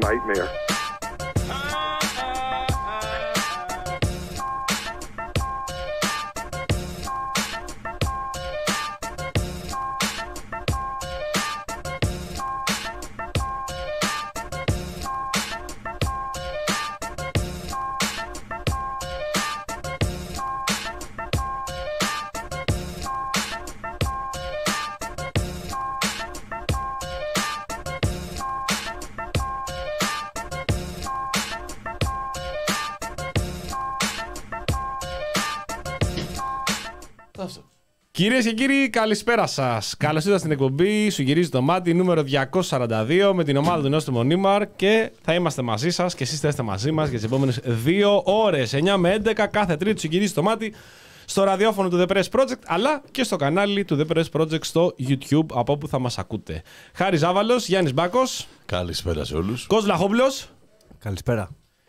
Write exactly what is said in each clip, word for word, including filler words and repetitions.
nightmare. Κυρίες και κύριοι, καλησπέρα σας. Καλώς ήρθατε στην εκπομπή Σου γυρίζει το μάτι νούμερο διακόσια σαράντα δύο με την ομάδα του Νόστιμου Νίμαρ και θα είμαστε μαζί σας και εσείς θα είστε μαζί μας για τις επόμενες δύο ώρες. εννιά με έντεκα κάθε Τρίτη Σου γυρίζει το μάτι στο ραδιόφωνο του The Press Project αλλά και στο κανάλι του The Press Project στο YouTube από όπου θα μας ακούτε. Χάρης Ζάβαλος, Γιάννης Μπάκος. Καλησπέρα σε όλους. Κώστας Βλαχόπουλος. Καλησπέρα.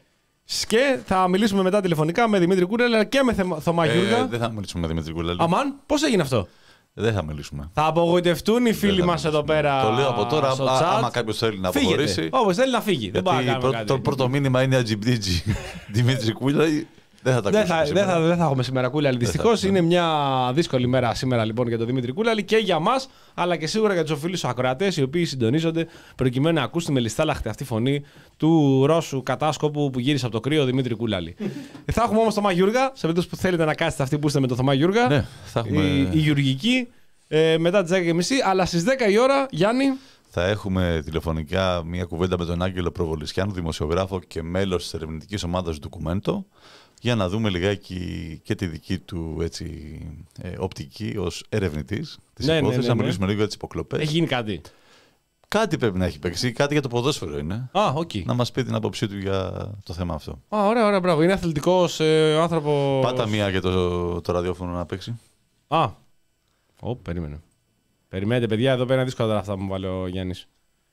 Και θα μιλήσουμε μετά τηλεφωνικά με Δημήτρη Κούλαλη αλλά και με Θωμά Γιούργα. Ε, δεν θα μιλήσουμε με Δημήτρη Κούλαλη. Αμάν, πώς έγινε αυτό? Δεν θα μιλήσουμε. Θα απογοητευτούν οι φίλοι μας εδώ πέρα. Το λέω από τώρα. Στο Α, chat. άμα κάποιος θέλει να αποχωρήσει. Όπως θέλει να φύγει. Δεν πάει να Γιατί κάνουμε κάτι. το πρώτο μήνυμα είναι ατζιμπτίτζι. Δημήτρη Κούλαλη. Δεν θα τα Δεν ακούσουμε θα, δεν, θα, σήμερα. δεν θα έχουμε σήμερα Κούλαλη. Δυστυχώς είναι μια δύσκολη μέρα σήμερα λοιπόν για τον Δημήτρη Κούλαλη και για μας, αλλά και σίγουρα για τους οφείλους ακροατές οι οποίοι συντονίζονται προκειμένου να ακούσουν με ληστάλαχτη αυτή φωνή του Ρώσου κατάσκοπου που γύρισε από το κρύο Δημήτρη Κούλαλη. Θα έχουμε όμως τον Θωμά Γιούργα, σε περίπτωση που θέλετε να κάτσετε αυτοί που είστε με τον Θωμά Γιούργα. Ναι, θα έχουμε... η, η Γιουργική ε, μετά τις δέκα και μισή, αλλά στις δέκα η ώρα, Γιάννη. Θα έχουμε τηλεφωνικά μια κουβέντα με τον Άγγελο Προβολισιάνο, δημοσιογράφο και μέλος της ερευνητικής ομάδας Ντοκουμέντο, για να δούμε λιγάκι και τη δική του έτσι, ε, οπτική ως ερευνητής της ναι, υπόθεσης, ναι, ναι, να ναι. μιλήσουμε λίγο για τις υποκλοπές. Έχει γίνει κάτι. Κάτι πρέπει να έχει παίξει, κάτι για το ποδόσφαιρο είναι. Α, οκ. Okay. Να μας πει την άποψή του για το θέμα αυτό. Α, ωραία, ωραία, μπράβο. Είναι αθλητικός ε, άνθρωπο. Πάτα μία για το, το ραδιόφωνο να παίξει. Α. Ω, περίμενε. Περιμένετε, παιδιά, εδώ πέρα είναι δύσκολα τώρα αυτά που μου βάλει ο Γιάννης.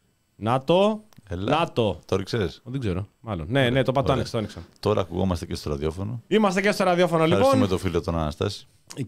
ΝΑΤΟ. Έλα. ΝΑΤΟ. Το ρίξες. Δεν ξέρω. Μάλλον. Ναι, ναι, το πατώ, άνοιξα, το άνοιξα. Τώρα ακουγόμαστε και στο ραδιόφωνο. Είμαστε και στο ραδιόφωνο λοιπόν. Ευχαριστούμε τον φίλο τον Αναστάση.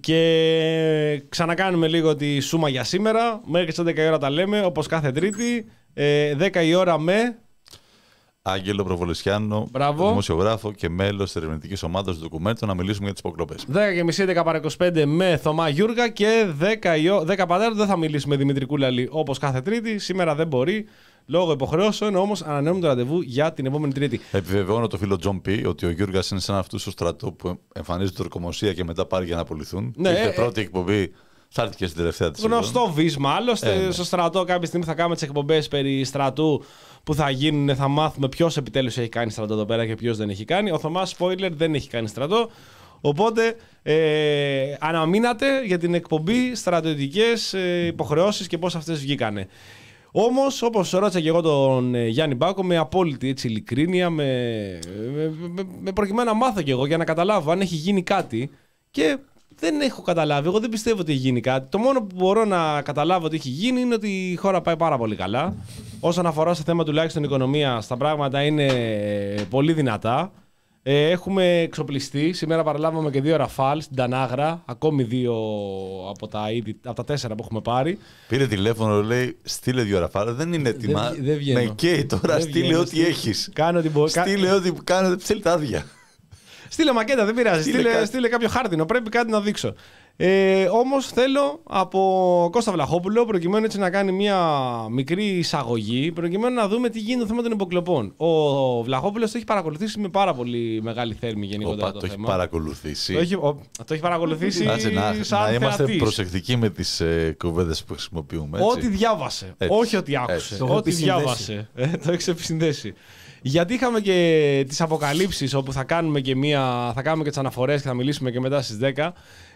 Και ξανακάνουμε λίγο τη σούμα για σήμερα. Μέχρι τις έντεκα η ώρα τα λέμε, όπως κάθε Τρίτη. Ε, δέκα η ώρα με. Άγγελο Προβολισιάνο, Μπράβο. δημοσιογράφο και μέλος της ερευνητικής ομάδας του Ντοκουμέντο, να μιλήσουμε για τις υποκλοπές. δέκα και μισή, έντεκα παρά είκοσι πέντε με Θωμά Γιούργα και δέκα πατέρα δεν θα μιλήσουμε με Δημήτρη Κούλαλη όπως κάθε Τρίτη. Σήμερα δεν μπορεί λόγω υποχρεώσεων, όμως ανανεώνουμε το ραντεβού για την επόμενη Τρίτη. Επιβεβαιώνω το φίλο Τζον Πι ότι ο Γιούργας είναι σαν αυτούς στο στρατό που εμφανίζεται ορκομοσία και μετά πάρει για να απολυθούν. Ναι, Ήρθε ε, πρώτη εκπομπή, θα έρθει και στην τελευταία της. Γνωστό βίσμα. Άλλωστε, Ε, ναι. στο στρατό κάποια στιγμή θα κάνουμε τις εκπομπές περί στρατού που θα γίνουν. Θα μάθουμε ποιος επιτέλους έχει κάνει στρατό εδώ πέρα και ποιος δεν έχει κάνει. Ο Θωμάς, spoiler, δεν έχει κάνει στρατό. Οπότε ε, αναμείνατε για την εκπομπή στρατιωτικές ε, υποχρεώσεις και πώς αυτές βγήκανε. Όμως, όπως ρώτησα και εγώ τον ε, Γιάννη Μπάκο, με απόλυτη έτσι, ειλικρίνεια, με, με, με, με προκειμένου να μάθω κι εγώ για να καταλάβω αν έχει γίνει κάτι. Και δεν έχω καταλάβει. Εγώ δεν πιστεύω ότι έχει γίνει κάτι. Το μόνο που μπορώ να καταλάβω ότι έχει γίνει είναι ότι η χώρα πάει πάρα πολύ καλά. Όσον αφορά σε θέμα τουλάχιστον οικονομίας, τα πράγματα είναι πολύ δυνατά. Ε, έχουμε εξοπλιστεί. Σήμερα παραλάβαμε και δύο Ραφάλ στην Τανάγρα. Ακόμη δύο από τα, είδη, από τα τέσσερα που έχουμε πάρει. Πήρε τηλέφωνο, λέει: στείλε δύο Ραφάλ. Δεν είναι έτοιμα. Δεν, δεν βγαίνω. Με καίει τώρα, Δεν στείλε βγαίνω. ό,τι έχεις. Κάνω την πο... Στείλε ό,τι κάνω, στείλε τα άδεια. Στείλε μακέτα, δεν πειράζει. Στείλε Στείλε, κάτι. στείλε κάποιο χάρτινο. Πρέπει κάτι να δείξω. Ε, όμως θέλω από Κώστα Βλαχόπουλο προκειμένου έτσι να κάνει μια μικρή εισαγωγή, προκειμένου να δούμε τι γίνεται το θέμα των υποκλοπών. Ο Βλαχόπουλος το έχει παρακολουθήσει με πάρα πολύ μεγάλη θέρμη γενικότερα. Οπα, το, το έχει θέμα. παρακολουθήσει. Το έχει, ο, το έχει παρακολουθήσει. Κάτσε να, σαν να είμαστε θεατής. προσεκτικοί με τις ε, κουβέντες που χρησιμοποιούμε. Έτσι. Ό,τι διάβασε. Έτσι. Όχι ότι άκουσε. Έτσι. Το έχω Ό,τι επισυνδέσει. διάβασε. Ε, το έχει επισυνδέσει. Γιατί είχαμε και τις αποκαλύψεις όπου θα κάνουμε και, μία, θα κάνουμε και τις αναφορές και θα μιλήσουμε και μετά στις δέκα.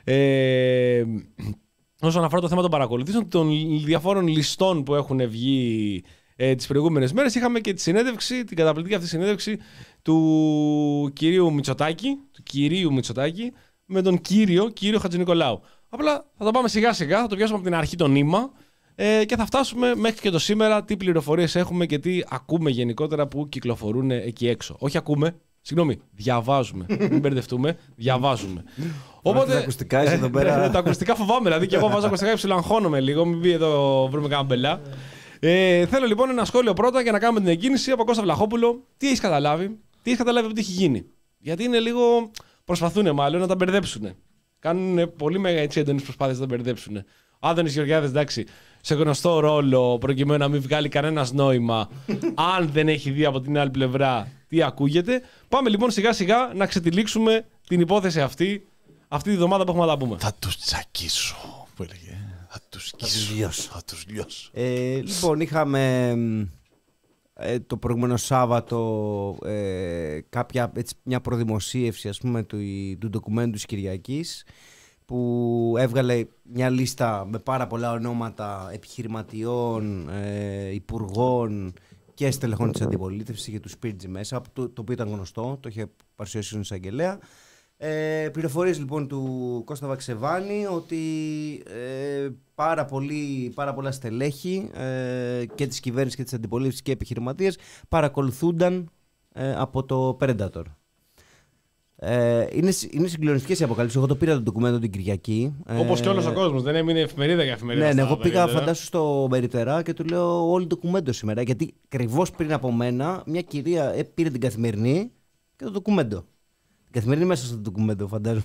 Ε, όσον αφορά το θέμα των παρακολουθήσεων, των διαφόρων ληστών που έχουν βγει ε, τις προηγούμενες μέρες, είχαμε και τη συνέντευξη, την καταπληκτική αυτή συνέντευξη του κυρίου Μητσοτάκη, του κυρίου Μητσοτάκη με τον κύριο, κύριο Χατζηνικολάου. Απλά θα το πάμε σιγά σιγά, θα το πιάσουμε από την αρχή το νήμα. Ε, και θα φτάσουμε μέχρι και το σήμερα τι πληροφορίες έχουμε και τι ακούμε γενικότερα που κυκλοφορούν εκεί έξω. Όχι ακούμε, συγγνώμη, διαβάζουμε. Μην μπερδευτούμε, διαβάζουμε. Οπότε, τα ακουστικά είσαι εδώ πέρα. Τα ακουστικά φοβάμαι, δηλαδή και εγώ βάζω ακουστικά και ψιλοαγχώνομαι λίγο, μην πει εδώ βρούμε κάνα μπελά. Ε, θέλω λοιπόν ένα σχόλιο πρώτα για να κάνουμε την εκκίνηση από Κώστα Βλαχόπουλο. Τι έχεις καταλάβει, τι έχεις καταλάβει από τι έχει γίνει. Γιατί είναι λίγο. Προσπαθούν μάλλον να τα μπερδέψουν. Κάνουν πολύ μεγάλες έντονες προσπάθειες να τα μπερδέψουν. Ο Άδωνης Γεωργιάδης, εντάξει, σε γνωστό ρόλο προκειμένου να μην βγάλει κανένας νόημα, αν δεν έχει δει από την άλλη πλευρά τι ακούγεται. Πάμε λοιπόν σιγά σιγά να ξετυλίξουμε την υπόθεση αυτή, αυτή τη βδομάδα που έχουμε να τα πούμε. Θα τους τσακίσω, που έλεγε. Θα τους λιώσω. Θα τους λιώσω. Ε, λοιπόν, είχαμε ε, το προηγούμενο Σάββατο ε, κάποια, έτσι, μια προδημοσίευση, ας πούμε, του, του ντοκουμέντου της Κυριακής, που έβγαλε μια λίστα με πάρα πολλά ονόματα επιχειρηματιών, ε, υπουργών και στελεχών της αντιπολίτευσης και του Σπίρτζη μέσα, το, το οποίο ήταν γνωστό, το είχε παρουσιάσει ο εισαγγελέα. Ε, πληροφορίες λοιπόν του Κώστα Βαξεβάνη ότι ε, πάρα, πολύ, πάρα πολλά στελέχη ε, και της κυβέρνησης και της αντιπολίτευσης και επιχειρηματίες παρακολουθούνταν ε, από το Predator. Ε, είναι, είναι συγκλονιστικές οι αποκαλύψεις. Εγώ το πήρα το ντοκουμέντο την Κυριακή. Όπως και όλος ο κόσμος, δεν έμεινε εφημερίδα για εφημερίδα. Ναι, ναι, εγώ πήγα φαντάσου στο Μεριτερά και του λέω όλη ντοκουμέντο σήμερα. Γιατί ακριβώς πριν από μένα μια κυρία ε, πήρε την Καθημερινή και το ντοκουμέντο. Την Καθημερινή μέσα στο ντοκουμέντο, φαντάζομαι.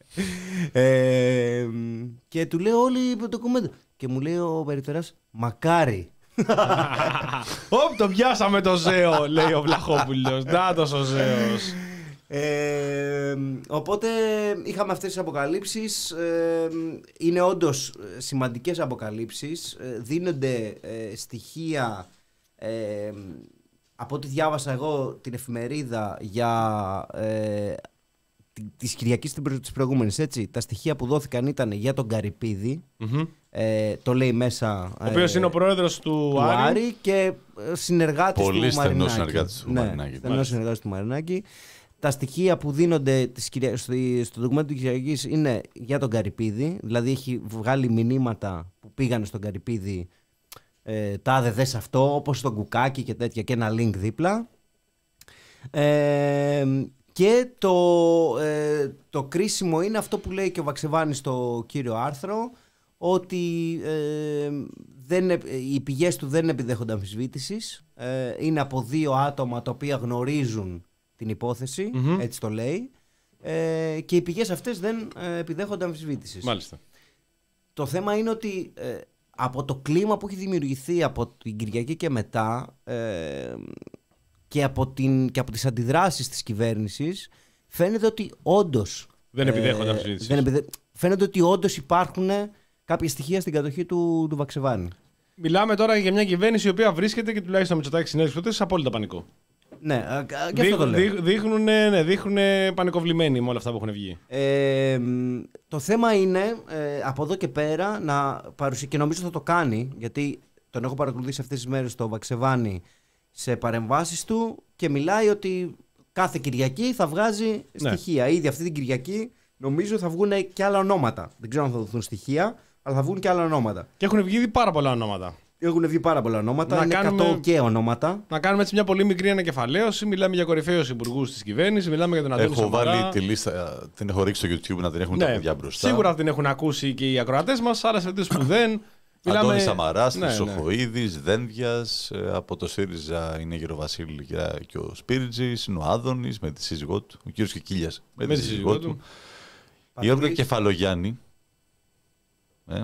ε, και του λέω όλοι το ντοκουμέντο. Και μου λέει ο Μεριτεράς, μακάρι. Όπ, το πιάσαμε το Ζέο, λέει ο Βλαχόπουλος. Νάτος ο Ζέος. Ε, οπότε είχαμε αυτές τις αποκαλύψεις. Ε, είναι όντως σημαντικές αποκαλύψεις. Ε, δίνονται ε, στοιχεία ε, από ό,τι διάβασα εγώ την εφημερίδα για ε, της Κυριακής της προηγούμενης, έτσι. Τα στοιχεία που δόθηκαν ήταν για τον Καρυπίδη. Mm-hmm. Ε, το λέει μέσα. Ο οποίος ε, είναι ο πρόεδρος του, του Άρη. Άρη και συνεργάτης Πολύ του Μαρινάκη. Πολύ στενός συνεργάτης του ναι, Μαρινάκη. Στενός συνεργάτης του Μαρινάκη. Τα στοιχεία που δίνονται στο ντοκουμέντο της Κυριακής είναι για τον Καρυπίδη. Δηλαδή έχει βγάλει μηνύματα που πήγανε στον Καρυπίδη, ε, τάδε δες αυτό, όπως στον Κουκάκι και τέτοια, και ένα link δίπλα. Ε, και το, ε, το κρίσιμο είναι αυτό που λέει και ο Βαξεβάνης στο κύριο άρθρο, ότι ε, δεν, οι πηγές του δεν επιδέχονται αμφισβήτησης. Ε, είναι από δύο άτομα τα οποία γνωρίζουν την υπόθεση, mm-hmm. έτσι το λέει, ε, και οι πηγές αυτές δεν ε, επιδέχονται αμφισβήτησης. Μάλιστα. Το θέμα είναι ότι ε, από το κλίμα που έχει δημιουργηθεί από την Κυριακή και μετά ε, και, από την, και από τις αντιδράσεις της κυβέρνησης, φαίνεται ότι όντως δεν επιδέχονται ε, αμφισβήτησης. Δεν επιδε... Φαίνεται ότι όντως υπάρχουν κάποια στοιχεία στην κατοχή του, του Βαξεβάνη. Μιλάμε τώρα για μια κυβέρνηση η οποία βρίσκεται, και τουλάχιστον με Μητσοτάκη συνέντευξη τότε, σε απόλυτα πανικό. Ναι, και αυτό το λέω. Δείχνουν, ναι, δείχνουν πανικοβλημένοι με όλα αυτά που έχουν βγει. Ε, το θέμα είναι ε, από εδώ και πέρα να παρουσιάσει, και νομίζω θα το κάνει, γιατί τον έχω παρακολουθήσει αυτές τις μέρες το Βαξεβάνη σε παρεμβάσεις του και μιλάει ότι κάθε Κυριακή θα βγάζει στοιχεία. Ναι. Ήδη αυτή την Κυριακή νομίζω θα βγουν και άλλα ονόματα. Δεν ξέρω αν θα δοθούν στοιχεία, αλλά θα βγουν και άλλα ονόματα. Και έχουν βγει πάρα πολλά ονόματα. Έχουν βγει πάρα πολλά ονόματα, να είναι κάνουμε, εκατό και ονόματα. Να κάνουμε έτσι μια πολύ μικρή ανακεφαλαίωση. Μιλάμε για κορυφαίους υπουργούς της κυβέρνησης, μιλάμε για τον Αντώνη Σαμαρά. Έχω βάλει τη λίστα, την έχω ρίξει στο YouTube να την έχουν ναι, τα παιδιά μπροστά. Σίγουρα την έχουν ακούσει και οι ακροατές μας, άλλες αυτές που δεν. Μιλάμε... Αντώνη Σαμαράς, ναι, Χρυσοχοΐδης, ναι. Δένδιας, από το ΣΥΡΙΖΑ είναι Γεροβασίλη και ο Σπίρτζης, είναι ο Άδωνης με τη σύζυγό του, ο κύριος Κικίλιας με, με τη σύζυγό του. Η Όλγα Κεφαλογιάννη, ε,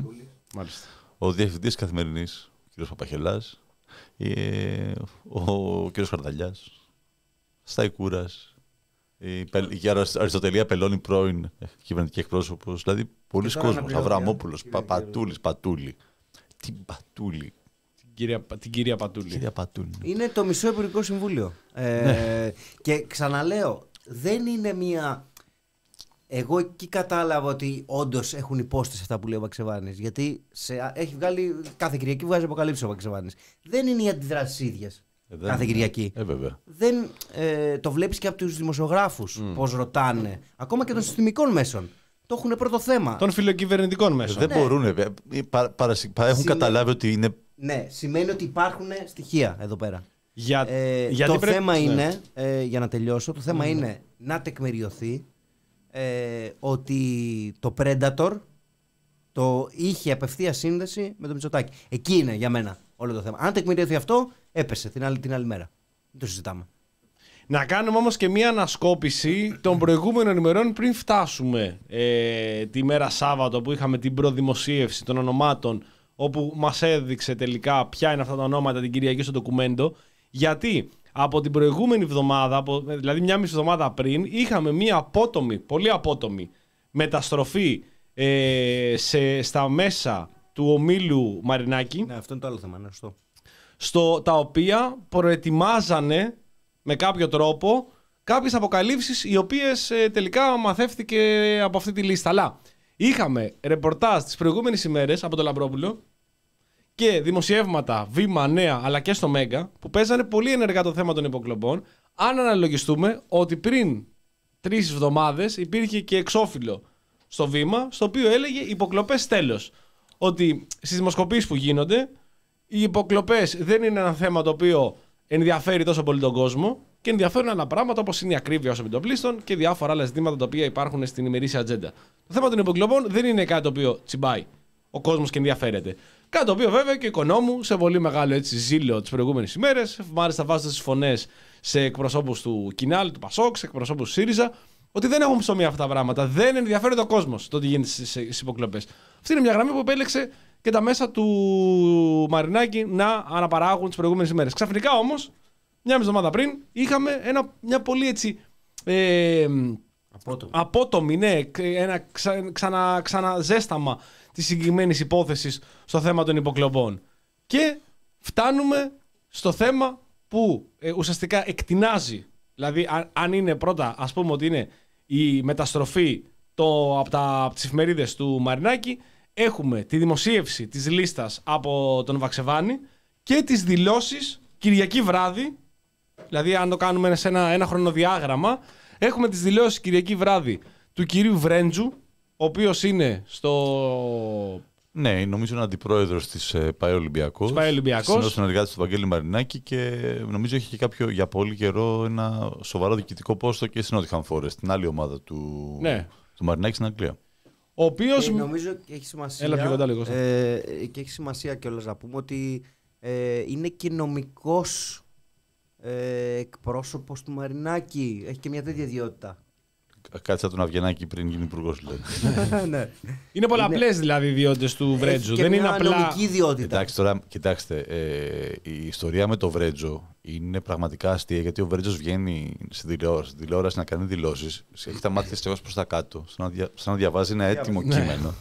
ο διευθυντής Καθημερινής, ο κ. Παπαχελάς, ε, ο κ. Χαρδαλιάς, Σταϊκούρας, η Αριστοτελία Πελώνη πρώην κυβερνητική εκπρόσωπος, δηλαδή πολλοί κόσμος, Αβραμόπουλος, Πατούλης, Πατούλη. Την Πατούλη. Την κυρία, την κυρία Πατούλη. Κυρία Πατούλη. Είναι το μισό Υπουργικό Συμβούλιο. Ε, ναι. Και ξαναλέω, δεν είναι μία... Εγώ εκεί κατάλαβα ότι όντως έχουν υπόσταση αυτά που λέει ο Βαξεβάνης. Γιατί σε, έχει βγάλει, κάθε Κυριακή βγάζει αποκαλύψεις ο Βαξεβάνης. Δεν είναι οι αντιδράσεις ίδιες ε, κάθε Κυριακή. Ε, βέβαια. Δεν, ε, το βλέπεις και από τους δημοσιογράφους mm. πώς ρωτάνε. Ακόμα και των συστημικών μέσων. Το έχουν πρώτο θέμα. Των φιλοκυβερνητικών μέσων. Ε, δεν ναι. μπορούν. Πα, πα, πα, έχουν Σημαίνει... καταλάβει ότι είναι. Ναι, σημαίνει ότι υπάρχουν στοιχεία εδώ πέρα. Για... Ε, γιατί το πρέ... θέμα ναι. είναι, ε, για να τελειώσω, το θέμα mm. είναι να τεκμηριωθεί ε, ότι το Predator το είχε απευθεία σύνδεση με τον Μητσοτάκη. Εκεί είναι για μένα όλο το θέμα. Αν τεκμηριωθεί αυτό, έπεσε την άλλη, την άλλη μέρα. Δεν το συζητάμε. Να κάνουμε όμως και μία ανασκόπηση των προηγούμενων ημερών πριν φτάσουμε ε, τη μέρα Σάββατο που είχαμε την προδημοσίευση των ονομάτων, όπου μας έδειξε τελικά ποια είναι αυτά τα ονόματα την Κυριακή στο ντοκουμέντο. Γιατί από την προηγούμενη εβδομάδα, από, δηλαδή μια μισή εβδομάδα πριν, είχαμε μία απότομη, πολύ απότομη μεταστροφή ε, σε, στα μέσα του ομίλου Μαρινάκη. Ναι, αυτό είναι το άλλο θέμα, ναι, σωστό. Στο, τα οποία προετοιμάζανε με κάποιο τρόπο κάποιες αποκαλύψεις οι οποίες ε, τελικά μαθεύτηκε από αυτή τη λίστα. Αλλά είχαμε ρεπορτάζ τις προηγούμενες ημέρες από τον Λαμπρόπουλο και δημοσιεύματα, Βήμα, Νέα αλλά και στο Μέγκα που παίζανε πολύ ενεργά το θέμα των υποκλοπών. Αν αναλογιστούμε ότι πριν τρεις εβδομάδες υπήρχε και εξώφυλλο στο Βήμα στο οποίο έλεγε υποκλοπές τέλος. Ότι στις δημοσκοπήσεις που γίνονται οι υποκλοπές δεν είναι ένα θέμα το οποίο ενδιαφέρει τόσο πολύ τον κόσμο και ενδιαφέρουν άλλα πράγματα όπως είναι η ακρίβεια ως επιτοπλίστων και διάφορα άλλα ζητήματα τα οποία υπάρχουν στην ημερήσια ατζέντα. Το θέμα των υποκλοπών δεν είναι κάτι το οποίο τσιμπάει ο κόσμος και ενδιαφέρεται. Κάτι το οποίο βέβαια και οικονόμου σε πολύ μεγάλο έτσι, ζήλο τις προηγούμενες ημέρες, μάλιστα βάζοντας τις φωνές σε εκπροσώπους του Κινάλ, του Πασόκ, σε εκπροσώπους του ΣΥΡΙΖΑ, ότι δεν έχουν ψωμί αυτά τα πράγματα. Δεν ενδιαφέρει τον κόσμο το τι γίνεται στις υποκλοπές. Αυτή είναι μια γραμμή που επέλεξε και τα μέσα του Μαρινάκη να αναπαράγουν τις προηγούμενες ημέρες. Ξαφνικά όμως, μια μισή εβδομάδα πριν, είχαμε ένα, μια πολύ έτσι. Ε, Απότομη. Απότομη, ναι, ένα ξα, ξανα, ξαναζέσταμα της συγκεκριμένης υπόθεσης στο θέμα των υποκλοπών. Και φτάνουμε στο θέμα που ε, ουσιαστικά εκτινάζει. Δηλαδή, αν, αν είναι πρώτα, ας πούμε ότι είναι η μεταστροφή το, από, τα, από τις εφημερίδες του Μαρινάκη, έχουμε τη δημοσίευση της λίστας από τον Βαξεβάνη και τις δηλώσεις Κυριακή βράδυ, δηλαδή αν το κάνουμε σε ένα, ένα χρονοδιάγραμμα, έχουμε τις δηλώσεις Κυριακή βράδυ του κυρίου Βρέντζου, ο οποίος είναι στο... Ναι, νομίζω είναι αντιπρόεδρος της ε, ΠΑΕ Ολυμπιακός. ΠΑΕ Ολυμπιακός. Είναι συνεργάτης του Βαγγέλη Μαρινάκη και νομίζω έχει και κάποιο για πολύ καιρό ένα σοβαρό διοικητικό πόστο και στην Nottingham Forest, την άλλη ομάδα του, ναι. του Μαρινάκη στην Αγγλία. Ο οποίος... Και νομίζω και έχει σημασία. Έλα πιο κοντά λίγο. Ε, και έχει σημασία κιόλας να πούμε ότι ε, είναι και νομικός ε, εκπρόσωπος του Μαρινάκη. Έχει και μια τέτοια ιδιότητα. Κάτσε τον Αυγενάκη πριν γίνει υπουργός, δηλαδή. Ναι. Είναι πολλαπλές δηλαδή οι ιδιότητες του Βρέτζου. Και δεν μια είναι απλά. νομική ιδιότητα. Εντάξει, τώρα κοιτάξτε, ε, η ιστορία με το Βρέτζο είναι πραγματικά αστεία γιατί ο Βρέτζος βγαίνει στην τηλεόραση, τηλεόραση να κάνει δηλώσεις. Έχει τα μάτια στεγός προς τα κάτω, σαν να, δια, σαν να διαβάζει ένα έτοιμο ναι. κείμενο.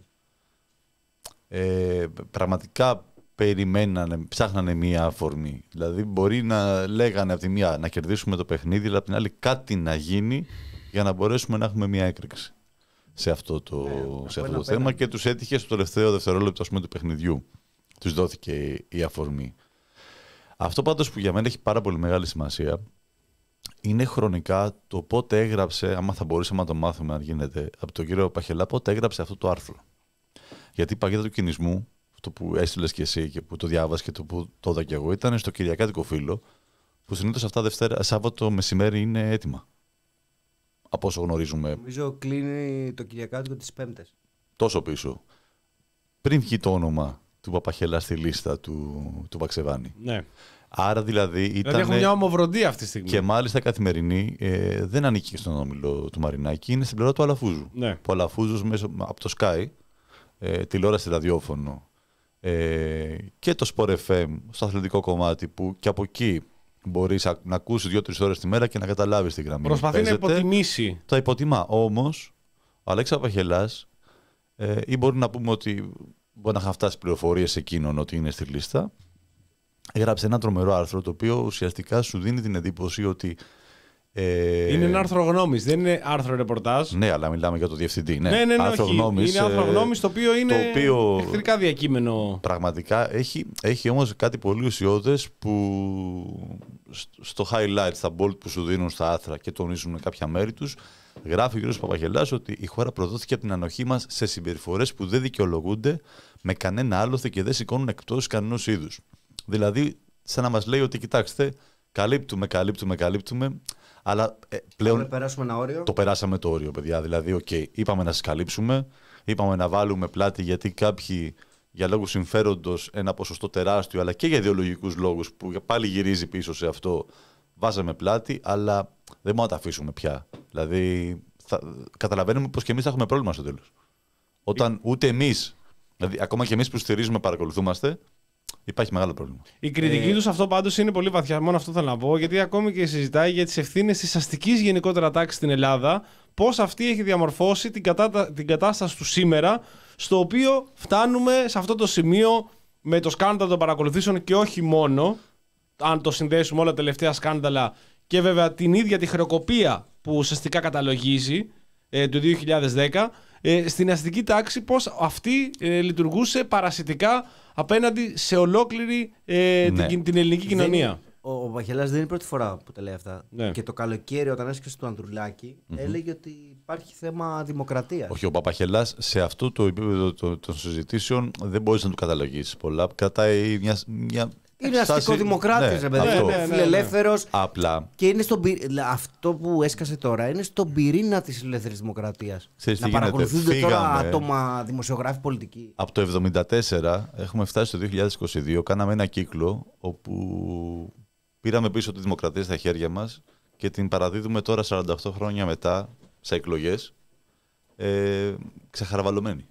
ε, πραγματικά περιμένανε, ψάχνανε μία αφορμή. Δηλαδή, μπορεί να λέγανε από τη μία να κερδίσουμε το παιχνίδι, αλλά από την άλλη κάτι να γίνει για να μπορέσουμε να έχουμε μία έκρηξη σε αυτό το, ναι, σε αυτό το θέμα και τους έτυχε στο τελευταίο δευτερόλεπτο, ας πούμε, του παιχνιδιού. Τους δόθηκε η αφορμή. Αυτό πάντως που για μένα έχει πάρα πολύ μεγάλη σημασία είναι χρονικά το πότε έγραψε, άμα θα μπορούσαμε να το μάθουμε αν γίνεται, από τον κύριο Παχελά, πότε έγραψε αυτό το άρθρο. Γιατί η παγίδα του κινησμού, αυτό που έστειλες και εσύ και που το διάβασες και το που το είδα και εγώ, ήταν στο Κυριακάτικο Φύλλο, που συνήθως αυτά Δευτέρα, Σάββατο μεσημέρι είναι έτοιμα. Από όσο γνωρίζουμε. Νομίζω κλείνει το Κυριακάτικο τις Πέμπτες. Τόσο πίσω. Πριν βγει το όνομα του Παπαχελά στη λίστα του, του Βαξεβάνη. Ναι. Άρα δηλαδή ήταν. Δηλαδή έχουν μια ομοβροντία αυτή τη στιγμή. Και μάλιστα καθημερινή ε, δεν ανήκει στον όμιλο του Μαρινάκη, είναι στην πλευρά του Αλαφούζου. Ναι. Που ο Αλαφούζος μέσα από το Sky, ε, τηλεόραση, ραδιόφωνο ε, και το Sport εφ εμ στο αθλητικό κομμάτι που και από εκεί μπορείς να ακούσεις δύο-τρεις ώρες τη μέρα και να καταλάβεις τη γραμμή. Προσπαθεί παίζεται, να υποτιμήσει. Το υποτιμά. Όμως ο Αλέξης Παπαχελάς ε, ή μπορεί να πούμε ότι μπορεί να είχαν φτάσει πληροφορίες εκείνον ότι είναι στη λίστα. Έγραψε ένα τρομερό άρθρο το οποίο ουσιαστικά σου δίνει την εντύπωση ότι. Ε... Είναι ένα άρθρο γνώμης, δεν είναι άρθρο ρεπορτάζ. Ναι, αλλά μιλάμε για το διευθυντή. Ναι, ναι, ναι, ναι άρθρο όχι. γνώμης, είναι άρθρο γνώμης το οποίο είναι το οποίο... εχθρικά διακείμενο. Πραγματικά έχει, έχει όμως κάτι πολύ ουσιώδες που στο highlight, στα bold που σου δίνουν στα άθρα και τονίζουν κάποια μέρη τους, γράφει ο κ. Παπαχελάς ότι η χώρα προδόθηκε από την ανοχή μας σε συμπεριφορές που δεν δικαιολογούνται με κανένα άλλοθε και δεν σηκώνουν εκπτώσεις κανενός είδους. Δηλαδή, σαν να μας λέει ότι κοιτάξτε, καλύπτουμε, καλύπτουμε, καλύπτουμε, αλλά ε, πλέον περάσουμε ένα όριο. Το περάσαμε το όριο, παιδιά. Δηλαδή, okay, είπαμε να σας καλύψουμε, είπαμε να βάλουμε πλάτη γιατί κάποιοι για λόγους συμφέροντος ένα ποσοστό τεράστιο, αλλά και για ιδεολογικούς λόγους που πάλι γυρίζει πίσω σε αυτό, βάζαμε πλάτη, αλλά δεν μπορούμε να τα αφήσουμε πια. Δηλαδή, θα, καταλαβαίνουμε πως και εμείς θα έχουμε πρόβλημα στο τέλος. Όταν ούτε εμείς, δηλαδή ακόμα και εμείς που στηρίζουμε, παρακολουθούμαστε, υπάρχει μεγάλο πρόβλημα. Η κριτική ε... του σε αυτό πάντως είναι πολύ βαθιά. Μόνο αυτό θέλω να πω, γιατί ακόμη και συζητάει για τις ευθύνες της αστικής γενικότερα τάξης στην Ελλάδα, πώς αυτή έχει διαμορφώσει την, κατα... την κατάσταση του σήμερα, στο οποίο φτάνουμε σε αυτό το σημείο με το σκάνδαλο των παρακολουθήσεων και όχι μόνο, αν το συνδέσουμε όλα τα τελευταία σκάνδαλα και βέβαια την ίδια τη χρεοκοπία που ουσιαστικά καταλογίζει ε, το δύο χιλιάδες δέκα, ε, στην αστική τάξη πώς αυτή ε, λειτουργούσε παρασιτικά απέναντι σε ολόκληρη ε, ναι. την, την ελληνική κοινωνία. Δεν, ο ο Παχελάς δεν είναι η πρώτη φορά που τα λέει αυτά. Ναι. Και το καλοκαίρι όταν έσκασε το Ανδρουλάκη mm-hmm. έλεγε ότι υπάρχει θέμα δημοκρατίας. Όχι, ο Παπαχελάς σε αυτό το επίπεδο των συζητήσεων δεν μπορείς να του καταλογίσεις πολλά. Κρατάει μια... μια... Είναι αστικό δημοκράτης, ναι, παιδί, ναι, ναι, ναι, φιλελεύθερος. Απλά. Και είναι στον, αυτό που έσκασε τώρα είναι στον πυρήνα της ελεύθερης δημοκρατίας. Ξέρεις, να παρακολουθούνται τώρα άτομα, δημοσιογράφοι, πολιτικοί. Από το εβδομήντα τέσσερα έχουμε φτάσει στο δύο χιλιάδες είκοσι δύο. Κάναμε ένα κύκλο όπου πήραμε πίσω τη δημοκρατία στα χέρια μας και την παραδίδουμε τώρα σαράντα οκτώ χρόνια μετά σε εκλογές ε, ξεχαραβαλωμένη.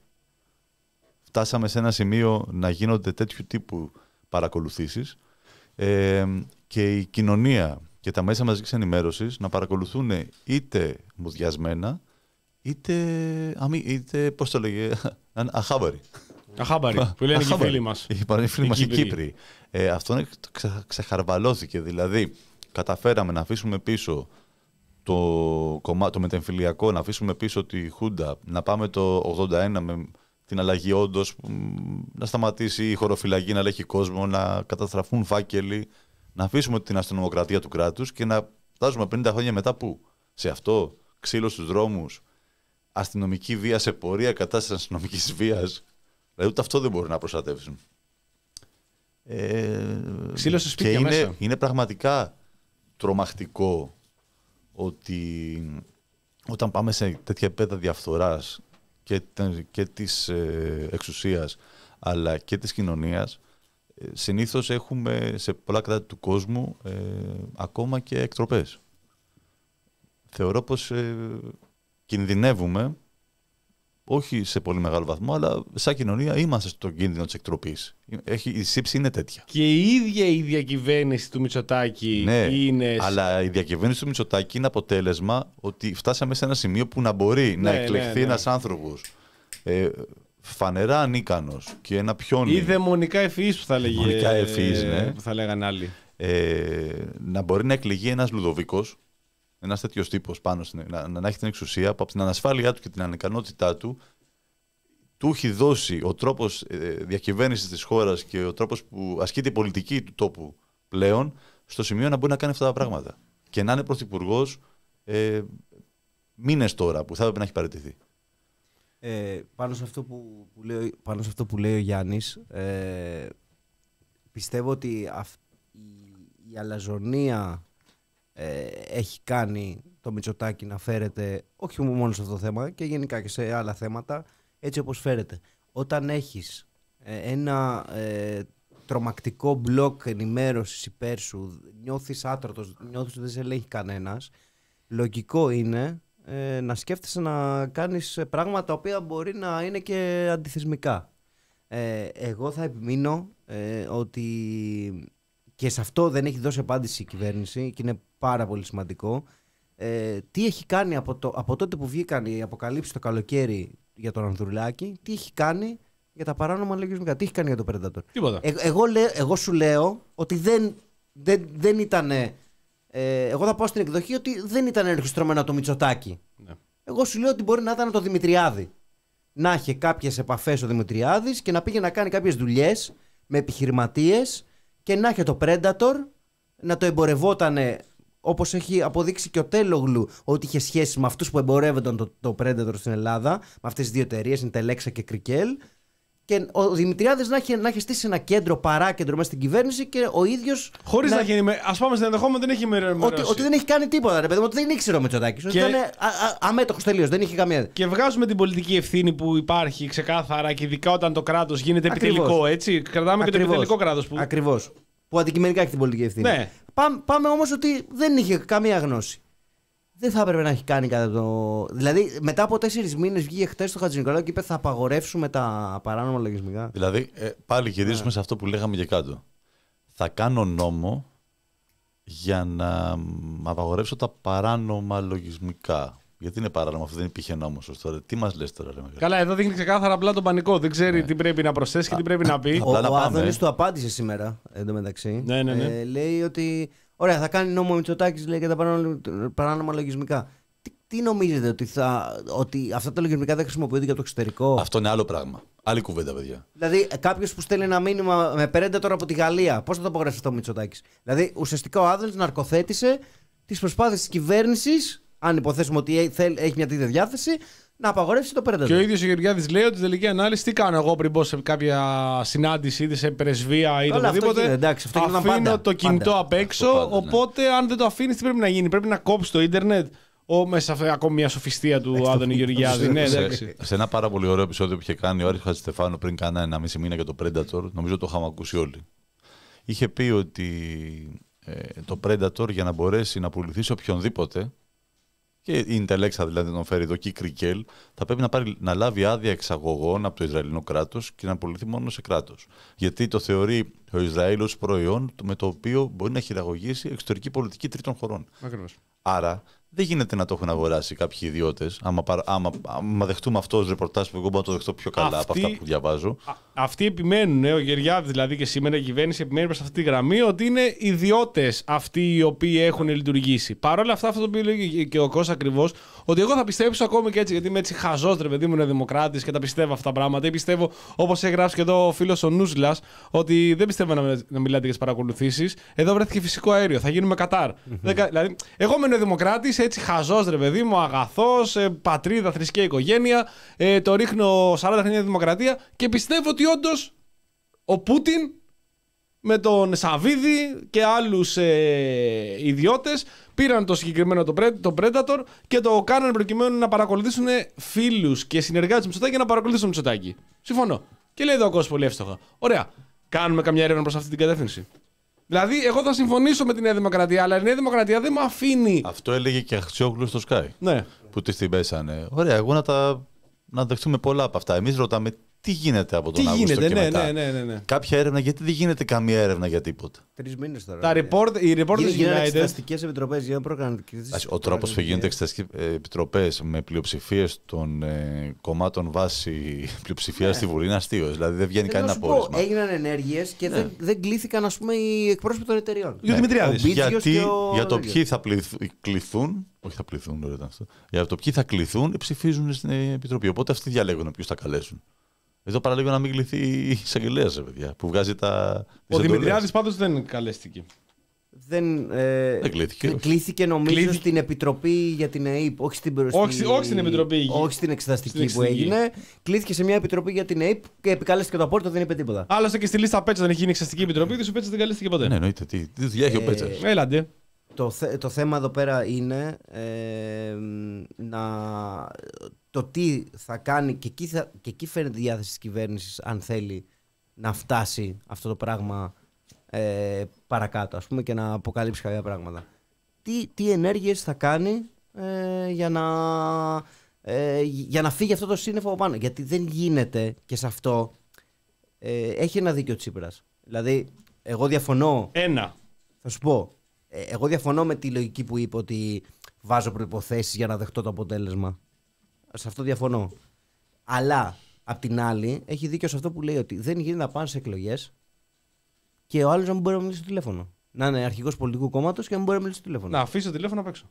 Φτάσαμε σε ένα σημείο να γίνονται τέτοιου τύπου παρακολουθήσεις ε, και η κοινωνία και τα μέσα μαζικής ενημέρωσης να παρακολουθούν είτε μουδιασμένα είτε, αμή, είτε πώς το λέγε, αχάμπαροι. Αχάμπαροι, που λένε και οι φίλοι μας. Οι φίλοι μας οι Κύπροι. Ε, αυτό ξε, ξεχαρβαλώθηκε, δηλαδή καταφέραμε να αφήσουμε πίσω το, κομμά, το μετεμφυλιακό, να αφήσουμε πίσω τη Χούντα, να πάμε το ογδόντα ένα με την αλλαγή όντως, να σταματήσει η χωροφυλακή να ελέγχει κόσμο, να καταστραφούν φάκελοι, να αφήσουμε την αστυνομοκρατία του κράτους και να φτάσουμε πενήντα χρόνια μετά πού? Σε αυτό, ξύλο στους δρόμους, αστυνομική βία σε πορεία κατάσταση αστυνομικής βίας. Δηλαδή ούτε αυτό δεν μπορεί να προστατεύσουν. Ε, ξύλο σε σπίτια και μέσα. Είναι, είναι πραγματικά τρομακτικό ότι όταν πάμε σε τέτοια επίπεδα διαφθοράς και, και της ε, εξουσίας αλλά και της κοινωνίας, ε, συνήθως έχουμε σε πολλά κράτη του κόσμου ε, ακόμα και εκτροπές. Θεωρώ πως ε, κινδυνεύουμε, όχι σε πολύ μεγάλο βαθμό, αλλά σαν κοινωνία είμαστε στον κίνδυνο της εκτροπής. Έχει, η σύψη είναι τέτοια. Και η ίδια η διακυβέρνηση του Μητσοτάκη ναι, είναι... αλλά η διακυβέρνηση του Μητσοτάκη είναι αποτέλεσμα ότι φτάσαμε σε ένα σημείο που να μπορεί ναι, να εκλεχθεί ναι, ναι. ένας άνθρωπος ε, φανερά ανίκανος και ένα πιόνι... Ή δαιμονικά ευφυής που θα, λέγε, ευφυής, ναι. που θα λέγανε άλλοι. Ε, να μπορεί να εκλεγεί ένας Λουδοβίκος, ένας τέτοιος τύπος πάνω στην, να, να έχει την εξουσία που από την ανασφάλειά του και την ανικανότητά του του έχει δώσει ο τρόπος ε, διακυβέρνησης της χώρας και ο τρόπος που ασκείται η πολιτική του τόπου πλέον στο σημείο να μπορεί να κάνει αυτά τα πράγματα. Και να είναι πρωθυπουργός ε, μήνες τώρα που θα έπρεπε να έχει παραιτηθεί. Ε, πάνω, σε αυτό που, που λέει, πάνω σε αυτό που λέει ο Γιάννης, ε, πιστεύω ότι αυ, η, η αλαζονία ε, έχει κάνει το Μητσοτάκη να φέρεται όχι μόνο σε αυτό το θέμα και γενικά και σε άλλα θέματα έτσι όπως φέρεται. Όταν έχεις ε, ένα ε, τρομακτικό μπλοκ ενημέρωσης υπέρ σου, νιώθεις άτρωτος, νιώθεις ότι δεν σε ελέγχει κανένας, λογικό είναι ε, να σκέφτεσαι να κάνεις πράγματα τα οποία μπορεί να είναι και αντιθεσμικά. Ε, εγώ θα επιμείνω ε, ότι και σε αυτό δεν έχει δώσει απάντηση η κυβέρνηση και είναι πάρα πολύ σημαντικό. Ε, τι έχει κάνει από, το, από τότε που βγήκαν οι αποκαλύψεις το καλοκαίρι για τον Ανδρουλάκη, τι έχει κάνει για τα παράνομα λογισμικά, τι έχει κάνει για το Predator. Τίποτα. Ε, εγώ, λέ, εγώ σου λέω ότι δεν, δεν, δεν ήταν. Ε, εγώ θα πάω στην εκδοχή ότι δεν ήταν ενορχιστρωμένο το Μητσοτάκη. Ναι. Εγώ σου λέω ότι μπορεί να ήταν το Δημητριάδη. Να είχε κάποιες επαφές ο Δημητριάδης και να πήγε να κάνει κάποιες δουλειές με επιχειρηματίες και να είχε το Predator, να το εμπορευότανε. Όπως έχει αποδείξει και ο Τέλογλου ότι είχε σχέση με αυτούς που εμπορεύονταν το, το Predator στην Ελλάδα, με αυτές τις δύο εταιρείες, είναι Τελέξα και Κρικέλ, Και ο Δημητριάδης να έχει, να έχει στήσει ένα κέντρο, παράκεντρο μέσα στην κυβέρνηση και ο ίδιος. Χωρίς να, να έχει. Ας πάμε στο ενδεχόμενο δεν έχει ενημερώσει. Ότι, ότι δεν έχει κάνει τίποτα, ρε παιδί μου, ότι δεν ήξερε ο Μητσοτάκης. Και... Ότι ήταν αμέτωχος τελείως, δεν είχε καμία. Και βγάζουμε την πολιτική ευθύνη που υπάρχει ξεκάθαρα και ειδικά όταν το κράτος γίνεται επιτελικό, Ακριβώς. έτσι. Κρατάμε Ακριβώς. και το επιτελικό κράτος. Που... Ακριβώς. Που αντικειμενικά έχει την πολιτική ευθύνη. Ναι. Πάμε, πάμε όμως ότι δεν είχε καμία γνώση. Δεν θα έπρεπε να έχει κάνει κάτι το. Δηλαδή, μετά από τέσσερις μήνες βγήκε χτες στο Χατζηνικολάου και είπε θα απαγορεύσουμε τα παράνομα λογισμικά. Δηλαδή, ε, πάλι γυρίζουμε yeah. σε αυτό που λέγαμε και κάτω. Θα κάνω νόμο για να απαγορεύσω τα παράνομα λογισμικά. Γιατί είναι παράνομο αυτό, δεν υπήρχε νόμος ως τώρα. Τι μας λες τώρα, ρε μεγάλο. Καλά, εδώ δείχνει ξεκάθαρα απλά τον πανικό. Δεν ξέρει yeah. τι πρέπει να προσθέσει και τι πρέπει να πει. Ο, ο Άδωνης του απάντησε σήμερα εντωμεταξύ. Ναι, ναι, ναι. Ε, λέει ότι. Ωραία, θα κάνει νόμο ο Μητσοτάκης για τα παράνομα λογισμικά. Τι, τι νομίζετε, ότι, θα, ότι αυτά τα λογισμικά δεν χρησιμοποιούνται για το εξωτερικό? Αυτό είναι άλλο πράγμα. Άλλη κουβέντα, παιδιά. Δηλαδή, κάποιο που στέλνει ένα μήνυμα με Predator από τη Γαλλία, πώς θα το απογράψει αυτό ο Μητσοτάκης? Δηλαδή, ουσιαστικά ο Άδωνης ναρκοθέτησε τις προσπάθειες της κυβέρνησης, αν υποθέσουμε ότι έχει μια τέτοια διάθεση, να απαγορεύσει το Predator. Και ο ίδιος ο Γεωργιάδης λέει ότι στην τελική ανάλυση τι κάνω εγώ πριν πω σε κάποια συνάντηση είτε σε πρεσβεία ή Όλα οτιδήποτε. Αυτό εντάξει, αυτό αφήνω πάντα, το κινητό πάντα. απ' έξω. Πάντα, ναι. Οπότε, αν δεν το αφήνει, τι πρέπει να γίνει? Πρέπει να κόψει το ίντερνετ. Ω, μέσα σε ακόμη μια σοφιστία του Άδωνη Γεωργιάδη. Ναι, σε, σε ένα πάρα πολύ ωραίο επεισόδιο που είχε κάνει ο Άρης Χατζηστεφάνου πριν κάνα ένα μισή μήνα για το Predator, νομίζω το είχαμε ακούσει όλοι. Είχε πει ότι ε, το Predator για να μπορέσει να πουληθεί σε οποιονδήποτε, και η Intelexa δηλαδή τον φέρει εδώ και η Κρικέλ, θα πρέπει να, πάρει, να λάβει άδεια εξαγωγών από το Ισραηλινό κράτος και να πουληθεί μόνο σε κράτος. Γιατί το θεωρεί ο Ισραήλ ως προϊόν με το οποίο μπορεί να χειραγωγήσει εξωτερική πολιτική τρίτων χωρών. Ακριβώς. Άρα δεν γίνεται να το έχουν αγοράσει κάποιοι ιδιώτες. Άμα, άμα, άμα δεχτούμε αυτό ως ρεπορτάζ που εγώ μπορώ να το δεχτώ πιο καλά Αυτή... από αυτά που διαβάζω. Α, αυτοί επιμένουν, ε, ο Γεωργιάδης δηλαδή και σήμερα η κυβέρνηση επιμένει προς αυτή τη γραμμή ότι είναι ιδιώτες αυτοί οι οποίοι έχουν λειτουργήσει. Παρ' όλα αυτά, αυτό το οποίο λέει και ο Κώστας ακριβώς, ότι εγώ θα πιστέψω ακόμη και έτσι, γιατί είμαι έτσι χαζός, ρε παιδί μου, είναι δημοκράτης και τα πιστεύω αυτά τα πράγματα. Ή πιστεύω, όπως έχει γράψει και εδώ ο φίλος ο Νούσλας, ότι δεν πιστεύω να, να μιλάτε για τις παρακολουθήσεις. Εδώ βρέθηκε φυσικό αέριο, θα γίνουμε Κατάρ. Δηλαδή, εγώ είμαι δημοκράτης, έτσι χαζός, ρε παιδί μου, αγαθός, ε, πατρίδα, θρησκεία, οικογένεια. Ε, το ρίχνω σαράντα χρόνια δημοκρατία και πιστεύω ότι όντως ο Πούτιν με τον Σαββίδη και άλλους ε, ιδιώτες πήραν το συγκεκριμένο το, το Predator και το κάνανε προκειμένου να παρακολουθήσουν φίλους και συνεργάτες του Μητσοτάκη για να παρακολουθήσουν τον Μητσοτάκη. Συμφωνώ. Και λέει εδώ ο Κώστας πολύ εύστοχα. Ωραία. Κάνουμε καμιά έρευνα προς αυτή την κατεύθυνση. Δηλαδή, εγώ θα συμφωνήσω με τη Νέα Δημοκρατία, αλλά η Νέα Δημοκρατία δεν με αφήνει. Αυτό έλεγε και Αχτσιόγλου στο Sky. Ναι. Που τη την πέσανε. Ωραία, εγώ να, τα... να δεχτούμε πολλά από αυτά. Εμείς ρωτάμε τι γίνεται από τον τι Αύγουστο γίνεται, και ναι, μετά. ναι, ναι, ναι, ναι. Κάποια έρευνα, γιατί δεν γίνεται καμία έρευνα για τίποτα. Τρεις μήνες τώρα. Τα report, οι reporters Γίνανε United. εξεταστικές επιτροπές για να προκάνουν. Ο τρόπος που γίνονται εξεταστικές επιτροπές με πλειοψηφίες των ε, κομμάτων βάση πλειοψηφία ναι. στη Βουλή είναι αστείο. Δηλαδή δεν βγαίνει κανένα πω, πόρισμα. έγιναν ενέργειες και ναι. δεν, δεν κλήθηκαν, ας πούμε, οι εκπρόσωποι των εταιριών. Ναι. Δημητριάδης. Γιατί, ο... για το ποιοι θα κληθούν, όχι θα πληθούν, ωραία, αυτό. Για το ποιοι θα κληθούν, ψηφίζουν στην Επιτροπή. Οπότε αυτοί διαλέγουν ποιους θα καλέσουν. Εδώ παραλίγο να μην κληθεί η εισαγγελέας, παιδιά, που βγάζει τα. Ο Δημητριάδης πάντως δεν καλέστηκε. Δεν, ε, δεν κλήθηκε. Κλήθηκε νομίζω Κλήθηκε. στην Επιτροπή για την ΕΕΠ, όχι στην, όχι, στη... όχι στην Επιτροπή. Όχι στην εξεταστική στην που έγινε. Κλήθηκε σε μια Επιτροπή για την ΕΕΠ και επικαλέστηκε το απόρριτο, δεν είπε τίποτα. Άλλωστε και στη λίστα Πέτσα δεν έχει γίνει εξεταστική επιτροπή, τη Πέτσα δεν καλέστηκε ποτέ. Ναι, εννοείται. Τι, τι δουλειά έχει ο Πέτσας. Ε, Έλαντε. Το, θε, το θέμα εδώ πέρα είναι ε, να, το τι θα κάνει και εκεί, θα, και εκεί φαίνεται η διάθεση της κυβέρνησης αν θέλει να φτάσει αυτό το πράγμα ε, παρακάτω, ας πούμε, και να αποκαλύψει κάποια πράγματα. Τι, τι ενέργειες θα κάνει ε, για, να, ε, για να φύγει αυτό το σύννεφο από πάνω. Γιατί δεν γίνεται και σε αυτό ε, έχει ένα δίκιο Τσίπρας. Δηλαδή, εγώ διαφωνώ. Ένα. Θα σου πω. Εγώ διαφωνώ με τη λογική που είπε ότι βάζω προϋποθέσεις για να δεχτώ το αποτέλεσμα. Σε αυτό διαφωνώ. Αλλά, απ' την άλλη, έχει δίκιο σε αυτό που λέει ότι δεν γίνεται να πάνε σε εκλογές και ο άλλος να μην μπορεί να μιλήσει στο τηλέφωνο. Να είναι αρχηγός πολιτικού κόμματος και να μην μπορεί να μιλήσει στο τηλέφωνο. Να αφήσει το τηλέφωνο απ' έξω.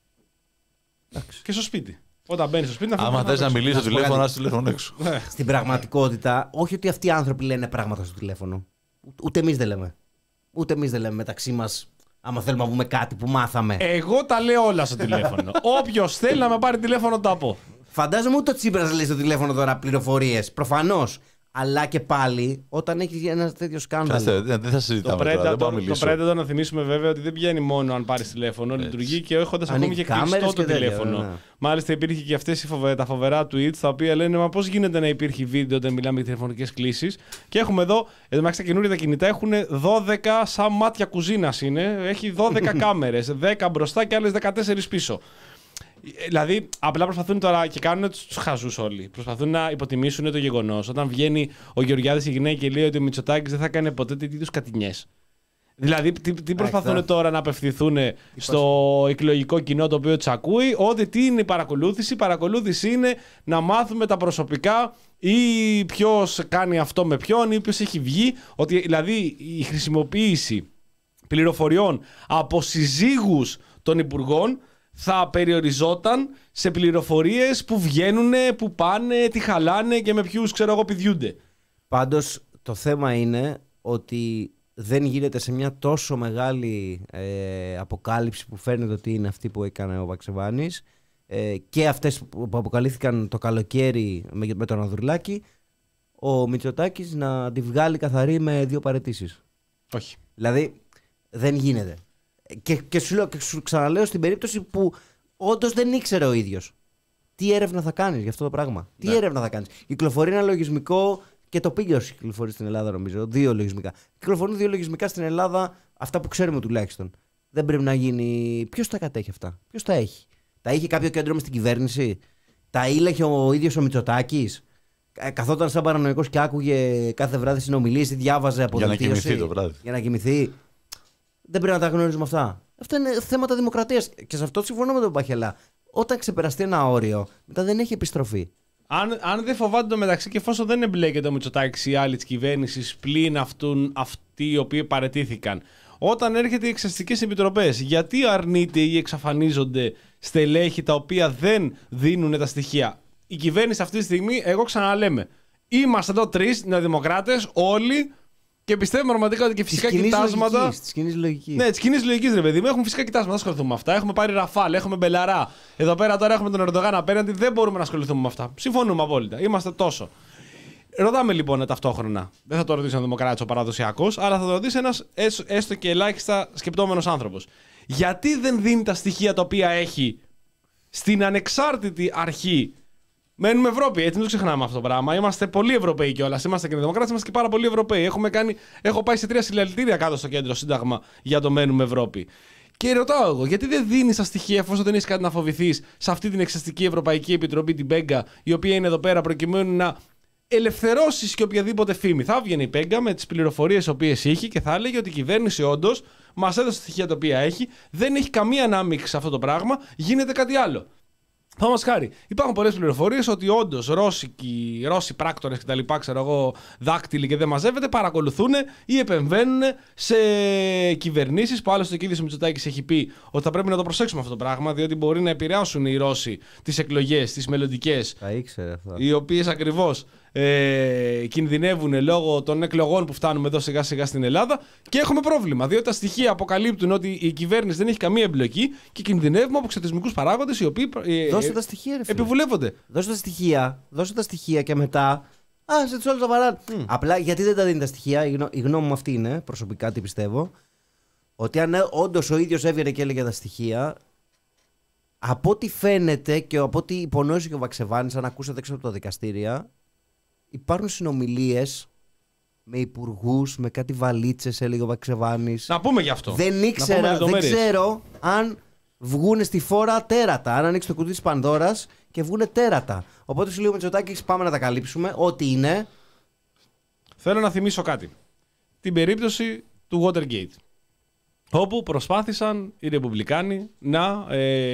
Και στο σπίτι. Όταν μπαίνει στο σπίτι να άμα θες να μιλήσει στο τηλέφωνο, να στο τηλέφωνο έξω. Στην πραγματικότητα, όχι ότι αυτοί οι άνθρωποι λένε πράγματα στο τηλέφωνο. Ούτε εμείς δεν λέμε. Ούτε εμείς δεν λέμε μεταξύ μας. Άμα θέλουμε να πούμε κάτι που μάθαμε. Εγώ τα λέω όλα στο τηλέφωνο. Όποιος θέλει να με πάρει τηλέφωνο, το πω. Φαντάζομαι ούτε ο Τσίπρας λέει στο τηλέφωνο τώρα πληροφορίες. Προφανώς. Αλλά και πάλι, όταν έχει ένα τέτοιο σκάνδαλο. Δεν θα συζητάμε. Το τώρα, Predator, δεν το Predator, να θυμίσουμε βέβαια ότι δεν πηγαίνει μόνο αν πάρει τηλέφωνο. Έτσι. Λειτουργεί και έχοντας ακόμη και κλειστό το τηλέφωνο. Ναι. Μάλιστα υπήρχε και αυτές φοβε, τα φοβερά tweets τα οποία λένε μα πώς γίνεται να υπήρχε βίντεο όταν μιλάμε για τηλεφωνικές κλήσεις. Και έχουμε εδώ, εδώ τα καινούργια τα κινητά έχουν δώδεκα σαν μάτια κουζίνας είναι. Έχει δώδεκα κάμερες, δέκα μπροστά και άλλες δεκατέσσερις πίσω. Δηλαδή, απλά προσπαθούν τώρα και κάνουν τους χαζούς όλοι. Προσπαθούν να υποτιμήσουν το γεγονός. Όταν βγαίνει ο Γεωργιάδης η γυναίκα και λέει ότι ο Μητσοτάκης δεν θα κάνει ποτέ τέτοιου είδους κατηνιές. Δηλαδή, τι, τι προσπαθούν Άχτα. τώρα να απευθυνθούν στο εκλογικό κοινό το οποίο τους ακούει, ότι τι είναι η παρακολούθηση. Η παρακολούθηση είναι να μάθουμε τα προσωπικά ή ποιος κάνει αυτό με ποιον ή ποιος έχει βγει. Ότι δηλαδή η χρησιμοποίηση πληροφοριών από συζύγους των υπουργών θα περιοριζόταν σε πληροφορίες που βγαίνουν, που πάνε, τι χαλάνε και με ποιους, ξέρω εγώ, πηδιούνται. Πάντως το θέμα είναι ότι δεν γίνεται σε μια τόσο μεγάλη ε, αποκάλυψη που φαίνεται ότι είναι αυτή που έκανε ο Βαξεβάνης ε, και αυτές που αποκαλύφθηκαν το καλοκαίρι με, με τον Ανδρουλάκη, ο Μητσοτάκης να τη βγάλει καθαρή με δύο παραιτήσεις. Όχι. Δηλαδή δεν γίνεται. Και, και, σου λέω, και σου ξαναλέω στην περίπτωση που όντως δεν ήξερε ο ίδιος. Τι έρευνα θα κάνεις για αυτό το πράγμα. Ναι. Τι έρευνα θα κάνεις. Κυκλοφορεί ένα λογισμικό και το Πίγγιος κυκλοφορεί στην Ελλάδα, νομίζω. Δύο λογισμικά. Κυκλοφορούν δύο λογισμικά στην Ελλάδα, αυτά που ξέρουμε τουλάχιστον. Δεν πρέπει να γίνει. Ποιος τα κατέχει αυτά. Ποιος τα έχει. Τα είχε κάποιο κέντρο μες στην κυβέρνηση. Τα ήλεγε ο ίδιος ο Μητσοτάκης. Καθόταν σαν παρανοϊκός και άκουγε κάθε βράδυ συνομιλίες ή διάβαζε από για να κοιμηθεί το βράδυ. Για να κοιμηθεί. Δεν πρέπει να τα γνωρίζουμε αυτά. Αυτά είναι θέματα δημοκρατίας. Και σε αυτό συμφωνώ με τον Παχελά. Όταν ξεπεραστεί ένα όριο, μετά δεν έχει επιστροφή. Αν, αν δεν φοβάται το μεταξύ και εφόσον δεν εμπλέκεται ο Μητσοτάκης ή άλλοι της κυβέρνησης πλην αυτούν αυτοί οι οποίοι παραιτήθηκαν, όταν έρχεται οι εξεταστικές επιτροπές, γιατί αρνείται ή εξαφανίζονται στελέχη τα οποία δεν δίνουν τα στοιχεία. Η κυβέρνηση αυτή τη στιγμή, εγώ ξαναλέμε, είμαστε εδώ τρεις νεοδημοκράτες, όλοι. Και πιστεύουμε πραγματικά ότι και φυσικά της κοιτάσματα. Τη κοινή λογική. Ναι, τη κοινή λογική, ρε παιδί μου. Έχουμε φυσικά κοιτάσματα, δεν ασχοληθούμε με αυτά. Έχουμε πάρει Ραφάλ, έχουμε Μπελαρά. Εδώ πέρα τώρα έχουμε τον Ερντογάν απέναντι. Δεν μπορούμε να ασχοληθούμε με αυτά. Συμφωνούμε απόλυτα. Είμαστε τόσο. Ρωτάμε λοιπόν ταυτόχρονα. Δεν θα το ρωτήσει ένα δημοκράτη ο παραδοσιακό, αλλά θα το ρωτήσει ένα έστω και ελάχιστα σκεπτόμενο άνθρωπο. Γιατί δεν δίνει τα στοιχεία τα οποία έχει στην ανεξάρτητη αρχή. Μένουμε Ευρώπη, έτσι δεν το ξεχνάμε αυτό το πράγμα. Είμαστε πολύ Ευρωπαίοι κιόλας. Είμαστε και δημοκράτες, είμαστε και πάρα πολύ Ευρωπαίοι. Έχουμε κάνει, έχω πάει σε τρία συλλαλητήρια κάτω στο κέντρο Σύνταγμα για το Μένουμε Ευρώπη. Και ρωτάω εγώ, γιατί δεν δίνεις τα στοιχεία εφόσον δεν έχεις κάτι να φοβηθείς σε αυτή την εξαστική Ευρωπαϊκή Επιτροπή, την Πέγκα, η οποία είναι εδώ πέρα προκειμένου να ελευθερώσεις και οποιαδήποτε φήμη. Θα έβγαινε η Πέγκα με τις πληροφορίες τις οποίες είχε και θα έλεγε ότι η κυβέρνηση όντως μας έδωσε στοιχεία τα οποία έχει, δεν έχει καμία ανάμειξη σε αυτό το πράγμα, γίνεται κάτι άλλο. Θα μας χάρη. Υπάρχουν πολλές πληροφορίες ότι όντως Ρώσικοι, Ρώσοι πράκτορες και τα λοιπά, ξέρω εγώ, δάκτυλοι και δεν μαζεύεται, παρακολουθούν ή επεμβαίνουν σε κυβερνήσεις. Που άλλωστε ο κ. Μητσοτάκης έχει πει ότι θα πρέπει να το προσέξουμε αυτό το πράγμα, διότι μπορεί να επηρεάσουν οι Ρώσοι τις εκλογές, τις μελλοντικές. Τα ήξερε αυτά. Οι οποίες ακριβώς ε, κινδυνεύουν λόγω των εκλογών που φτάνουμε εδώ σιγά σιγά στην Ελλάδα. Και έχουμε πρόβλημα, διότι τα στοιχεία αποκαλύπτουν ότι η κυβέρνηση δεν έχει καμία εμπλοκή και κινδυνεύουμε από εξωτερικούς παράγοντες οι οποίοι. Ε, Δώστε τα στοιχεία, ρε φίλε. Επιβουλεύονται. Δώστε τα στοιχεία, δώστε τα στοιχεία και μετά. Α, σε του όλου τα παρά. Mm. Απλά γιατί δεν τα δίνει τα στοιχεία, η, γνω, η γνώμη μου αυτή είναι, προσωπικά τι πιστεύω, ότι αν όντως ο ίδιος έβγαινε και έλεγε τα στοιχεία, από ό,τι φαίνεται και από ό,τι υπονόησε και ο Βαξεβάνης, αν ακούσατε έξω από τα δικαστήρια, υπάρχουν συνομιλίες με υπουργούς, με κάτι βαλίτσες, έλεγε ο Βαξεβάνης. Να πούμε γι' αυτό. Δεν ήξερα, δεν ξέρω αν βγούνε στη φόρα τέρατα. Αν ανοίξει το κουτί της Πανδώρας και βγούνε τέρατα. Οπότε σου λέει ο Μητσοτάκης, πάμε να τα καλύψουμε. Ό,τι είναι. Θέλω να θυμίσω κάτι. Την περίπτωση του Watergate. Όπου προσπάθησαν οι Ρεπουμπλικάνοι να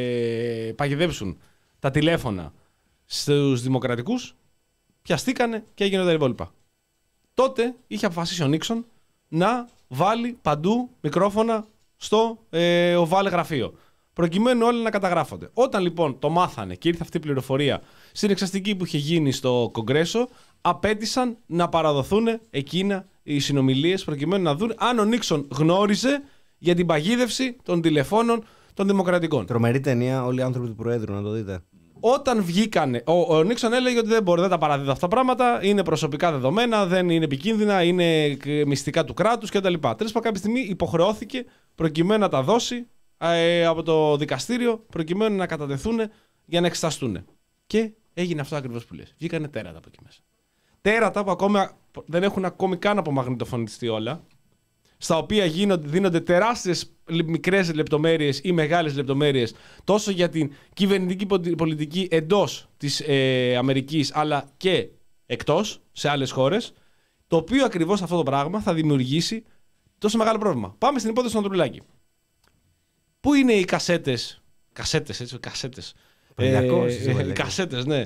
ε, παγιδεύσουν τα τηλέφωνα στους δημοκρατικούς, πιαστήκανε και έγινε τα υπόλοιπα. Τότε είχε αποφασίσει ο Νίξον να βάλει παντού μικρόφωνα στο ε, οβάλ γραφείο, προκειμένου όλοι να καταγράφονται. Όταν λοιπόν το μάθανε και ήρθε αυτή η πληροφορία στην εξαστική που είχε γίνει στο Κογκρέσο, απέτησαν να παραδοθούν εκείνα οι συνομιλίες προκειμένου να δουν αν ο Νίξον γνώριζε για την παγίδευση των τηλεφώνων των δημοκρατικών. Τρομερή ταινία, όλοι οι άνθρωποι του Προέδρου, να το δείτε. Όταν βγήκανε, ο, ο Νίξον έλεγε ότι δεν μπορεί, δεν τα παραδίδει αυτά τα πράγματα, είναι προσωπικά δεδομένα, δεν είναι επικίνδυνα, είναι μυστικά του κράτους κτλ. Τέλος πάντων, κάποια στιγμή υποχρεώθηκε προκειμένου να τα δώσει ε, από το δικαστήριο, προκειμένου να κατατεθούν για να εξεταστούν. Και έγινε αυτό ακριβώς που λες. Βγήκανε τέρατα από εκεί μέσα. Τέρατα που ακόμα δεν έχουν ακόμη καν απομαγνητοφωνητιστεί όλα, στα οποία γίνονται, δίνονται τεράστιες μικρές λεπτομέρειες ή μεγάλες λεπτομέρειες τόσο για την κυβερνητική πολιτική εντός της ε, Αμερικής αλλά και εκτός σε άλλες χώρες, το οποίο ακριβώς αυτό το πράγμα θα δημιουργήσει τόσο μεγάλο πρόβλημα. Πάμε στην υπόθεση του Ανδρουλάκη. Πού είναι οι κασέτες, κασέτες έτσι, κασέτες, Ε, οι κασέτες, ναι.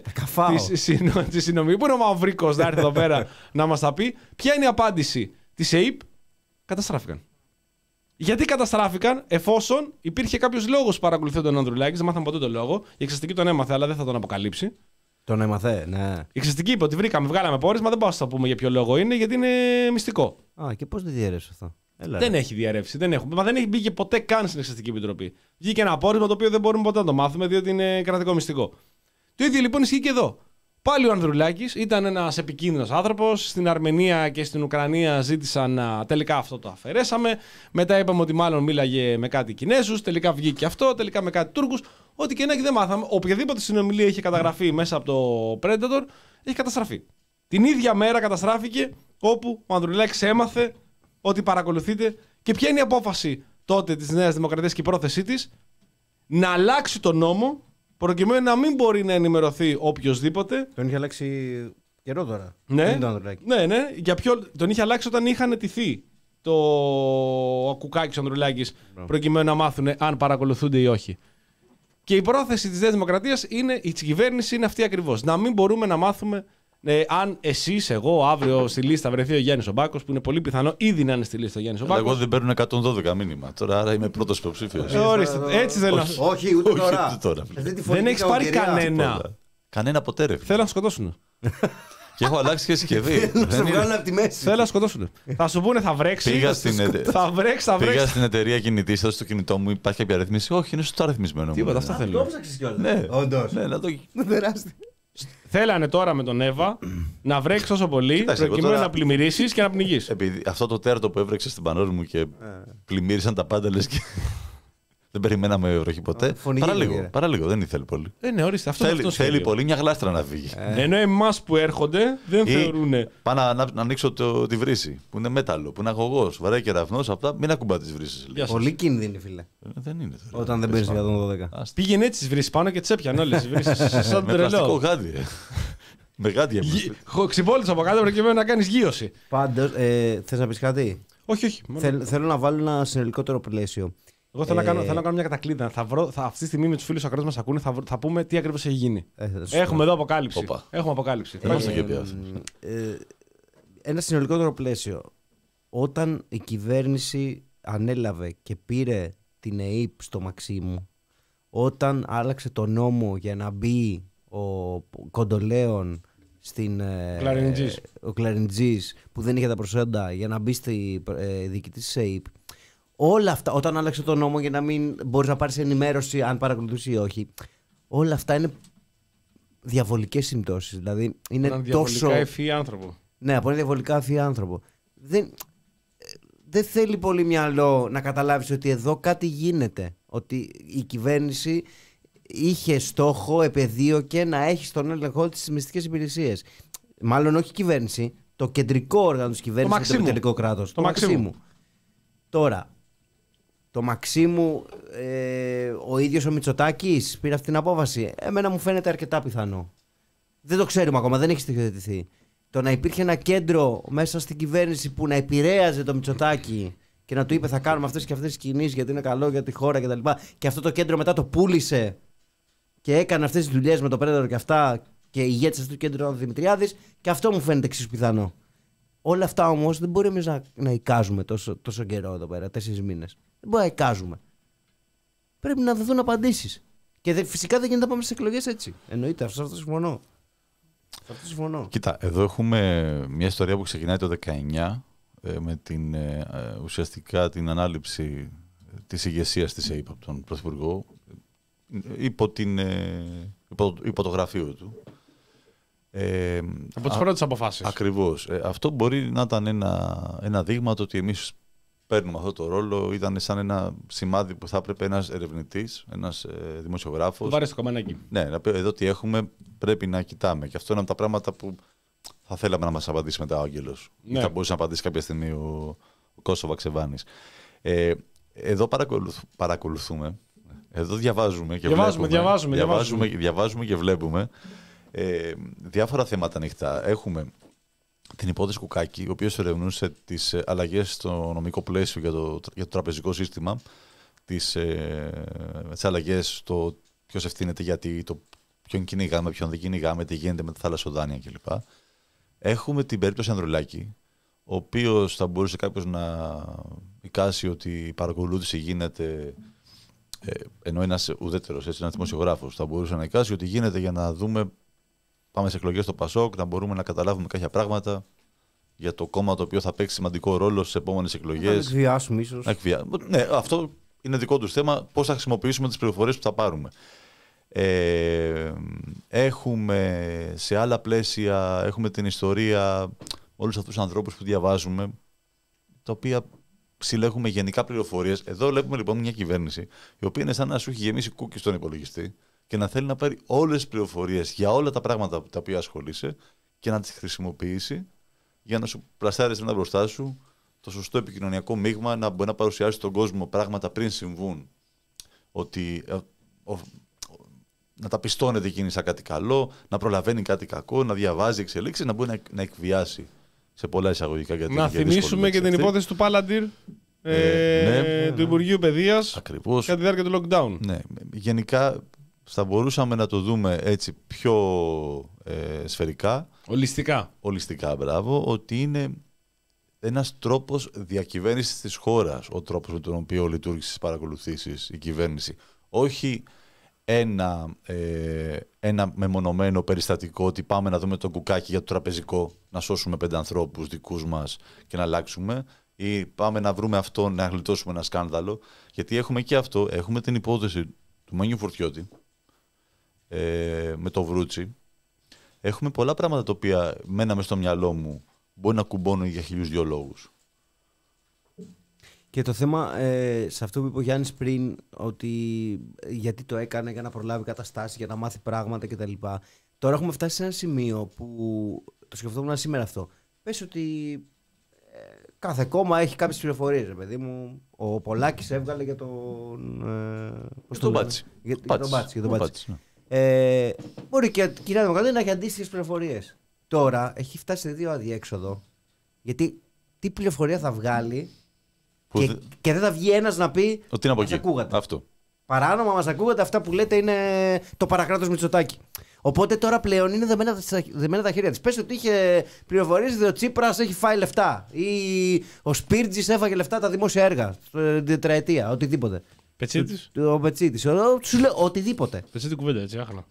Τη συνομιλία. Πού είναι ο Μαυρίκος να έρθει εδώ πέρα να μας τα πει. Ποια είναι η απάντηση της ΕΙΠ? Καταστράφηκαν. Γιατί καταστράφηκαν, εφόσον υπήρχε κάποιος λόγος που παρακολουθεί τον Ανδρουλάκη, δεν μάθαμε ποτέ τον λόγο. Η εξαστική τον έμαθε, αλλά δεν θα τον αποκαλύψει. Τον έμαθε, ναι. Η εξαστική είπε ότι βρήκαμε, βγάλαμε πόρισμα, δεν πάω να σα πούμε για ποιο λόγο είναι, γιατί είναι μυστικό. Α, και πώς δεν διέρευσε αυτό? Έλα, δεν έχει διαρρεύσει. Δεν έχουμε. Μα δεν έχει μπει και ποτέ καν στην Εξεταστική Επιτροπή. Βγήκε ένα πόρισμα το οποίο δεν μπορούμε ποτέ να το μάθουμε, διότι είναι κρατικό μυστικό. Το ίδιο λοιπόν ισχύει και εδώ. Πάλι ο Ανδρουλάκης ήταν ένας επικίνδυνος άνθρωπος. Στην Αρμενία και στην Ουκρανία ζήτησαν να. Τελικά αυτό το αφαιρέσαμε. Μετά είπαμε ότι μάλλον μίλαγε με κάτι Κινέζους. Τελικά βγήκε αυτό. Τελικά με κάτι Τούρκους. Ό,τι και να έχει δεν μάθαμε. Οποιαδήποτε συνομιλία είχε καταγραφεί μέσα από το Predator έχει καταστραφεί. Την ίδια μέρα καταστράφηκε όπου ο Ανδρουλάκης έμαθε ότι παρακολουθείτε. Και ποια είναι η απόφαση τότε της Νέας Δημοκρατίας και η πρόθεσή της? Να αλλάξει τον νόμο προκειμένου να μην μπορεί να ενημερωθεί οποιοσδήποτε. Τον είχε αλλάξει καιρό τώρα. Ναι, ναι, ναι. Για ποιο... Τον είχε αλλάξει όταν είχαν αιτηθεί το ο Κουκάκης, ο Ανδρουλάκης, προκειμένου να μάθουν αν παρακολουθούνται ή όχι. Και η πρόθεση της Νέας Δημοκρατίας είναι, η κυβέρνηση είναι αυτή ακριβώς. Να μην μπορούμε να μάθουμε ε, αν εσείς, εγώ, αύριο στη λίστα βρεθεί ο Γιάννης ο Μπάκος, που είναι πολύ πιθανό ήδη να είναι στη λίστα ο Γιάννης ο Μπάκος. Εγώ δεν παίρνουν εκατόν δώδεκα μήνυμα. Τώρα άρα είμαι πρώτος υποψήφιος. Ε, ορίστε, έτσι θέλω να. Όχι, ούτε τώρα. Δεν έχεις πάρει κανένα. Κανένα ποτέ, ρε. Θέλω να σκοτώσουν. Και έχω αλλάξει και συσκευή. Θα βγάλουν από τη μέση. Θέλω να σκοτώσουν. Θα σου πούνε θα βρέξει. Πήγα στην, θα βρέξει, θα βρέξει. Πήγα στην εταιρεία κινητή, έδωσε το κινητό μου, υπάρχει κάποια ρυθμίση. Όχι, είναι σωστά ρυθμισμένο. Τίποτα, αυτά θέλω. Το ψάξεις κιόλας. Ναι, όντως. Ναι, να το. Τεράστιο. Θέλανε τώρα με τον Εύα να βρέξει όσο πολύ, Κοίταξε, προκειμένου τώρα... να πλημμυρίσεις και να πνιγείς. Επειδή αυτό το τέρατο που έβρεξε στην πανόρη μου και πλημμύρισαν τα πάντα, λες και. Δεν περιμέναμε βροχή ποτέ. Παράλίγο, παράλίγο, δεν ήθελε πολύ. Ε, ναι, ορίστε, αυτό θέλει, θέλει πολύ μια γλάστρα να φύγει. Ε. Ενώ εμάς που έρχονται δεν θεωρούν. Πάω να, να, να ανοίξω το, τη βρύση που είναι μέταλλο, που είναι αγωγός, βαράει κεραυνός, αυτά. Μην ακουμπάτε τις βρύσεις. Πολύ κίνδυνη, φίλε. Ε, δεν είναι. Τώρα. Όταν δεν παίρνει εκατόν δώδεκα. Πήγαινε έτσι τις βρύσεις πάνω και τσέπιαν όλες τις βρύσεις. Σαν με πλαστικό γάδι. Με γάντια. Ξυπόλυτες από κάτω προκειμένου να κάνεις γύρωση. Πάντως, ε, θες να πεις κάτι? Όχι, όχι. Θέλ, θέλω να βάλω ένα συνολικότερο πλαίσιο. Εγώ θέλω, ε... να κάνω, θέλω να κάνω μια κατακλείδα. Θα βρω, θα, αυτή τη στιγμή με τους φίλους ακρότες μας ακούνε, θα, θα πούμε τι ακριβώς έχει γίνει. Ε, Έχουμε εδώ αποκάλυψη. Οπα. Έχουμε αποκάλυψη. Ε, ε, ε, ένα συνολικότερο πλαίσιο. Όταν η κυβέρνηση ανέλαβε και πήρε την ΕΙΠ στο Μαξίμου, όταν άλλαξε το νόμο για να μπει ο Κοντολέων στην, Κλαρινιτζής. Ε, ο Κλαρινιτζής που δεν είχε τα προσόντα για να μπει στη ε, διοικητή της ΕΙΠ. Όλα αυτά, όταν άλλαξε το νόμο για να μην μπορείς να πάρεις ενημέρωση αν παρακολουθείς ή όχι, όλα αυτά είναι διαβολικές συμπτώσεις. Δηλαδή είναι έναν τόσο. Διαβολικά ευφύ άνθρωπο. Ναι, από ένα διαβολικά ευφύ άνθρωπο. Δεν, δεν θέλει πολύ μυαλό να καταλάβεις ότι εδώ κάτι γίνεται. Ότι η κυβέρνηση είχε στόχο, επαιδείο και να έχει στον έλεγχό της τις μυστικές υπηρεσίες. Μάλλον όχι η κυβέρνηση, το κεντρικό όργανο της κυβέρνησης και το επιτελικό κράτος. Το, το Μαξίμου. Τώρα, το Μαξίμου, ε, ο ίδιος ο Μητσοτάκης πήρε αυτή την απόφαση. Εμένα μου φαίνεται αρκετά πιθανό. Δεν το ξέρουμε ακόμα, δεν έχει στοιχειοθετηθεί. Το να υπήρχε ένα κέντρο μέσα στην κυβέρνηση που να επηρέαζε το Μητσοτάκη και να του είπε θα κάνουμε αυτές και αυτές τις κινήσεις γιατί είναι καλό για τη χώρα κτλ. Και, και αυτό το κέντρο μετά το πούλησε και έκανε αυτές τις δουλειές με το Predator και αυτά και ηγέτης αυτού του κέντρου ήταν ο Δημητριάδης, και αυτό μου φαίνεται εξίσου πιθανό. Όλα αυτά όμως δεν μπορεί εμείς να, να εικάζουμε τόσο, τόσο καιρό εδώ πέρα, τέσσερις μήνες. Δεν μπορεί να εικάζουμε. Πρέπει να δοθούν απαντήσεις. Και δε, φυσικά δεν γίνεται να πάμε στις εκλογές έτσι. Εννοείται, αυτό, αυτό συμφωνώ. Αυτό συμφωνώ. Κοίτα, εδώ έχουμε μια ιστορία που ξεκινάει το δεκαεννιά ε, με την, ε, ουσιαστικά την ανάληψη της ηγεσίας της ΕΙΠ από τον Πρωθυπουργό υπό την ε, υπό, υπό το γραφείο του. Ε, από τις πρώτες αποφάσεις. Ακριβώς. Ε, αυτό μπορεί να ήταν ένα, ένα δείγμα το ότι εμείς παίρνουμε αυτό το ρόλο. Ήταν σαν ένα σημάδι που θα έπρεπε ένας ερευνητής, ένας ε, δημοσιογράφος. Βάρε το κομμενάκι. Ναι, να πει εδώ τι έχουμε, πρέπει να κοιτάμε. Και αυτό είναι από τα πράγματα που θα θέλαμε να μας απαντήσει μετά ο Άγγελος. Ναι. Θα μπορούσε να απαντήσει κάποια στιγμή ο, ο Κώστας Βαξεβάνης. Ε, εδώ παρακολουθ, παρακολουθούμε. Εδώ διαβάζουμε και διαβάζουμε, βλέπουμε. Διαβάζουμε, διαβάζουμε, διαβάζουμε και βλέπουμε ε, διάφορα θέματα ανοιχτά. Έχουμε την υπόθεση Κουκάκη, ο οποίος ερευνούσε τις αλλαγές στο νομικό πλαίσιο για το, για το τραπεζικό σύστημα, τις, ε, τις αλλαγές στο ποιος ευθύνεται γιατί, το ποιον κυνηγάμε, ποιον δεν κυνηγάμε, τι γίνεται με τα θαλασσοδάνεια κλπ. Έχουμε την περίπτωση Ανδρουλάκη, ο οποίος θα μπορούσε κάποιος να εικάσει ότι η παρακολούθηση γίνεται, ε, ενώ ένας ουδέτερος, έτσι, ένας δημοσιογράφος, θα μπορούσε να εικάσει ότι γίνεται για να δούμε, πάμε σε εκλογές στο Πασόκ, να μπορούμε να καταλάβουμε κάποια πράγματα για το κόμμα το οποίο θα παίξει σημαντικό ρόλο στις επόμενες εκλογές. Να εκβιάσουμε ίσως. Εκβιά... Ναι, αυτό είναι δικό του θέμα, πώς θα χρησιμοποιήσουμε τις πληροφορίες που θα πάρουμε. Ε, έχουμε σε άλλα πλαίσια, έχουμε την ιστορία, όλους αυτούς τους ανθρώπους που διαβάζουμε, τα οποία συλλέγουμε γενικά πληροφορίες. Εδώ βλέπουμε λοιπόν μια κυβέρνηση, η οποία είναι σαν να σου έχει γεμίσει κούκκι στον υπολογιστή και να θέλει να πάρει όλες τις πληροφορίες για όλα τα πράγματα τα οποία ασχολείσαι και να τις χρησιμοποιήσει για να σου πλασάρει ένα μπροστά σου το σωστό επικοινωνιακό μείγμα, να μπορεί να παρουσιάσει στον κόσμο πράγματα πριν συμβούν, ότι ο, ο, να τα πιστώνεται εκείνη σαν κάτι καλό, να προλαβαίνει κάτι κακό, να διαβάζει εξελίξεις, να μπορεί να, να εκβιάσει σε πολλά εισαγωγικά. Για την, να για θυμίσουμε και την υπόθεση του Παλαντήρ, ε, ε, ναι, του Υπουργείου Παιδείας, ακριβώς, κατά τη διάρκεια του lockdown. Ναι, γενικά θα μπορούσαμε να το δούμε έτσι πιο ε, σφαιρικά. Ολιστικά. Ολιστικά, μπράβο, ότι είναι ένας τρόπος διακυβέρνησης της χώρας, ο τρόπος με τον οποίο λειτουργήσε στις παρακολουθήσεις η κυβέρνηση. Όχι ένα, ε, ένα μεμονωμένο περιστατικό ότι πάμε να δούμε τον Κουκάκη για το τραπεζικό, να σώσουμε πέντε ανθρώπους δικούς μας και να αλλάξουμε, ή πάμε να βρούμε αυτό, να γλιτώσουμε ένα σκάνδαλο. Γιατί έχουμε και αυτό, έχουμε την υπόθεση του Μένιου Φορτιώτη ε, με το Βρούτσι. Έχουμε πολλά πράγματα τα οποία μέναμε στο μυαλό μου, μπορεί να κουμπώνουν για χιλιούς δυο λόγους. Και το θέμα, ε, σε αυτό που είπε ο Γιάννης πριν, ότι γιατί το έκανε για να προλάβει καταστάσεις, για να μάθει πράγματα κτλ. Τώρα έχουμε φτάσει σε ένα σημείο που το σκεφτόμουν σήμερα αυτό. Πες ότι ε, κάθε κόμμα έχει κάποιες πληροφορίες, ρε παιδί μου. Ο Πολάκης έβγαλε για τον... Ε, για τον Μπάτσι. Για, για τον Μπάτσι. Για τον Μπάτσι. Ναι. Ε, μπορεί και η κυρία Δημοκρατία να έχει αντίστοιχες πληροφορίες. Τώρα έχει φτάσει σε δύο αδιέξοδο. Γιατί τι πληροφορία θα βγάλει και, δε... και δεν θα βγει ένας να πει ότι είναι από εκεί. Ακούγατε. Αυτό. Παράνομα μας ακούγατε, αυτά που λέτε είναι το παρακράτος Μητσοτάκη. Οπότε τώρα πλέον είναι δεμένα, δεμένα τα χέρια της. Πες ότι είχε πληροφορίες ότι ο Τσίπρας έχει φάει λεφτά ή ο Σπίρτζης έφαγε λεφτά τα δημόσια έργα στην τετραετία, οτιδήποτε. Πετσίτης. Ο Πετσίτης. Σου λέω οτιδήποτε. Πετσίτη κουβέντα, έτσι, άχανα.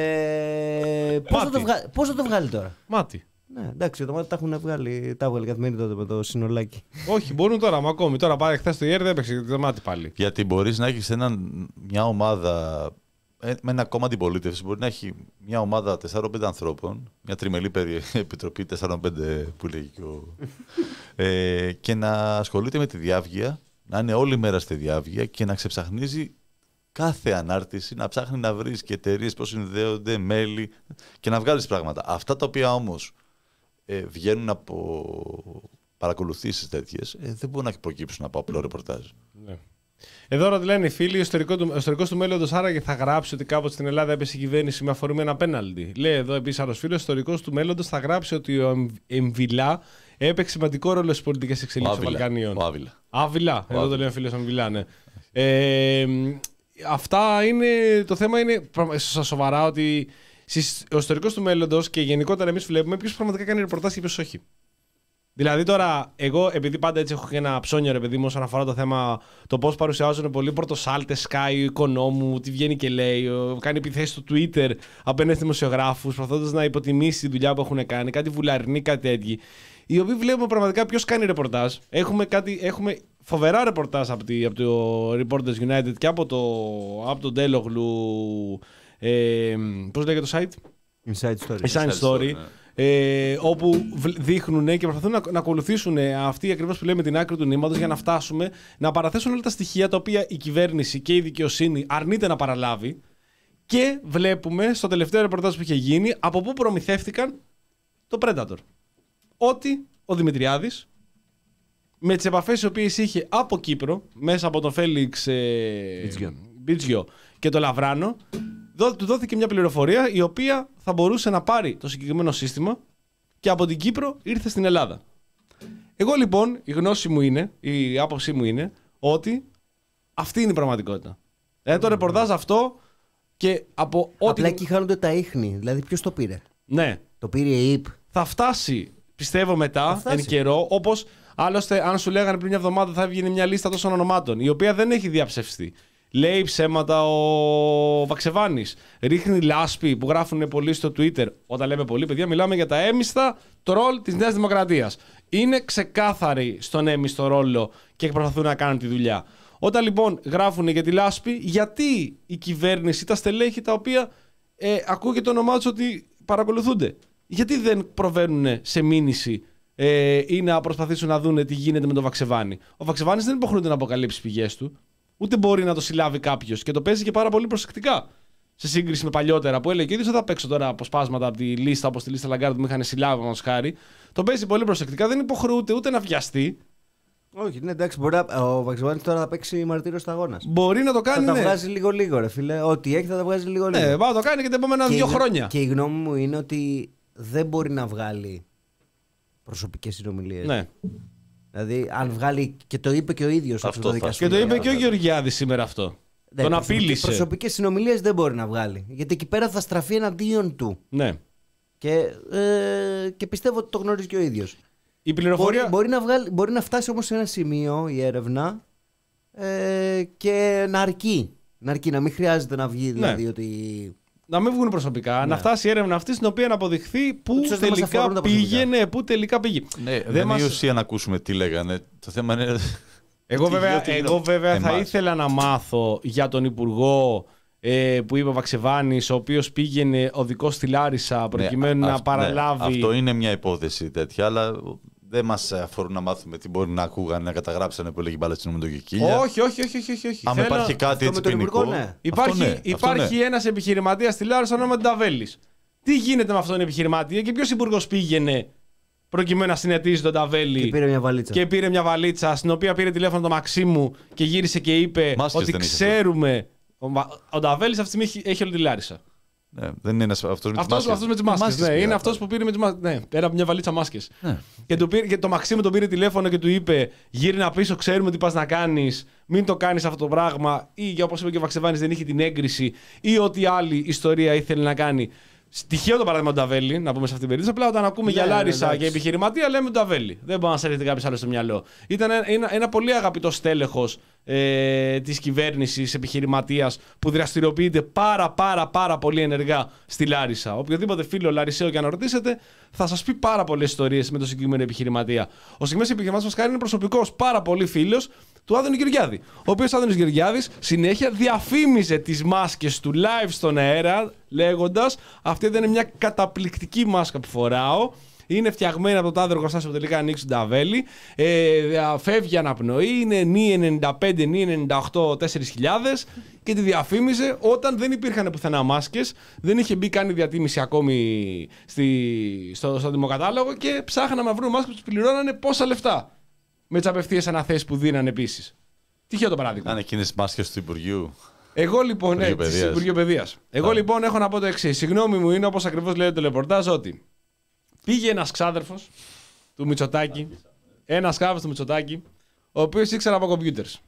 Ε, πώς, θα το βγα... πώς θα το βγάλει τώρα. Μάτι. Ναι, εντάξει, το μάτι τα έχουν βγάλει. Τα έβγαλε καθημερινή τότε με το συνολάκι. Όχι, μπορούν τώρα, μα ακόμη. Τώρα πάρε χθες το Ιέρ, δεν έπαιξε το μάτι πάλι. Γιατί μπορείς να έχεις μια ομάδα με ένα κόμμα αντιπολίτευση, μπορεί να έχει μια ομάδα τεσσάρων πέντε ανθρώπων, μια τριμελή επιτροπή τεσσάρων πέντε που λέγει και ο. ε, και να ασχολείται με τη διάβγεια, να είναι όλη μέρα στη διάβγεια και να ξεψαχνίζει κάθε ανάρτηση, να ψάχνει να βρει και εταιρείες πώς συνδέονται, μέλη και να βγάλεις πράγματα. Αυτά τα οποία όμως ε, βγαίνουν από παρακολουθήσεις τέτοιες, ε, δεν μπορούν να προκύψουν από απλό ρεπορτάζ. Ναι. Εδώ ρωτάνε λένε οι φίλοι, ο ιστορικός του μέλλοντος άραγε θα γράψει ότι κάποτε στην Ελλάδα έπεσε η κυβέρνηση με αφορμή ένα πέναλτι. Λέει εδώ επίσης άλλος φίλος, ο ιστορικός του μέλλοντος θα γράψει ότι ο Εμβιλά έπαιξε σημαντικό ρόλο στις πολιτικές εξελίξεις των Βαλκανίων. Ο Άβυλα. Άβυλα, εδώ το λέει ο φίλος Εμβιλά, ναι. Ε, αυτά είναι, το θέμα είναι στα σοβαρά ότι ο ιστορικός του μέλλοντος και γενικότερα εμείς βλέπουμε ποιος πραγματικά κάνει ρεπορτάζ και ποιος όχι. Δηλαδή τώρα, εγώ επειδή πάντα έτσι έχω και ένα ψώνιο ρε παιδί μου όσον αφορά το θέμα το πώς παρουσιάζουν πολλοί πορτοσάλτες, Sky, Οικονόμου, τι βγαίνει και λέει, κάνει επιθέσεις στο Twitter απέναντι στους δημοσιογράφους, προσπαθώντας να υποτιμήσει τη δουλειά που έχουν κάνει, κάτι βουλαρινή, κάτι τέτοιο. Οι οποίοι βλέπουμε πραγματικά ποιος κάνει ρεπορτάζ. Έχουμε, κάτι, έχουμε φοβερά ρεπορτάζ από, τη, από το Reporters United και από το, από τον Τέλογλου Ε, πώς λέγεται το site? Inside Story. Inside Story. story ναι. ε, όπου δείχνουν και προσπαθούν να, να ακολουθήσουν αυτή ακριβώς που λέμε την άκρη του νήματος για να φτάσουμε να παραθέσουν όλα τα στοιχεία τα οποία η κυβέρνηση και η δικαιοσύνη αρνείται να παραλάβει. Και βλέπουμε στο τελευταίο ρεπορτάζ που είχε γίνει από πού προμηθεύτηκαν το Predator. Ότι ο Δημητριάδης με τις επαφές οι οποίες είχε από Κύπρο μέσα από τον Φέλιξ ε, Μπίτζιο και τον Λαβράνο, δό, του δόθηκε μια πληροφορία η οποία θα μπορούσε να πάρει το συγκεκριμένο σύστημα και από την Κύπρο ήρθε στην Ελλάδα. Εγώ λοιπόν η γνώση μου είναι, η άποψή μου είναι ότι αυτή είναι η πραγματικότητα. Ε, το ρεπορτάζ αυτό και από ό,τι... Απλά εκεί χάνονται τα ίχνη. Δηλαδή ποιος το πήρε? Ναι. Το πήρε η ΙΠ. Θα φτάσει, πιστεύω, μετά, εν καιρό, όπως άλλωστε αν σου λέγανε πριν μια εβδομάδα θα έβγαινε μια λίστα τόσων ονομάτων, η οποία δεν έχει διαψευστεί. Λέει ψέματα ο Βαξεβάνης. Ρίχνει λάσπη που γράφουν πολλοί στο Twitter. Όταν λέμε πολλοί, παιδιά, μιλάμε για τα έμιστα τρόλ της Νέας Δημοκρατίας. Είναι ξεκάθαροι στον έμιστο ρόλο και προσπαθούν να κάνουν τη δουλειά. Όταν λοιπόν γράφουν για τη λάσπη, γιατί η κυβέρνηση, τα στελέχη τα οποία ε, ακούγεται το όνομά τους ότι παρακολουθούνται, γιατί δεν προβαίνουν σε μήνυση ε, ή να προσπαθήσουν να δουν τι γίνεται με τον Βαξεβάνη? Ο Βαξεβάνης δεν υποχρεούται να αποκαλύψει πηγές του, ούτε μπορεί να το συλλάβει κάποιος και το παίζει και πάρα πολύ προσεκτικά. Σε σύγκριση με παλιότερα που έλεγε και δεν θα παίξω τώρα αποσπάσματα από τη λίστα όπως τη λίστα Λαγκάρντ που μου είχαν συλλάβει μας χάρη. Το παίζει πολύ προσεκτικά, δεν υποχρεούται ούτε να βιαστεί. Όχι, ναι, εντάξει, μπορεί να... ο Βαξεβάνης τώρα θα παίξει μαρτύριος αγώνας. Μπορεί να το κάνει. Θα ναι. τα βγάζει λίγο-λίγο, ρε φίλε. Ό,τι έχει θα τα βγάζει λίγο-λίγο. Ναι, θα το κάνει και τα επόμενα δύο η... χρόνια. Και η γνώμη μου είναι ότι δεν μπορεί να βγάλει προσωπικές συνομιλίες. Ναι. Δηλαδή, αν βγάλει. Και το είπε και ο ίδιος αυτό το δικαστήριο. Και το είπε και ο Γεωργιάδης σήμερα αυτό. Ναι, τον απείλησε. Προσωπικές συνομιλίες δεν μπορεί να βγάλει. Γιατί εκεί πέρα θα στραφεί εναντίον του. Ναι. Και, ε, και πιστεύω ότι το γνωρίζει και ο ίδιος. Η πληροφορία... Μπορεί, μπορεί, να βγάλει, μπορεί να φτάσει όμως σε ένα σημείο η έρευνα ε, και να αρκεί. Να αρκεί, να μην χρειάζεται να βγει δηλαδή ναι. ότι... Να μην βγουν προσωπικά, ναι. Να φτάσει η έρευνα αυτή στην οποία να αποδειχθεί πού τελικά πήγαινε, πού τελικά πήγε. Ναι, δεν, δεν μας... είναι η ουσία να ακούσουμε τι λέγανε. Το θέμα είναι... Εγώ βέβαια, εγώ βέβαια θα ήθελα να μάθω για τον Υπουργό ε, που είπε ο Βαξεβάνης, ο οποίος πήγαινε οδικός στη Λάρισα προκειμένου ναι, να παραλάβει... Ναι, αυτό είναι μια υπόθεση τέτοια, αλλά... Δεν μας αφορούν να μάθουμε τι μπορεί να ακούγανε, να καταγράψανε που έλεγε Παλαιστίνο με τον Κικίλια. Όχι, όχι, όχι, όχι, όχι. Αν Θέλω... υπάρχει κάτι έτσι ποινικό. Ναι. Υπάρχει, ναι, υπάρχει ναι. ένας επιχειρηματίας στη Λάρισα ονόματι Νταβέλης. Τι γίνεται με αυτόν τον επιχειρηματία και ποιος υπουργός πήγαινε προκειμένου να συνετίζει τον Νταβέλη. Και πήρε μια βαλίτσα. Και πήρε μια βαλίτσα, στην οποία πήρε τηλέφωνο τον Μαξίμου και γύρισε και είπε Μάσκες ότι ξέρουμε. Ο Νταβέλης αυτή τη στιγμή έχει όλη τη Λάρισα. Ναι, δεν είναι ένας, αυτός με τις αυτός, μάσκες. Αυτός με τις μάσκες, ναι. Είναι αυτός που πήρε με τις μάσκες. Ναι, πέρα από μια βαλίτσα μάσκες. Ναι. Και, του πήρε, και το Μαξίμου τον πήρε τηλέφωνο και του είπε: γύρνα πίσω, ξέρουμε τι πας να κάνεις. Μην το κάνεις αυτό το πράγμα. Ή όπως είπε και ο Βαξεβάνης, δεν είχε την έγκριση. Ή ό,τι άλλη ιστορία ήθελε να κάνει. Στοιχείο το παράδειγμα του Νταβέλη, να πούμε σε αυτήν την περίπτωση. Απλά όταν ακούμε yeah, για Λάρισα και επιχειρηματία, λέμε του Νταβέλη. Δεν μπορεί να σε έρχεται κάποιο άλλο στο μυαλό. Ήταν ένα, ένα, ένα πολύ αγαπητό στέλεχος ε, της κυβέρνησης, επιχειρηματίας, που δραστηριοποιείται πάρα πάρα πάρα πολύ ενεργά στη Λάρισα. Οποιοδήποτε φίλο Λαρισαίο και αν ρωτήσετε, θα σας πει πάρα πολλές ιστορίες με τον συγκεκριμένο επιχειρηματία. Ο συγκεκριμένος επιχειρηματίας μας είναι προσωπικός πάρα πολύ φίλος του Άδωνη Γεωργιάδη. Ο οποίος Άδωνης Γεωργιάδης συνέχεια διαφήμιζε τις μάσκες του live στον αέρα, λέγοντας: αυτή δεν είναι μια καταπληκτική μάσκα που φοράω. Είναι φτιαγμένη από το τάδε εργοστάσιο που τελικά ανοίξει τον Νταβέλη. Ε, φεύγει αναπνοή. Είναι νι ενενήντα πέντε, νι ενενήντα οκτώ, τέσσερις χιλιάδες. Και τη διαφήμιζε όταν δεν υπήρχαν πουθενά μάσκες. Δεν είχε μπει καν η διατίμηση ακόμη στη, στο, στο δημοκατάλογο. Και ψάχναμε να βρουν μάσκες που τους πληρώνανε πόσα λεφτά. Με τις απευθείας αναθέσεις που δίνανε επίσης. Τυχαίο το παράδειγμα. Αν εκείνες τις μάσκες του Υπουργείου. Εγώ λοιπόν. Ναι, της Υπουργείου Παιδείας. Εγώ λοιπόν έχω να πω το εξής. Συγγνώμη μου είναι όπως ακριβώς λέει το ρεπορτάζ ότι πήγε ένας ξάδερφος του Μητσοτάκη, ένας ξάδερφος του Μητσοτάκη, ο οποίος ήξερε από κομπιούτερς.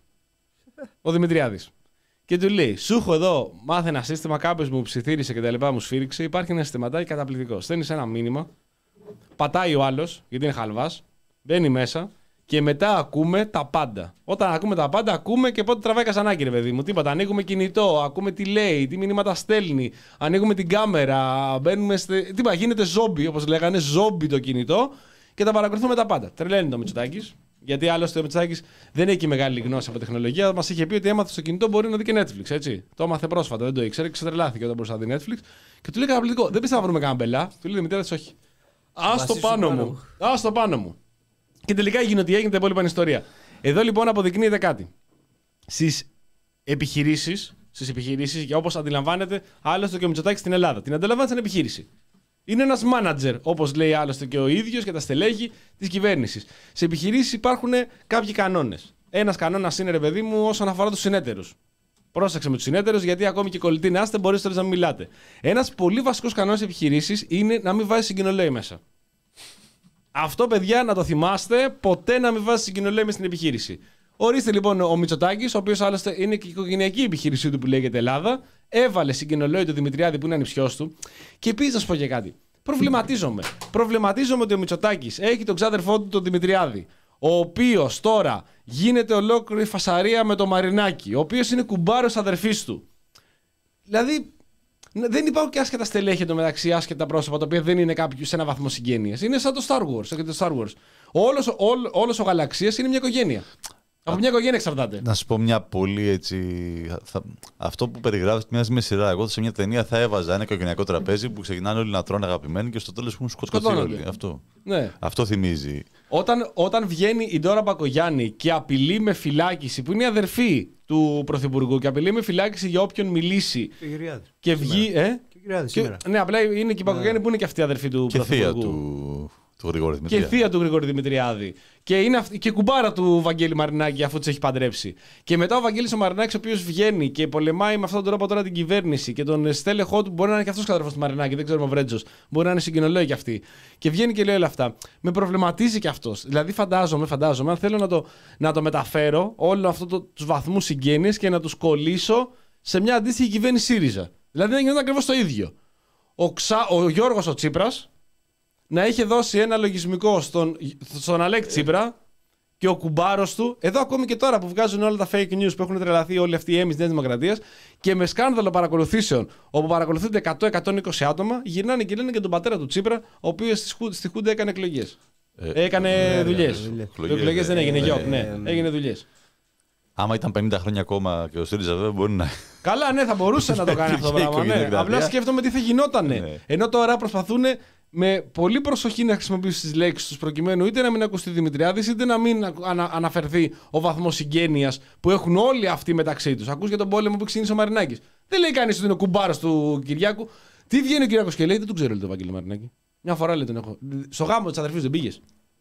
Ο Δημητριάδης. Και του λέει: σου έχω εδώ, μάθε ένα σύστημα, κάποιος μου ψιθύρισε και τα λοιπά, μου σφύριξε. Υπάρχει ένα συστηματάκι καταπληκτικό. Στέλνεις ένα μήνυμα, πατάει ο άλλος, γιατί είναι χαλβάς, μπαίνει μέσα. Και μετά ακούμε τα πάντα. Όταν ακούμε τα πάντα, ακούμε και πότε τραβάει καζανάκι, ρε παιδί μου. Τίποτα. Ανοίγουμε κινητό, ακούμε τι λέει, τι μηνύματα στέλνει. Ανοίγουμε την κάμερα, μπαίνουμε. Στε... Τίποτα. Γίνεται ζόμπι, όπως λέγανε, ζόμπι το κινητό και τα παρακολουθούμε τα πάντα. Τρελαίνει το Μητσοτάκης. Γιατί άλλωστε ο Μητσοτάκης δεν έχει μεγάλη γνώση από τεχνολογία. Μας είχε πει ότι έμαθε στο κινητό μπορεί να δει και Netflix. Έτσι. Το έμαθε πρόσφατα, δεν το ήξερε και ξετρελάθηκε όταν μπορούσε να δει Netflix. Και του λέει παραπληκτικό: δεν πιστεύω να βρούμε κανένα μπελά. Του λέει Δημητρία, όχι. Α το πάνω μου. Α το πάνω μου. Και τελικά έγινε ότι έγινε, τα υπόλοιπα είναι ιστορία. Εδώ λοιπόν αποδεικνύεται κάτι. Στις επιχειρήσεις, στις επιχειρήσεις, και όπως αντιλαμβάνεται άλλωστε και ο Μητσοτάκης στην Ελλάδα. Την αντιλαμβάνεται σαν επιχείρηση. Είναι ένας μάνατζερ, όπως λέει άλλωστε και ο ίδιος και τα στελέχη της κυβέρνησης. Σε επιχειρήσεις υπάρχουν κάποιοι κανόνες. Ένας κανόνας είναι, ρε παιδί μου, όσον αφορά τους συνεταιρούς. Πρόσεξε με τους συνεταιρούς, γιατί ακόμη και κολλητοί να είστε, μπορείτε να μην μιλάτε. Ένας πολύ βασικός κανόνας επιχειρήσεις είναι να μην βάζει συγκοινωνιολόγοι μέσα. Αυτό, παιδιά, να το θυμάστε, ποτέ να μην βάζει συγκοινωνιολόγοι μέσα στην επιχείρηση. Ορίστε λοιπόν ο Μητσοτάκης, ο οποίος άλλωστε είναι και η οικογενειακή επιχείρησή του που λέγεται Ελλάδα, έβαλε συγκοινωνιολόγη του Δημητριάδη που είναι ανιψιός του. Και επίσης να σου πω και κάτι. Προβληματίζομαι. Προβληματίζομαι ότι ο Μητσοτάκης έχει τον ξάδερφό του τον Δημητριάδη, ο οποίος τώρα γίνεται ολόκληρη φασαρία με το Μαρινάκι, ο οποίος είναι κουμπάρος αδερφής του. Δηλαδή, δεν υπάρχουν και άσχετα στελέχη εντωμεταξύ, άσχετα πρόσωπα τα οποία δεν είναι κάποιου σε ένα βαθμό συγγένειας. Είναι σαν το Star Wars. Σαν το Star Wars. Όλος, ό, όλος ο Γαλαξίας είναι μια οικογένεια. Από μια οικογένεια εξαρτάται. Να σου πω μια πολύ έτσι. Θα... Αυτό που περιγράφει μοιάζει με σειρά. Εγώ σε μια ταινία θα έβαζα ένα οικογενειακό τραπέζι που ξεκινάνε όλοι να τρώνε αγαπημένοι και στο τέλος έχουν σκοτωθεί όλοι. Αυτό. Ναι. Αυτό θυμίζει. Όταν, όταν βγαίνει η Ντόρα Μπακογιάννη και απειλεί με φυλάκιση, που είναι η αδερφή του Πρωθυπουργού, και απειλεί με φυλάκιση για όποιον μιλήσει. Και βγει. Ε? Και, ναι, απλά είναι και η Μπακογιάννη που είναι και αυτή η αδερφή του και Πρωθυπουργού. Θεία του... Του Γρηγόρη και η θεία του Γρηγόρη Δημητριάδη. Και είναι αυτή, και κουμπάρα του Βαγγέλη Μαρινάκη, αφού του έχει παντρέψει. Και μετά ο Βαγγέλης ο Μαρινάκης, ο οποίος βγαίνει και πολεμάει με αυτόν τον τρόπο τώρα την κυβέρνηση και τον στέλεχό του, μπορεί να είναι και αυτός καταρροφός του Μαρινάκη, δεν ξέρουμε ο Βρέτζος, μπορεί να είναι συγκοινωνιολόγοι κι αυτοί. Και βγαίνει και λέει όλα αυτά. Με προβληματίζει κι αυτός. Δηλαδή, φαντάζομαι, φαντάζομαι, αν θέλω να το, να το μεταφέρω όλο αυτό το, τους βαθμούς συγγένειας και να τους κολλήσω σε μια αντίστοιχη κυβέρνηση ΣΥΡΙΖΑ. Δηλαδή, δεν γινόταν ακριβώς το ίδιο. Ο, Ξα, ο Γιώργος ο Τσίπρας να είχε δώσει ένα λογισμικό στον, στον Αλέκ Τσίπρα και ο κουμπάρος του, εδώ ακόμη και τώρα που βγάζουν όλα τα fake news που έχουν τρελαθεί όλοι αυτοί οι έμεις της Νέας Δημοκρατίας, και με σκάνδαλο παρακολουθήσεων όπου παρακολουθούνται εκατό με εκατόν είκοσι άτομα, γυρνάνε και λένε και τον πατέρα του Τσίπρα, ο οποίος στη Χούντα έκανε εκλογές. Ε, έκανε ε, δουλειές. Εκλογές δεν έγινε, γιοκ, ναι, έγινε δουλειές. Άμα ήταν πενήντα χρόνια ακόμα και ο ΣΥΡΙΖΑ, βέβαια μπορεί να. Καλά, ναι, θα μπορούσε να το κάνει αυτό το πράγμα. Ναι. Απλά σκέφτομαι τι θα γινότανε. Ναι. Ενώ τώρα προσπαθούν με πολύ προσοχή να χρησιμοποιήσουν τις λέξεις τους προκειμένου είτε να μην ακουστεί Δημητριάδης, είτε να μην ανα, αναφερθεί ο βαθμός συγγένειας που έχουν όλοι αυτοί μεταξύ τους. Ακούς για τον πόλεμο που ξεκίνησε ο Μαρινάκης. Δεν λέει κανείς ότι είναι ο κουμπάρος του Κυριάκου. Τι βγαίνει ο Κυριάκος και λέει, δεν τον ξέρω, λέει τον Βαγγέλη Μαρινάκη. Μια φορά λέει τον έχω. Στο γάμο της αδερφής δεν πήγες.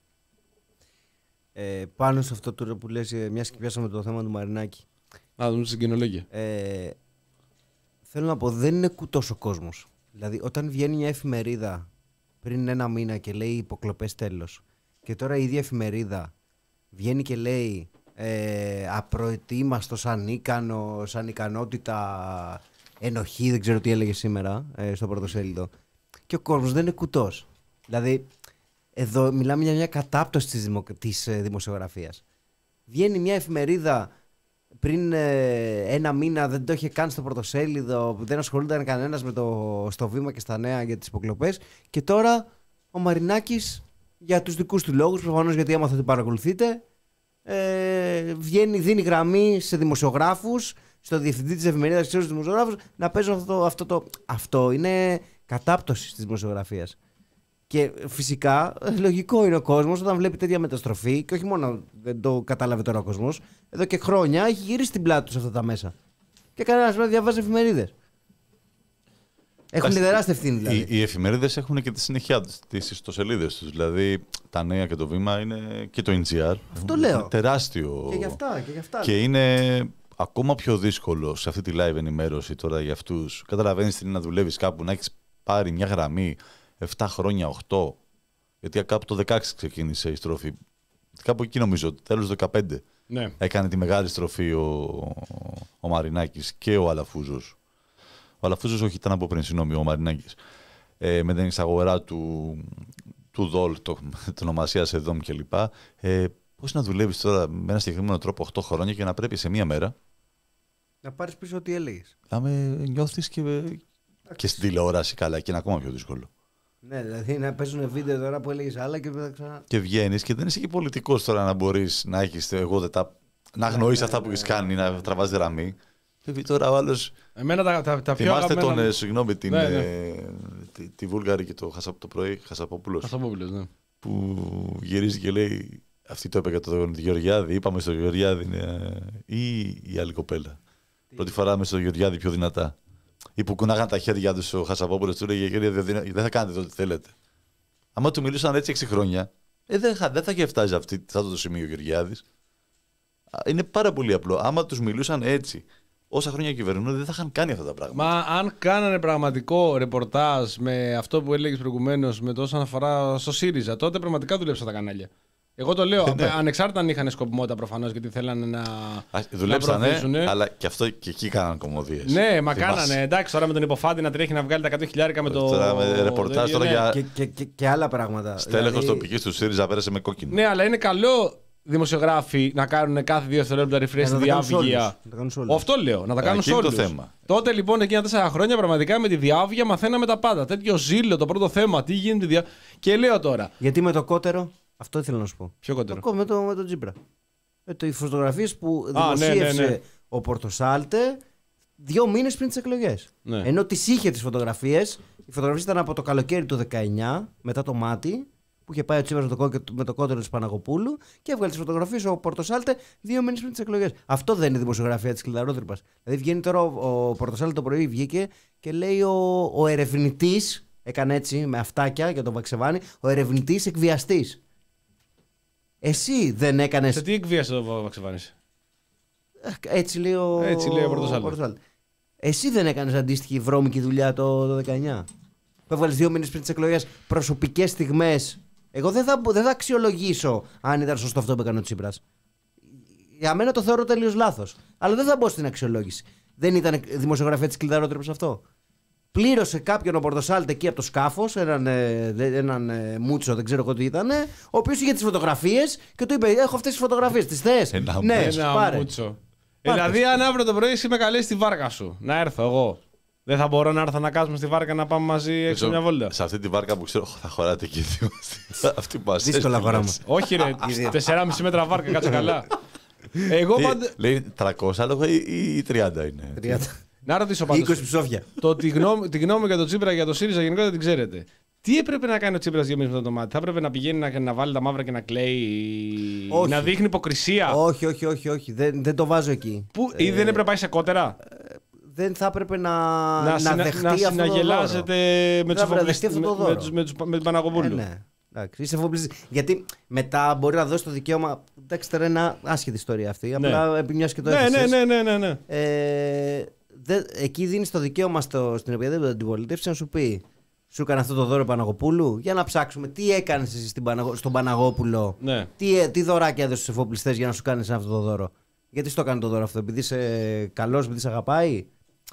Ε, πάνω σε αυτό τώρα που λες, μιας και πιάσαμε το θέμα του Μαρινάκη. Α, δούμε στην κοινολογία. Ε, θέλω να πω, δεν είναι κουτός ο κόσμος. Δηλαδή, όταν βγαίνει μια εφημερίδα πριν ένα μήνα και λέει υποκλοπές τέλος, και τώρα η ίδια εφημερίδα βγαίνει και λέει ε, απροετοίμαστος, ανίκανος, ανικανότητα, ενοχή, δεν ξέρω τι έλεγε σήμερα ε, στο πρωτοσέλιδο. Και ο κόσμος δεν είναι κουτός. Δηλαδή, εδώ μιλάμε για μια κατάπτωση της, δημο... της ε, δημοσιογραφίας. Βγαίνει μια εφημερίδα πριν ε, ένα μήνα, δεν το είχε καν στο πρωτοσέλιδο, δεν ασχολούνταν κανένας με το στο Βήμα και στα Νέα για τις υποκλοπές, και τώρα ο Μαρινάκης για τους δικούς του λόγους, προφανώς γιατί άμα θα την παρακολουθείτε, ε, βγαίνει, δίνει γραμμή σε δημοσιογράφους, στο διευθυντή της εφημερίδας και στους δημοσιογράφους να παίζουν αυτό, αυτό το... Αυτό είναι κατάπτωση της δημοσιογραφίας. Και φυσικά λογικό είναι ο κόσμος όταν βλέπει τέτοια μεταστροφή, και όχι μόνο δεν το κατάλαβε τώρα ο κόσμος, εδώ και χρόνια έχει γυρίσει την πλάτη του σε αυτά τα μέσα. Και κανένας δεν διαβάζει εφημερίδες. Έχουν τεράστια ευθύνη δηλαδή. Οι, οι εφημερίδες έχουν και τη συνέχεια τις ιστοσελίδες τους. Δηλαδή τα Νέα και το Βήμα είναι και το εν τζι αρ. Αυτό λέω. Είναι τεράστιο. Και γι' αυτά. Και, γι αυτά, και είναι ακόμα πιο δύσκολο σε αυτή τη live ενημέρωση τώρα για αυτούς. Καταλαβαίνεις τι είναι να δουλεύεις κάπου, να έχεις πάρει μια γραμμή επτά χρόνια, οκτώ. Γιατί κάπου το δεκαέξι ξεκίνησε η στροφή. Κάπου εκεί νομίζω, τέλος δεκαπέντε. Ναι. Έκανε τη μεγάλη στροφή ο, ο Μαρινάκης και ο Αλαφούζος. Ο Αλαφούζος όχι, ήταν από πριν, συγγνώμη, ο Μαρινάκης. Ε, με την εξαγορά του, του ΔΟΛ, το, την ονομασία σε ΔΟΜ κλπ. Ε, πώς να δουλεύεις τώρα με ένα συγκεκριμένο τρόπο οκτώ χρόνια και να πρέπει σε μία μέρα να πάρεις πίσω ό,τι έλεγες. Να με νιώθεις και, και στην τηλεόραση καλά, και είναι ακόμα πιο δύσκολο. Ναι, δηλαδή να παίζουν βίντεο τώρα που έλεγε άλλα και μετά ξανά. Και βγαίνει και δεν είσαι και πολιτικό τώρα να μπορεί να έχει. Εγώ δεν τα. Να αγνοείς αυτά που έχει κάνει, να τραβάς γραμμή. Βέβαια τώρα ο άλλος. Εμένα τα, τα, τα πιο θυμάστε αγαπημένα... τον, ε, συγγνώμη, την, ναι, ναι. Ε, τη, τη Βούλγαρη και το, Χασα, το πρωί, Χασαπόπουλος. Χασαπόπουλος, ναι. Που γυρίζει και λέει, αυτή το είπε για τον Γεωργιάδη, είπαμε στο Γεωργιάδη είναι, ή η άλλη κοπέλα. Τι. Πρώτη φορά με στο Γεωργιάδη πιο δυνατά. Ή που κουνάγαν τα χέρια του ο Χασαπόπουλος, του λέει, δεν θα κάνετε ό,τι θέλετε. Άμα του μιλούσαν έτσι έξι χρόνια, ε, δεν, δεν θα είχε φτάσει αυτή, αυτό το σημείο ο Γεωργιάδης. Είναι πάρα πολύ απλό. Άμα τους μιλούσαν έτσι, όσα χρόνια κυβερνούν, δεν θα είχαν κάνει αυτά τα πράγματα. Μα αν κάνανε πραγματικό ρεπορτάζ με αυτό που έλεγες προηγουμένως, με το όσον αφορά στο ΣΥΡΙΖΑ, τότε πραγματικά δουλέψαν τα κανάλια. Εγώ το λέω, ναι. Ανεξάρτητα αν είχαν σκοπιμότητα προφανώς, γιατί θέλανε να. Δουλέψανε, αλλά και αυτό και εκεί κάναν κομμωδίες. Ναι, μα θυμάσαι. Κάνανε. Εντάξει, τώρα με τον Υποφάντη να τρέχει να βγάλει τα εκατό χιλιάρικα με το. Τώρα με ρεπορτάζ τώρα για. Και, και, και, και άλλα πράγματα. Στέλεχος δηλαδή... τοπικής του ΣΥΡΙΖΑ πέρασε με κόκκινο. Ναι, αλλά είναι καλό δημοσιογράφοι να κάνουν κάθε δύο δευτερόλεπτα refresh στη διάβγεια. Αυτό λέω, να τα κάνουν σε όλους. Τότε λοιπόν εκείνα τέσσερα χρόνια πραγματικά με τη διάβγεια μαθαίναμε τα πάντα. Τέτοιο ζήλο το πρώτο θέμα, τι γίνεται. Διά... Και λέω τώρα. Γιατί με το κότερο, αυτό ήθελα να σου πω. Ποιο κότερο? Το, με το, με το Τζίπρα. Με το, οι φωτογραφίες που δημοσίευσε Α, ναι, ναι, ναι. ο Πορτοσάλτε δύο μήνες πριν τις εκλογές. Ναι. Ενώ τις είχε τις φωτογραφίες, οι φωτογραφίες ήταν από το καλοκαίρι του δεκαεννιά, μετά το μάτι. Που είχε πάει ο Τσίπρας με το, με το κότερο της Παναγοπούλου και έβγαλε τις φωτογραφίες ο Πορτοσάλτε δύο μήνες πριν τις εκλογές. Αυτό δεν είναι δημοσιογραφία της κλειδαρότρυπας. Δηλαδή βγαίνει τώρα ο, ο Πορτοσάλτε το πρωί, βγήκε και λέει ο, ο ερευνητής, έκανε έτσι με αυτάκια για τον Βαξεβάνη, ο ερευνητής εκβιαστής. Εσύ δεν έκανες. Σε τι εκβίασε ο Βαξεβάνης? Έτσι λέει ο, έτσι λέει ο Πορτοσάλτε. Πορτοσάλτε. Εσύ δεν έκανες αντίστοιχη βρώμικη δουλειά το, το δεκαεννιά? Που έβγαλες δύο μήνες πριν τις εκλογές προσωπικές στιγμές. Εγώ δεν θα, δεν θα αξιολογήσω αν ήταν σωστό αυτό που έκανε ο Τσίπρας. Για μένα το θεωρώ τελείως λάθος. Αλλά δεν θα μπω στην αξιολόγηση. Δεν ήταν δημοσιογραφία της κλειδαρότρυπας αυτό? Πλήρωσε κάποιον ο Πορτοσάλτε εκεί από το σκάφος, έναν, έναν μούτσο, δεν ξέρω εγώ τι ήταν, ο οποίος είχε τις φωτογραφίες και του είπε: έχω αυτές τις φωτογραφίες, τις θες? Ένα, ναι, ένα πάρε. Μούτσο. Ε, δηλαδή, αν αύριο το πρωί εσύ με καλέσει στη βάρκα σου, να έρθω εγώ. Δεν θα μπορώ να έρθω να κάτσουμε στη βάρκα να πάμε μαζί έξω μια βόλτα? Σε αυτή τη βάρκα που ξέρω θα χωράτε και δύο. Αυτή που μας δύσκολα χωράμε. Όχι ρε, τεσσεράμισι μέτρα βάρκα, κάτσε καλά. Εγώ πάντα... Λέει τριακόσια άλογα ή τριάντα είναι? τριάντα. Να ρωτήσω πάντως. είκοσι ψόφια. Το, τη, γνώμη, τη γνώμη για τον Τσίπρα, για τον ΣΥΡΙΖΑ γενικότερα την ξέρετε. Τι έπρεπε να κάνει ο Τσίπρας δύο μήνες μετά το μάτι? Θα έπρεπε να πηγαίνει να, να βάλει τα μαύρα και να κλαίει? Όχι. Να δείχνει υποκρισία? Όχι, όχι, όχι, όχι. Δεν, δεν το βάζω εκεί. Που, ε, ή δεν έπρεπε να πάει σε κότερα? Ε, δεν θα έπρεπε να, να, να συνα, δεχτεί να αυτό συναγελάζεται με τους εφοπλιστές, με, με, με, με την Παναγοπούλου. Ε, ναι. Εντάξει, είσαι εφοπλιστής. Γιατί μετά μπορεί να δώσει το δικαίωμα. Εντάξει, τώρα είναι ένα άσχετη ιστορία αυτή. Απλά ναι. Επί μιας και το ναι, έφεσες. ναι, ναι, ναι, ναι. Ε, δε, εκεί δίνει το δικαίωμα στο, στην οποιαδήποτε αντιπολίτευση να σου πει: σου έκανε αυτό το δώρο Παναγοπούλου, για να ψάξουμε τι έκανες εσύ στην Παναγω... στον Παναγόπουλο. Ναι. Τι, τι δωράκια έδωσες στους εφοπλιστές για να σου κάνεις αυτό το δώρο? Γιατί σου το έκανε το δώρο αυτό? Επειδή είσαι καλός, επειδή σε αγαπάει?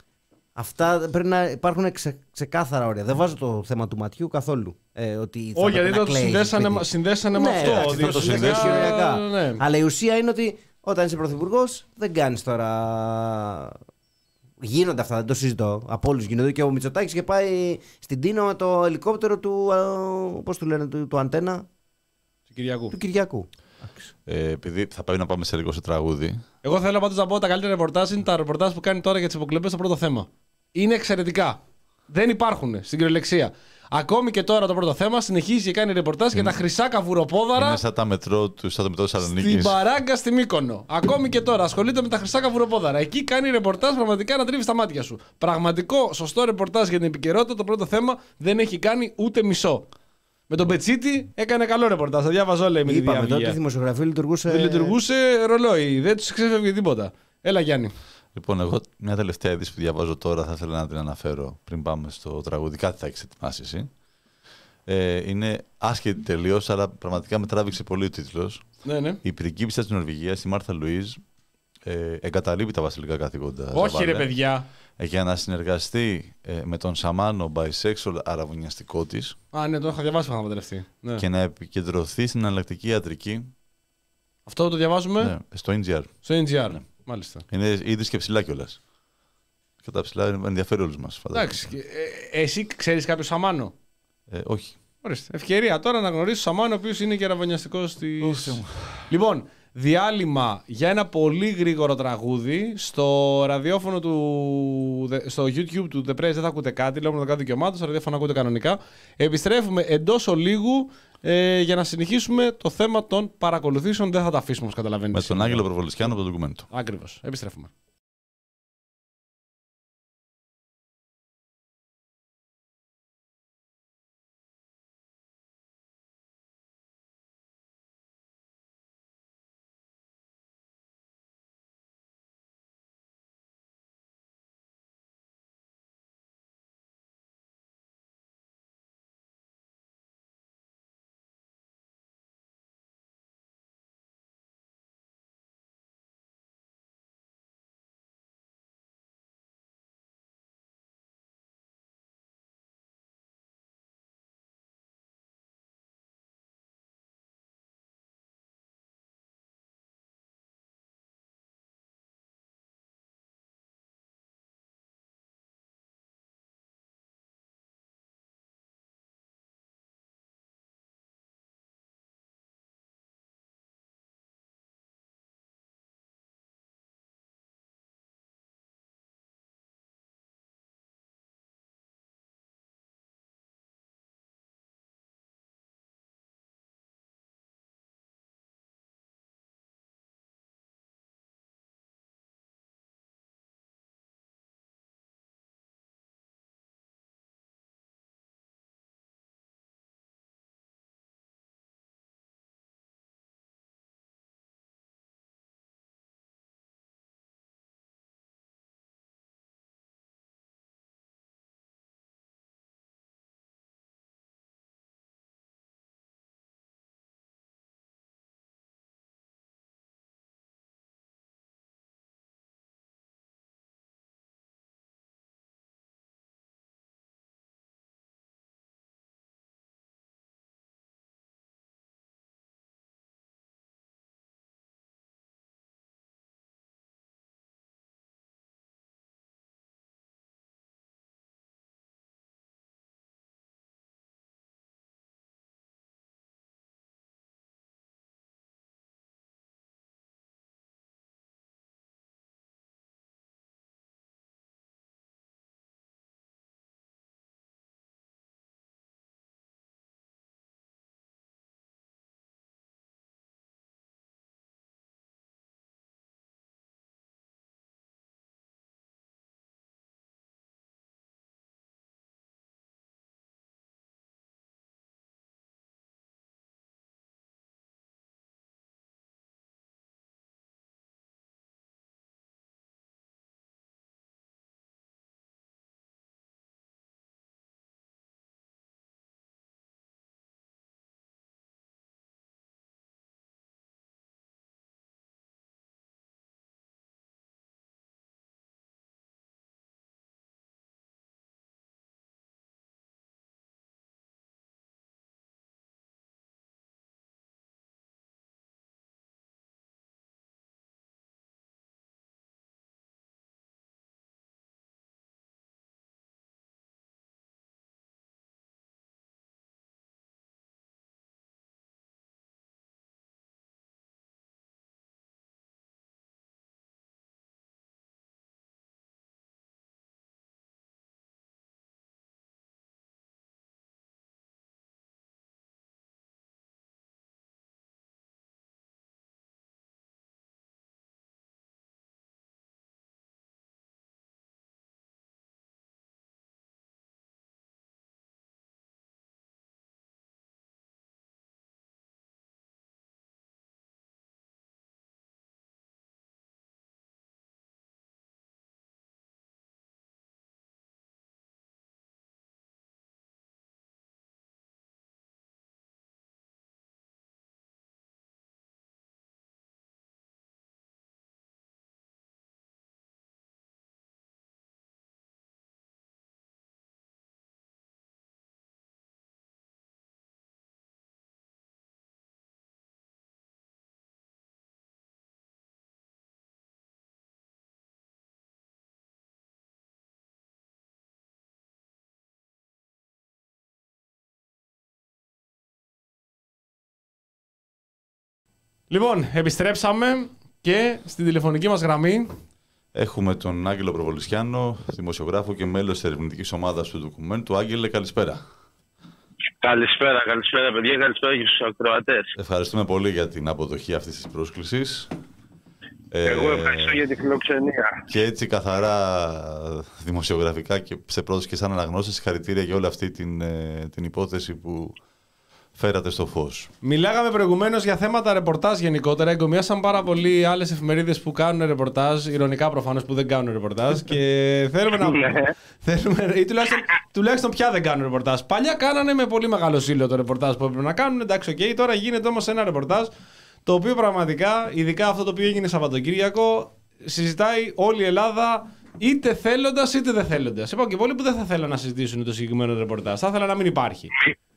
Αυτά πρέπει να υπάρχουν ξε, ξεκάθαρα όρια. Δεν βάζω το θέμα του ματιού καθόλου. Ε, ότι όχι, γιατί το συνδέσανε, συνδέσανε ναι, με αυτό. Εντάξει, το το συνδέσανε ναι. Αλλά η ουσία είναι ότι όταν είσαι πρωθυπουργός δεν κάνεις τώρα. Γίνονται αυτά, δεν το συζητώ. Από όλους γίνονται. Και ο Μητσοτάκης και πάει στην Τίνο με το ελικόπτερο του. Πώς του λένε, του, του Αντένα. Του Κυριακού. Του Κυριακού. Ε, επειδή θα πάει να πάμε σε λίγο σε τραγούδι. Εγώ θέλω πάντως να πω τα καλύτερα ρεπορτάζ είναι τα ρεπορτάζ που κάνει τώρα για τις αποκλείπες στο πρώτο θέμα. Είναι εξαιρετικά. Δεν υπάρχουν στην κυριολεξία. Ακόμη και τώρα το πρώτο θέμα συνεχίζει και κάνει ρεπορτάζ για τα χρυσά καβουροπόδαρα. Είναι σαν, τα μετρό, σαν το μετρό της Θεσσαλονίκης. Στην παράγκα στη Μύκονο. Ακόμη και τώρα ασχολείται με τα χρυσά καβουροπόδαρα. Εκεί κάνει ρεπορτάζ πραγματικά να τρίβει τα μάτια σου. Πραγματικό σωστό ρεπορτάζ για την επικαιρότητα το πρώτο θέμα δεν έχει κάνει ούτε μισό. Με τον Πετσίτη έκανε καλό ρεπορτάζ. Τα διάβαζα όλα με τη διάβγεια. Είπαμε τότε η δημοσιογραφία λειτουργούσε. Δεν λειτουργούσε ρολόι. Δεν του ξέφευγε τίποτα. Έλα Γιάννη. Λοιπόν, εγώ μια τελευταία είδηση που διαβάζω τώρα θα ήθελα να την αναφέρω πριν πάμε στο τραγούδι. Κάτι θα έχει ετοιμάσει εσύ. Ε, είναι άσχετη τελείως, αλλά πραγματικά με τράβηξε πολύ ο τίτλος. Ναι, ναι. Η πριγκίπισσα της Νορβηγίας, η Μάρθα Λουίζ, ε, εγκαταλείπει τα βασιλικά καθήκοντα. Όχι, Ζαβάλε, ρε παιδιά. Για να συνεργαστεί ε, με τον Σαμάνο bisexual αραβωνιαστικό της. Α, ναι, το είχα διαβάσει που είχαμε ναι. Και να επικεντρωθεί στην εναλλακτική ιατρική. Αυτό το διαβάζουμε. Ναι, στο εν τζι αρ. Στο εν τζι αρ, ναι. Μάλιστα. Είναι ήδη και ψηλά κιόλας. Και τα ψηλά ενδιαφέρει όλους μας. Εντάξει. Ε, εσύ ξέρεις κάποιο Σαμάνο? Ε, όχι. Ορίστε. Ευκαιρία τώρα να γνωρίσω Σαμάν, ο οποίος είναι και ραβωνιαστικός της. Λοιπόν, διάλειμμα για ένα πολύ γρήγορο τραγούδι. Στο ραδιόφωνο του. Στο YouTube του The Press δεν θα ακούτε κάτι, λόγω των δεκάδων δικαιωμάτων. Στο ραδιόφωνο ακούτε κανονικά. Επιστρέφουμε εντός ολίγου ε, για να συνεχίσουμε το θέμα των παρακολουθήσεων. Δεν θα τα αφήσουμε, όπως καταλαβαίνετε. Με τον Άγγελο Προβολισιάνο από το ντοκουμέντο. Ακριβώς. Επιστρέφουμε. Λοιπόν, επιστρέψαμε και στην τηλεφωνική μας γραμμή έχουμε τον Άγγελο Προβολισιάνο, δημοσιογράφο και μέλος της ερευνητικής ομάδας του ντοκουμέντου. Άγγελε, καλησπέρα. Καλησπέρα, καλησπέρα παιδιά, καλησπέρα και στους ακροατές. Ευχαριστούμε πολύ για την αποδοχή αυτής της πρόσκλησης. Εγώ ευχαριστώ ε, για τη φιλοξενία. Και έτσι καθαρά δημοσιογραφικά και σε πρώτος και σαν αναγνώστες, συγχαρητήρια για όλη αυτή την, την υπόθεση που φέρατε στο φως. Μιλάγαμε προηγουμένως για θέματα ρεπορτάζ γενικότερα. Εγκομιάσαν πάρα πολλοί άλλες εφημερίδες που κάνουν ρεπορτάζ, ειρωνικά προφανώς που δεν κάνουν ρεπορτάζ. Και θέλουμε να. θέλουμε, ή τουλάχιστον, τουλάχιστον πια δεν κάνουν ρεπορτάζ. Παλιά κάνανε με πολύ μεγάλο ζήλο το ρεπορτάζ που έπρεπε να κάνουν. Εντάξει, okay, τώρα γίνεται όμως ένα ρεπορτάζ το οποίο πραγματικά, ειδικά αυτό το οποίο έγινε Σαββατοκύριακο, συζητάει όλη η Ελλάδα. Είτε θέλοντας είτε δεν θέλοντας. Υπάρχουν και πολλοί που δεν θα θέλουν να συζητήσουν το συγκεκριμένο ρεπορτάζ. Θα ήθελα να μην υπάρχει.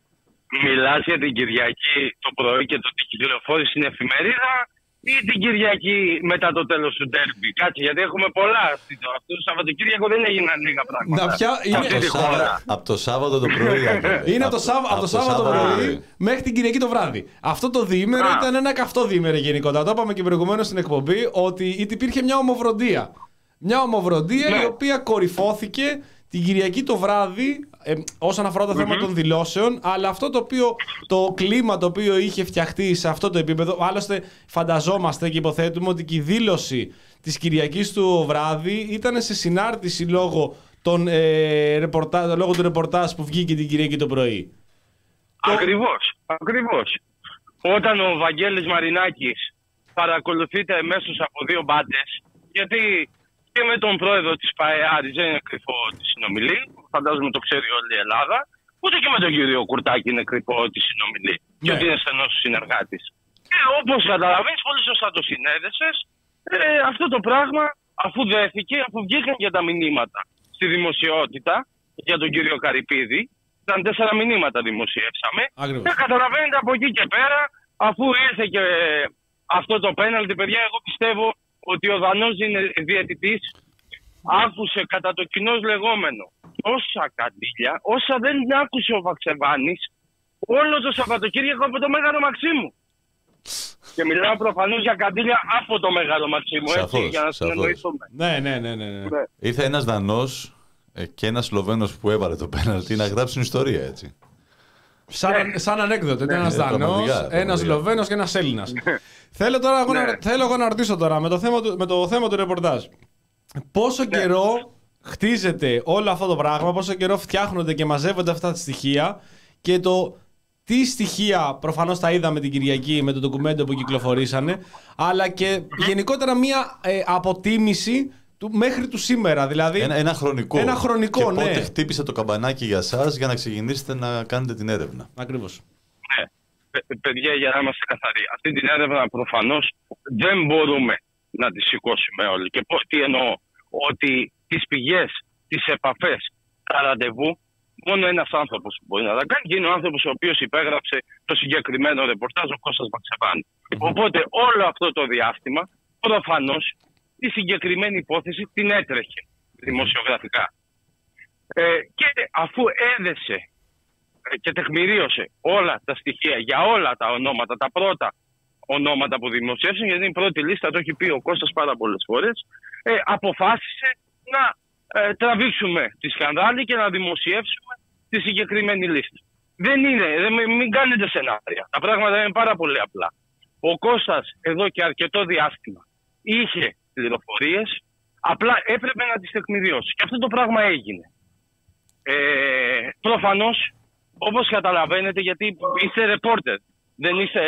Μιλάς για την Κυριακή το πρωί και το τι κυκλοφόρησε στην εφημερίδα ή την Κυριακή μετά το τέλος του ντέρμπι? Κάτσε, γιατί έχουμε πολλά. Αυτό το Σαββατοκύριακο δεν έγιναν λίγα πράγματα. Να πια... είναι... από, το Σάββα... από το Σάββατο το πρωί. Είναι από το, Σάββα... από το Σάββατο το πρωί μέχρι την Κυριακή το βράδυ. Αυτό το διήμερο Α. ήταν ένα καυτό διήμερο γενικότερα. Το είπαμε και προηγουμένως στην εκπομπή ότι υπήρχε μια ομοβροντία. Μια ομοβροντία ναι. η οποία κορυφώθηκε την Κυριακή το βράδυ ε, όσον αφορά το mm-hmm. θέμα των δηλώσεων, αλλά αυτό το οποίο, το κλίμα το οποίο είχε φτιαχτεί σε αυτό το επίπεδο, άλλωστε φανταζόμαστε και υποθέτουμε ότι και η δήλωση της Κυριακής του βράδυ ήταν σε συνάρτηση λόγω, των, ε, ρεπορτά, λόγω του ρεπορτάζ που βγήκε την Κυριακή το πρωί. Ακριβώς, ακριβώς. Όταν ο Βαγγέλης Μαρινάκης παρακολουθείται εμέσως από δύο μπάντες, γιατί και με τον πρόεδρο της ΠΑΕΑΡΙΣ δεν είναι κρυφό ότι συνομιλεί, φαντάζομαι το ξέρει όλη η Ελλάδα, ούτε και με τον κύριο Κουρτάκη είναι κρυφό ότι συνομιλεί, yeah. και ότι είναι στενός συνεργάτης. Και όπως καταλαβαίνεις, πολύ σωστά το συνέδεσες, ε, αυτό το πράγμα αφού δέθηκε, αφού βγήκαν και τα μηνύματα στη δημοσιότητα για τον κύριο Καρυπίδη, ήταν τέσσερα μηνύματα δημοσιεύσαμε, Ακριβώς. και καταλαβαίνετε από εκεί και πέρα, αφού ήρθε και αυτό το πέναλτι, παιδιά, εγώ πιστεύω ότι ο Δανός είναι διαιτητής, άκουσε κατά το κοινώς λεγόμενο όσα καντήλια, όσα δεν άκουσε ο Βαξεβάνης όλο το Σαββατοκύριακο από το Μέγαρο Μαξίμου. Και μιλάω προφανώς για καντήλια από το Μέγαρο Μαξίμου, σαφώς, έτσι, για να συνεννοηθούμε. Ναι, ναι, ναι, ναι, ναι. Ήρθε ένας Δανός και ένας Σλοβαίνος που έβαλε το πέναλτι να γράψουν ιστορία, έτσι. Σαν, ναι. σαν ανέκδοτο, ήταν ένας Δανός, ένας Σλοβαίνος και ένας Έλληνας. θέλω, τώρα, εγώ ναι. να, θέλω εγώ να ρωτήσω τώρα με το θέμα του, με το θέμα του ρεπορτάζ. Πόσο ναι. καιρό χτίζεται όλο αυτό το πράγμα, πόσο καιρό φτιάχνονται και μαζεύονται αυτά τα στοιχεία και το τι στοιχεία προφανώς τα είδαμε την Κυριακή με το ντοκουμέντο που κυκλοφορήσανε, αλλά και γενικότερα μία ε, αποτίμηση του, μέχρι του σήμερα. Δηλαδή, ένα, ένα χρονικό. Ένα χρονικό, και ναι. πότε χτύπησε το καμπανάκι για σας για να ξεκινήσετε να κάνετε την έρευνα. Ακριβώς. Ναι. Παι, παιδιά, για να είμαστε καθαροί. Αυτή την έρευνα προφανώς δεν μπορούμε να τη σηκώσουμε όλοι. Και πώς, τι εννοώ? Ότι τις πηγές, τις επαφές, τα ραντεβού, μόνο ένας άνθρωπος μπορεί να τα κάνει και είναι ο άνθρωπος ο οποίος υπέγραψε το συγκεκριμένο ρεπορτάζ, ο Κώστας Βαξεβάνη. Mm-hmm. Οπότε όλο αυτό το διάστημα προφανώς τη συγκεκριμένη υπόθεση την έτρεχε δημοσιογραφικά. Ε, και αφού έδεσε και τεκμηρίωσε όλα τα στοιχεία για όλα τα ονόματα, τα πρώτα ονόματα που δημοσίευσαν, γιατί η πρώτη λίστα, το έχει πει ο Κώστας πάρα πολλές φορές, ε, αποφάσισε να ε, τραβήξουμε τη σκανδάλη και να δημοσιεύσουμε τη συγκεκριμένη λίστα. Δεν είναι, δεν, μην κάνετε σενάρια. Τα πράγματα είναι πάρα πολύ απλά. Ο Κώστας εδώ και αρκετό διάστημα είχε πληροφορίες, απλά έπρεπε να τις τεκμηριώσει. Και αυτό το πράγμα έγινε. Ε, προφανώς, όπως καταλαβαίνετε, γιατί είστε ρεπόρτερ, δεν είστε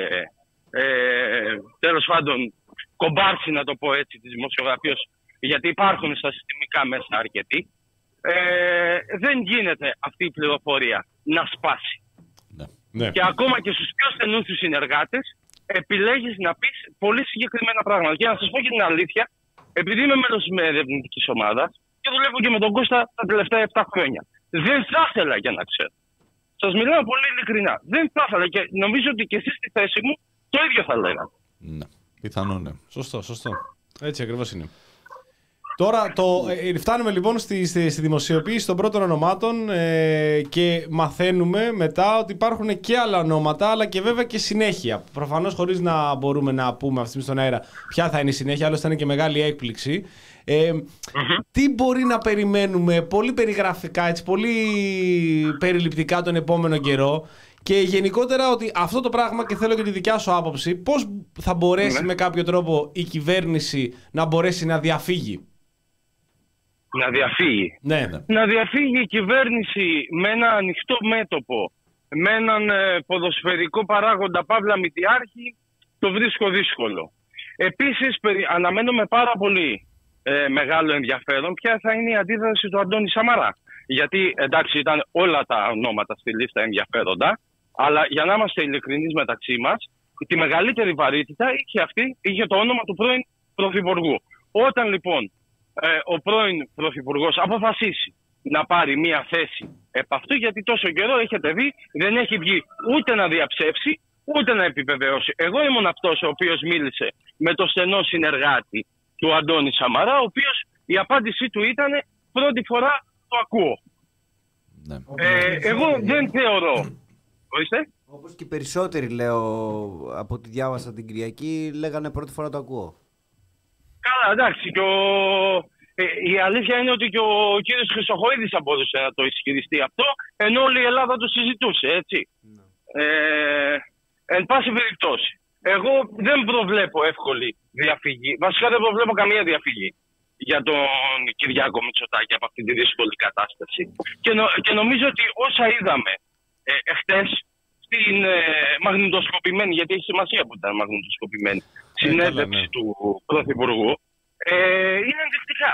ε, τέλος πάντων κομπάρσι, να το πω έτσι, της δημοσιογραφίας, γιατί υπάρχουν στα συστημικά μέσα αρκετοί, ε, δεν γίνεται αυτή η πληροφορία να σπάσει. Ναι. Και ακόμα και στους πιο στενούς τους συνεργάτες επιλέγεις να πεις πολύ συγκεκριμένα πράγματα. Και να σας πω και την αλήθεια, επειδή είμαι μέλος της ερευνητικής ομάδας και δουλεύω και με τον Κώστα τα τελευταία επτά χρόνια, δεν θα ήθελα, για να ξέρω. Σας μιλάω πολύ ειλικρινά. Δεν θα ήθελα και νομίζω ότι και εσείς στη θέση μου το ίδιο θα λέγατε. Ναι, πιθανό ναι. Σωστό, σωστό. Έτσι ακριβώς είναι. Τώρα το, ε, φτάνουμε λοιπόν στη, στη, στη δημοσιοποίηση των πρώτων ονομάτων ε, και μαθαίνουμε μετά ότι υπάρχουν και άλλα ονόματα, αλλά και βέβαια και συνέχεια. Προφανώς χωρίς να μπορούμε να πούμε αυτή τη στιγμή στον αέρα ποια θα είναι η συνέχεια, άλλωστε θα είναι και μεγάλη έκπληξη. Ε, mm-hmm. Τι μπορεί να περιμένουμε πολύ περιγραφικά, έτσι, πολύ περιληπτικά τον επόμενο καιρό, και γενικότερα ότι αυτό το πράγμα, και θέλω και τη δικιά σου άποψη, πώς θα μπορέσει mm-hmm. με κάποιο τρόπο η κυβέρνηση να μπορέσει να διαφύγει. Να διαφύγει. Ναι, ναι. Να διαφύγει η κυβέρνηση με ένα ανοιχτό μέτωπο, με έναν ε, ποδοσφαιρικό παράγοντα παύλα μητιάρχη, το βρίσκω δύσκολο. Επίσης, περι, αναμένω με πάρα πολύ ε, μεγάλο ενδιαφέρον ποια θα είναι η αντίδραση του Αντώνη Σαμαρά. Γιατί εντάξει, ήταν όλα τα ονόματα στη λίστα ενδιαφέροντα, αλλά για να είμαστε ειλικρινείς μεταξύ μας, τη μεγαλύτερη βαρύτητα είχε, αυτή, είχε το όνομα του πρώην Πρωθυπουργού. Όταν λοιπόν ε, ο πρώην Πρωθυπουργός αποφασίσει να πάρει μία θέση επ' αυτού, γιατί τόσο καιρό έχετε δει δεν έχει βγει ούτε να διαψεύσει ούτε να επιβεβαιώσει. Εγώ ήμουν αυτός ο οποίος μίλησε με το στενό συνεργάτη του Αντώνη Σαμαρά, ο οποίος η απάντησή του ήταν πρώτη φορά το ακούω. Ναι. Ε, εγώ δεν θεωρώ. Ορίστε. Όπως και οι περισσότεροι, λέω, από ό,τι διάβασα την Κυριακή, λέγανε πρώτη φορά το ακούω. Καλά, εντάξει. Και ο... ε, η αλήθεια είναι ότι και ο κύριος Χρυσοχοΐδης θα μπορούσε να το ισχυριστεί αυτό, ενώ όλη η Ελλάδα το συζητούσε, έτσι. Ναι. Ε, εν πάση περιπτώσει, εγώ δεν προβλέπω εύκολη διαφυγή. Βασικά δεν προβλέπω καμία διαφυγή για τον Κυριάκο Μητσοτάκη από αυτή τη δύσκολη κατάσταση. Και, νο, και νομίζω ότι όσα είδαμε ε, εχθές στην ε, μαγνητοσκοπημένη, γιατί έχει σημασία που ήταν μαγνητοσκοπημένη, ε, συνέντευξη ναι. του Πρωθυπουργού, ε, είναι ενδεικτικά.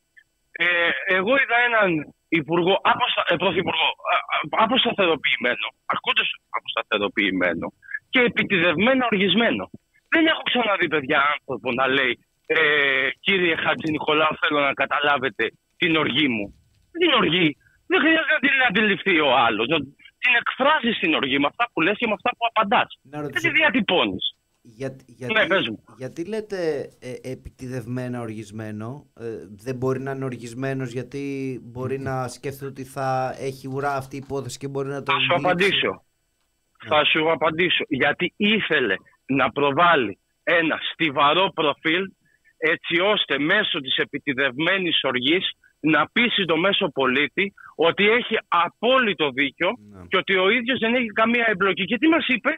Ε, εγώ είδα έναν υπουργό, αποστα, ε, Πρωθυπουργό, αποσταθεροποιημένο, ακούγοντας αποσταθεροποιημένο και επιτηδευμένο οργισμένο. Δεν έχω ξαναδεί, παιδιά, άνθρωπο να λέει Ε, κύριε Χατζηνικολάου, θέλω να καταλάβετε την οργή μου. Την οργή δεν χρειάζεται να την αντιληφθεί ο άλλος. Να την εκφράζεις την οργή με αυτά που λες και με αυτά που απαντάς. Δεν τη διατυπώνεις. Για, γιατί, ναι, γιατί λέτε ε, επιτηδευμένα οργισμένο, ε, δεν μπορεί να είναι οργισμένος γιατί μπορεί mm. να σκέφτεται ότι θα έχει ουρά αυτή η υπόθεση και μπορεί να το... Θα σου απαντήσω. Yeah. Θα σου απαντήσω. Γιατί ήθελε να προβάλλει ένα στιβαρό προφίλ, έτσι ώστε μέσω της επιτηδευμένης οργής να πείσει το μέσο πολίτη ότι έχει απόλυτο δίκιο ναι. και ότι ο ίδιος δεν έχει καμία εμπλοκή. Και τι μας είπε?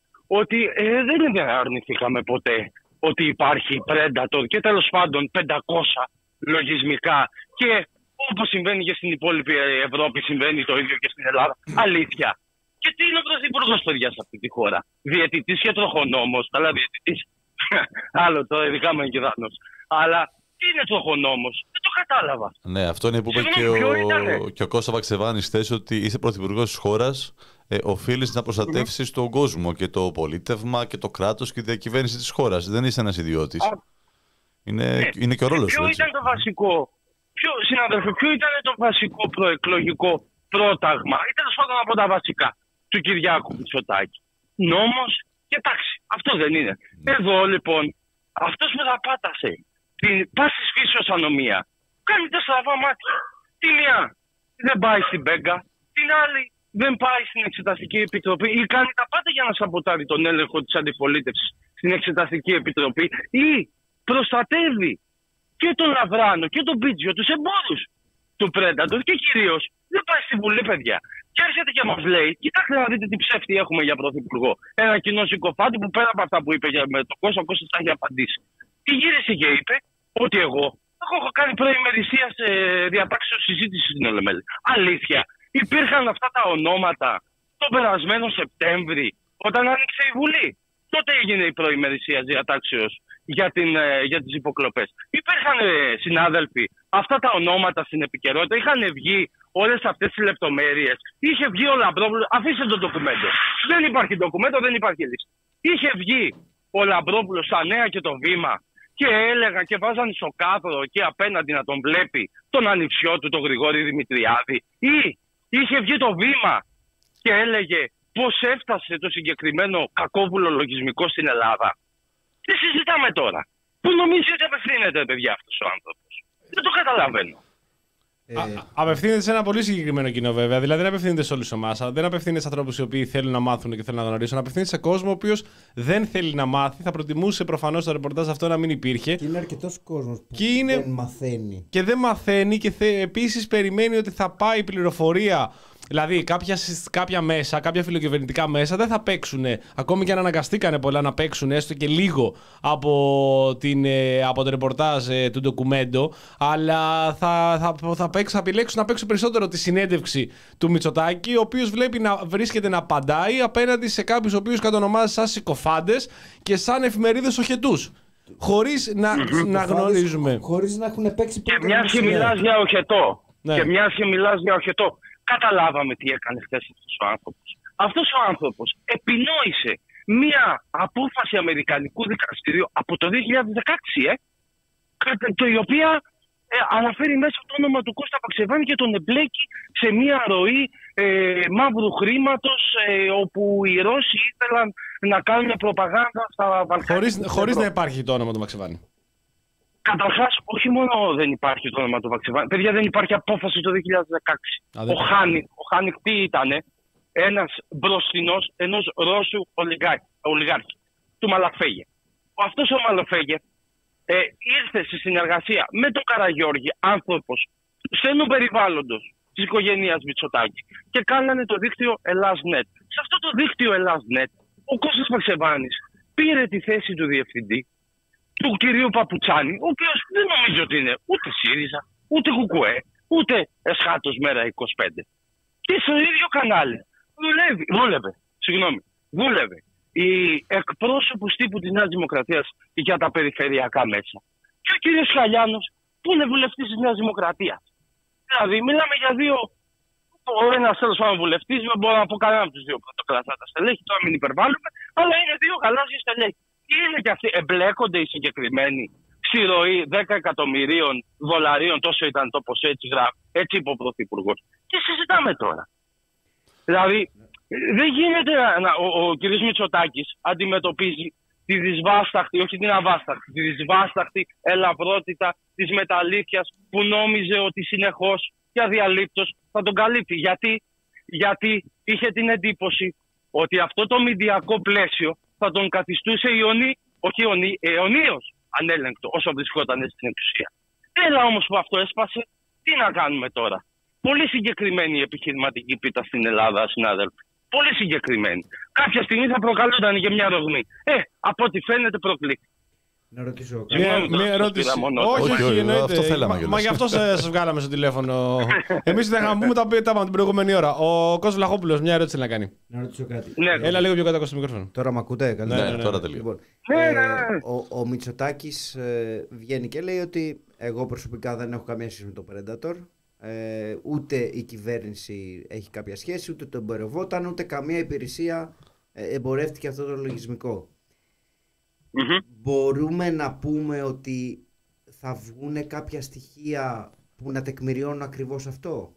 Ότι ε, δεν αρνηθήκαμε ποτέ ότι υπάρχει Predator και τέλος πάντων πεντακόσια λογισμικά και όπως συμβαίνει και στην υπόλοιπη Ευρώπη συμβαίνει το ίδιο και στην Ελλάδα. Αλήθεια. Και τι είναι ο Πρωθυπουργός, παιδιά, σε αυτή τη χώρα? Διαιτητής και τροχονόμος. Καλά, διαιτητής. Άλλο το, ειδικά με εγκυδάνος. Αλλά τι είναι τροχονόμος? Δεν το κατάλαβα. Ναι, αυτό είναι που είπε και ο, και ο Κώστα Βαξεβάνης χθες, ότι είσαι πρωθυπουργός της χώρας, ε, οφείλεις να προστατεύσεις mm-hmm. τον κόσμο και το πολίτευμα και το κράτος και τη διακυβέρνηση της χώρας. Δεν είσαι ένας ιδιώτης. Α, είναι, ναι. είναι και ο ρόλος σου. Ποιο ήταν το βασικό, ποιο, συνάδελφε, ποιο ήταν το βασικό προεκλογικό πρόταγμα, ή τέλος πάντων από τα βασικά, του Κυριάκου Μητσοτάκη? Νόμος και τάξη. Αυτό δεν είναι? Ναι. Εδώ λοιπόν, αυτός που θα πάτασε την πάσης φύσεως ανομία, κάνει τα στραβά μάτια. Τη μία δεν πάει στην Μπέγκα, την άλλη δεν πάει στην Εξεταστική Επιτροπή ή κάνει τα πάντα για να σαμποτάρει τον έλεγχο της αντιπολίτευσης στην Εξεταστική Επιτροπή ή προστατεύει και τον Λαβράνο και τον Πίτζιο, τους εμπόρους του Predator και κυρίως δεν πάει στη Βουλή, παιδιά. Και έρχεται και μας λέει, κοιτάξτε να δείτε τι ψεύτη έχουμε για πρωθυπουργό. Ένα κοινό συκοφάντη που πέρα από αυτά που είπε για με το Κώστα, ο Κώστας τα έχει απαντήσει. Τι γύρισε και είπε? Ότι εγώ έχω κάνει προημερησία σε διατάξεως συζήτηση στην Ολομέλεια. Αλήθεια. Υπήρχαν αυτά τα ονόματα τον περασμένο Σεπτέμβρη, όταν άνοιξε η Βουλή. Τότε έγινε η προημερησία διατάξεως για, την, για τις υποκλοπές. Υπήρχαν, συνάδελφοι, αυτά τα ονόματα στην επικαιρότητα, είχαν βγει όλες αυτές τις λεπτομέρειες. Είχε βγει ο Λαμπρόπουλος, αφήστε το ντοκουμέντο. Δεν υπάρχει ντοκουμέντο, δεν υπάρχει λίστα. Είχε βγει ο Λαμπρόπουλος στα Νέα και το Βήμα και έλεγαν και βάζαν στο κάδρο και απέναντι να τον βλέπει τον ανιψιό του, τον Γρηγόρη Δημητριάδη. Ή είχε βγει το Βήμα και έλεγε πώς έφτασε το συγκεκριμένο κακόβουλο λογισμικό στην Ελλάδα. Τι συζητάμε τώρα? Πού νομίζει ότι απευθύνεται, παιδιά, αυτός ο άνθρωπος? Δεν το καταλαβαίνω. Ε, Α, απευθύνεται σε ένα πολύ συγκεκριμένο κοινό, βέβαια. Δηλαδή, δεν απευθύνεται σε όλη τη ομάδα. Δεν απευθύνεται σε ανθρώπους οι οποίοι θέλουν να μάθουν και θέλουν να γνωρίσουν. Απευθύνεται σε κόσμο ο οποίος δεν θέλει να μάθει. Θα προτιμούσε προφανώς το ρεπορτάζ αυτό να μην υπήρχε. Και είναι αρκετός κόσμος που είναι... δεν μαθαίνει. Και δεν μαθαίνει και θε... επίσης περιμένει ότι θα πάει η πληροφορία. Δηλαδή, κάποια, κάποια μέσα, κάποια φιλοκυβερνητικά μέσα δεν θα παίξουν, ακόμη και αν αναγκαστήκανε πολλά να παίξουν έστω και λίγο από, την, από το ρεπορτάζ του ντοκουμέντο, αλλά θα, θα, θα, παίξουν, θα επιλέξουν να παίξουν περισσότερο τη συνέντευξη του Μητσοτάκη, ο οποίος βλέπει να βρίσκεται να απαντάει απέναντι σε κάποιους ο οποίους κατονομάζει σαν συκοφάντες και σαν εφημερίδες οχετούς. Χωρίς να, να γνωρίζουμε. Χωρίς να έχουν παίξει και μιας και μιλάς για οχετό. Ναι. Και μιας και μιλάς για οχετό. Καταλάβαμε τι έκανε χθες αυτός ο άνθρωπος. Αυτός ο άνθρωπος επινόησε μία απόφαση Αμερικανικού δικαστηρίου από το δύο χιλιάδες δεκαέξι, ε, η οποία ε, αναφέρει μέσα το όνομα του Κώστα Βαξεβάνη και τον εμπλέκει σε μία ροή ε, μαύρου χρήματος, ε, όπου οι Ρώσοι ήθελαν να κάνουν προπαγάνδα στα Βαλκάνια. Χωρίς, χωρίς να υπάρχει το όνομα του Βαξεβάνη. Καταρχάς, όχι μόνο δεν υπάρχει το όνομα του Βαξεβάνη. Παιδιά, δεν υπάρχει απόφαση το δύο χιλιάδες δεκαέξι. Α, ο Χάνικ, ο Χάνικ τι ήτανε? Ένας μπροστινός ενός Ρώσου ολιγάρχη, του Μαλαφέγε. Αυτός ο Μαλαφέγε ε, ήρθε σε συνεργασία με τον Καραγιώργη, άνθρωπος του στενού περιβάλλοντος της οικογένειας Μητσοτάκη, και κάνανε το δίκτυο Ελλάς.νετ. Σε αυτό το δίκτυο Ελλάς.νετ, ο Κώστας Βαξεβάνης πήρε τη θέση του διευθυντή, του κυρίου Παπουτσάνη, ο οποίος δεν νομίζω ότι είναι ούτε ΣΥΡΙΖΑ, ούτε ΚΚΕ, ούτε Εσχάτος Μέρα είκοσι πέντε. Και στο ίδιο κανάλι δουλεύει, δούλευε, συγγνώμη, δούλευε η εκπρόσωπος τύπου της Νέας Δημοκρατίας για τα περιφερειακά μέσα. Και ο κύριος Χαλιάνος, που είναι βουλευτής της Νέας Δημοκρατίας. Δηλαδή, μιλάμε για δύο, ο ένας τέλος πάντων βουλευτής, δεν μπορώ να πω κανένα από τους δύο πρωτοκλασσάτα στελέχη, τώρα μην υπερβάλλουμε, αλλά είναι δύο γαλάζιοι στελέχη. Είναι και αυτοί, εμπλέκονται οι συγκεκριμένοι στη ροή δέκα εκατομμυρίων δολαρίων, τόσο ήταν το ποσό, έτσι γράφει, έτσι είπε ο Πρωθυπουργός. Και συζητάμε τώρα. Δηλαδή, δεν γίνεται να. Ο, ο κ. Μητσοτάκης αντιμετωπίζει τη δυσβάσταχτη, όχι την αβάσταχτη, τη δυσβάσταχτη ελαφρότητα της μεταλήθειας που νόμιζε ότι συνεχώς και αδιαλείπτως θα τον καλύπτει. Γιατί, γιατί είχε την εντύπωση ότι αυτό το μηντιακό πλαίσιο θα τον καθιστούσε ιονί, όχι ιονί, αιωνίως ανέλεγκτο όσο βρισκόταν στην εξουσία. Έλα όμως που αυτό έσπασε, τι να κάνουμε τώρα? Πολύ συγκεκριμένη η επιχειρηματική πίτα στην Ελλάδα, συνάδελφοι. Πολύ συγκεκριμένη. Κάποια στιγμή θα προκαλούνταν για μια ρογμή. Ε, από ό,τι φαίνεται προκλήθηκε. Να ρωτήσω κάτι. Μια ερώτηση. Όχι, όχι, όχι, εννοείται. Αυτό θέλαμε. Μα, μα γι' αυτό σας βγάλαμε στο τηλέφωνο. Εμείς δεν είχαμε πούμε τα πέταμε την προηγούμενη ώρα. Ο Κώστας Βλαχόπουλος μια ερώτηση να κάνει. Να ρωτήσω κάτι. Ναι. Έλα λίγο πιο κάτω στο μικρόφωνο. Τώρα με ακούτε? Ναι, ναι, ναι, τώρα τελείω. Λοιπόν, ε, ο, ο Μητσοτάκης ε, βγαίνει και λέει ότι εγώ προσωπικά δεν έχω καμία σχέση με το Predator. Ε, ούτε η κυβέρνηση έχει κάποια σχέση, ούτε το εμπορευόταν, ούτε καμία υπηρεσία ε, εμπορεύτηκε αυτό το λογισμικό. Mm-hmm. Μπορούμε να πούμε ότι θα βγουν κάποια στοιχεία που να τεκμηριώνουν ακριβώς αυτό?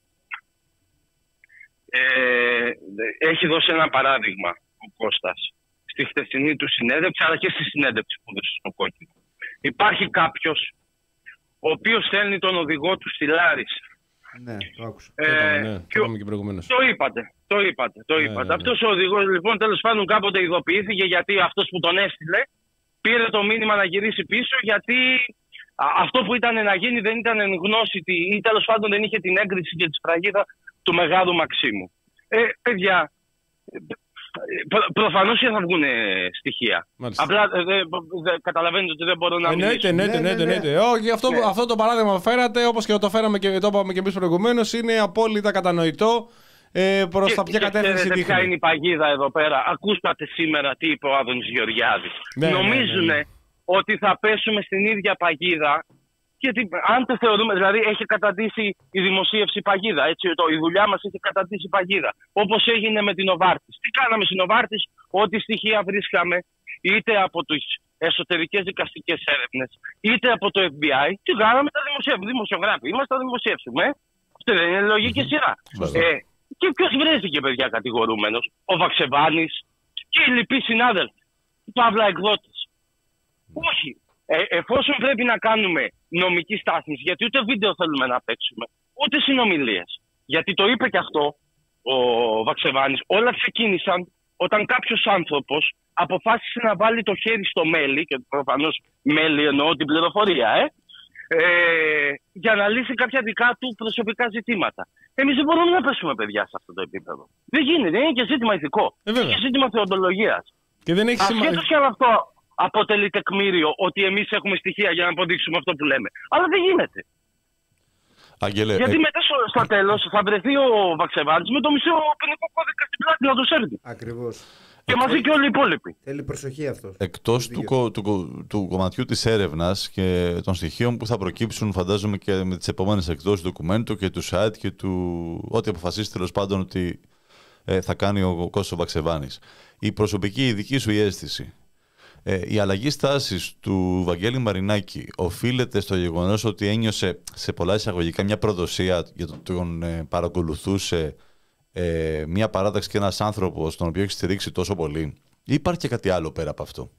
Ε, έχει δώσει ένα παράδειγμα ο Κώστας στη χτεσινή του συνέντευξη, αλλά και στη συνέντευξη που έδωσε στο Κόκκινο. Υπάρχει κάποιος ο οποίος στέλνει τον οδηγό του στη Λάρισα. Ναι, το άκουσα. Ε, το είπαμε, ναι, το είπαμε και προηγουμένως. Το είπατε, το είπατε, το είπατε. Ναι, ναι, ναι. Αυτός ο οδηγός λοιπόν τέλος πάντων κάποτε ειδοποιήθηκε, γιατί αυτός που τον έστειλε πήρε το μήνυμα να γυρίσει πίσω, γιατί αυτό που ήταν να γίνει δεν ήταν εν γνώση ή τέλος πάντων δεν είχε την έγκριση και τη σφραγίδα του Μεγάλου Μαξίμου. Ε, παιδιά, Προ, προφανώς και θα βγουν στοιχεία. Μάλιστα. Απλά δε, δε, καταλαβαίνετε ότι δεν μπορώ να μιλήσω. Εννοείται, εννοείται, εννοείται. Ναι, ναι, ναι. Όχι, αυτό, ναι. αυτό το παράδειγμα που φέρατε, όπως και το φέραμε και το είπαμε και εμείς προηγουμένως, είναι απόλυτα κατανοητό ε, προς τα ποια κατεύθυνση δείχνει. Ποια είναι η παγίδα εδώ πέρα? Ακούσατε σήμερα τι είπε ο Άδωνης Γεωργιάδης. Ναι, νομίζουν ναι, ναι, ναι. ότι θα πέσουμε στην ίδια παγίδα. Γιατί αν το θεωρούμε, δηλαδή έχει καταντήσει η δημοσίευση παγίδα, έτσι, το, η δουλειά μας έχει καταντήσει παγίδα. Όπως έγινε με την Νοβάρτης. Τι κάναμε στην Νοβάρτης? Ό,τι στοιχεία βρίσκαμε είτε από τις εσωτερικές δικαστικές έρευνες, είτε από το εφ μπι άι, τι κάναμε? Τα δημοσιεύουμε. Δημοσιογράφοι είμαστε, τα δημοσιεύσουμε. Αυτό δεν είναι λογική σειρά. Ε, και ποιος βρέθηκε, παιδιά, κατηγορούμενος? Ο Βαξεβάνης και οι λοιποί συνάδελφοι. Παύλα εκδότες. Όχι. Ε, εφόσον πρέπει να κάνουμε νομική στάθμη, γιατί ούτε βίντεο θέλουμε να παίξουμε, ούτε συνομιλίες. Γιατί το είπε και αυτό ο Βαξεβάνης. Όλα ξεκίνησαν όταν κάποιος άνθρωπος αποφάσισε να βάλει το χέρι στο μέλι, και προφανώς μέλι εννοώ την πληροφορία, ε, ε, για να λύσει κάποια δικά του προσωπικά ζητήματα. Εμείς δεν μπορούμε να πέσουμε, παιδιά, σε αυτό το επίπεδο. Δεν γίνεται, είναι και ζήτημα ηθικό. Ε, είναι και ζήτημα θεοντολογίας. Και δεν έχει σημασία. Ασχέτως και αν αυτό αποτελεί τεκμήριο ότι εμείς έχουμε στοιχεία για να αποδείξουμε αυτό που λέμε. Αλλά δεν γίνεται. Αγγελέ, Γιατί ε... μετά στο τέλος θα βρεθεί ο Βαξεβάνης με το μισό ποινικό κώδικα στην πλάτη να του σέρνει. Ακριβώς. Και μαζί και όλοι οι υπόλοιποι. Θέλει προσοχή αυτός. Εκτός του, του, του, του κομματιού της έρευνας και των στοιχείων που θα προκύψουν, φαντάζομαι, και με τις επόμενες εκδόσεις του ντοκουμέντου και του site και του ό,τι αποφασίσει τέλος πάντων ότι ε, θα κάνει ο Κώστας Βαξεβάνης. Η προσωπική, η δική σου η αίσθηση, ε, η αλλαγή στάσης του Βαγγέλη Μαρινάκη οφείλεται στο γεγονός ότι ένιωσε σε πολλά εισαγωγικά μια προδοσία για το τον ε, παρακολουθούσε ε, μια παράταξη και ένας άνθρωπος τον οποίο έχει στηρίξει τόσο πολύ, ή υπάρχει και κάτι άλλο πέρα από αυτό?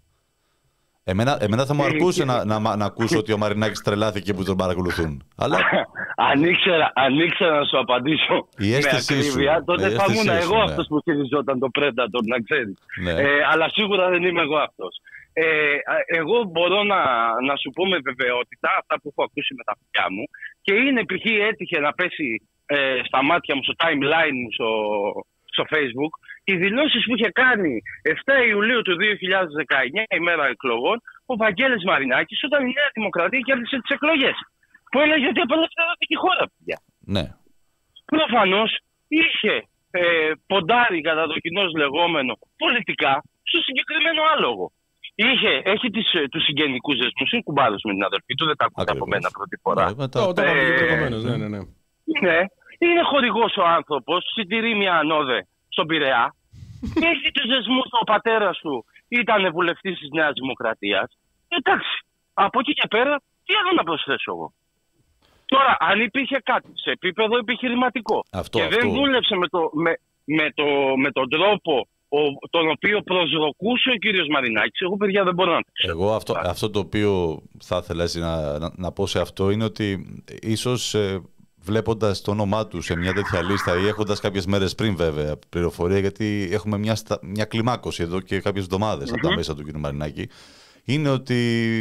Εμένα, εμένα θα μου αρκούσε να, να, να ακούσω ότι ο Μαρινάκης τρελάθηκε που τον παρακολουθούν. Αλλά... αν, ήξερα, αν ήξερα να σου απαντήσω η αίσθησή με ακρίβεια, σου, τότε η θα ήμουν εγώ ναι. αυτός που χειριζόταν το Predator, να ξέρεις. Ναι. Ε, αλλά σίγουρα δεν είμαι εγώ αυτός. Ε, εγώ μπορώ να, να σου πω με βεβαιότητα αυτά που έχω ακούσει με τα αυτιά μου, και είναι π.χ. έτυχε να πέσει ε, στα μάτια μου, στο timeline μου, στο, στο Facebook, οι δηλώσεις που είχε κάνει εφτά Ιουλίου του δύο χιλιάδες δεκαεννιά, ημέρα εκλογών, ο Βαγγέλης Μαρινάκης, όταν η Νέα Δημοκρατία κέρδισε τις εκλογές. Που έλεγε ότι απελευθερώθηκε η χώρα, παιδιά. Ναι. Προφανώς είχε ε, ποντάρει, κατά το κοινώς λεγόμενο, πολιτικά στο συγκεκριμένο άλογο. Είχε, έχει τις, τους συγγενικούς δεσμούς, είναι κουμπάρος με την αδερφή του, δεν τα ακούτε από μένα πρώτη φορά. Ναι, το είπαμε και προηγουμένως, ναι, ναι, ναι. Ναι, είναι χορηγός ο άνθρωπος, συντηρεί μια ανώδε στον Πειραιά. Έχει τους δεσμούς, ο πατέρας του ήταν βουλευτής της Νέας Δημοκρατίας. Εντάξει, από εκεί και πέρα, τι άλλο να προσθέσω εγώ? Τώρα, αν υπήρχε κάτι σε επίπεδο επιχειρηματικό αυτό, και αυτό. δεν δούλεψε με, το, με, με, το, με τον τρόπο ο, τον οποίο προσδοκούσε ο κύριος Μαρινάκης, εγώ, παιδιά, δεν μπορώ να το ξέρω. Εγώ αυτό, αυτό το οποίο θα ήθελα να, να, να πω σε αυτό είναι ότι ίσως ε, βλέποντας το όνομά του σε μια τέτοια λίστα ή έχοντας κάποιες μέρες πριν, βέβαια, πληροφορία, γιατί έχουμε μια, μια κλιμάκωση εδώ και κάποιες εβδομάδες mm-hmm. από τα μέσα του κ. Μαρινάκη, είναι ότι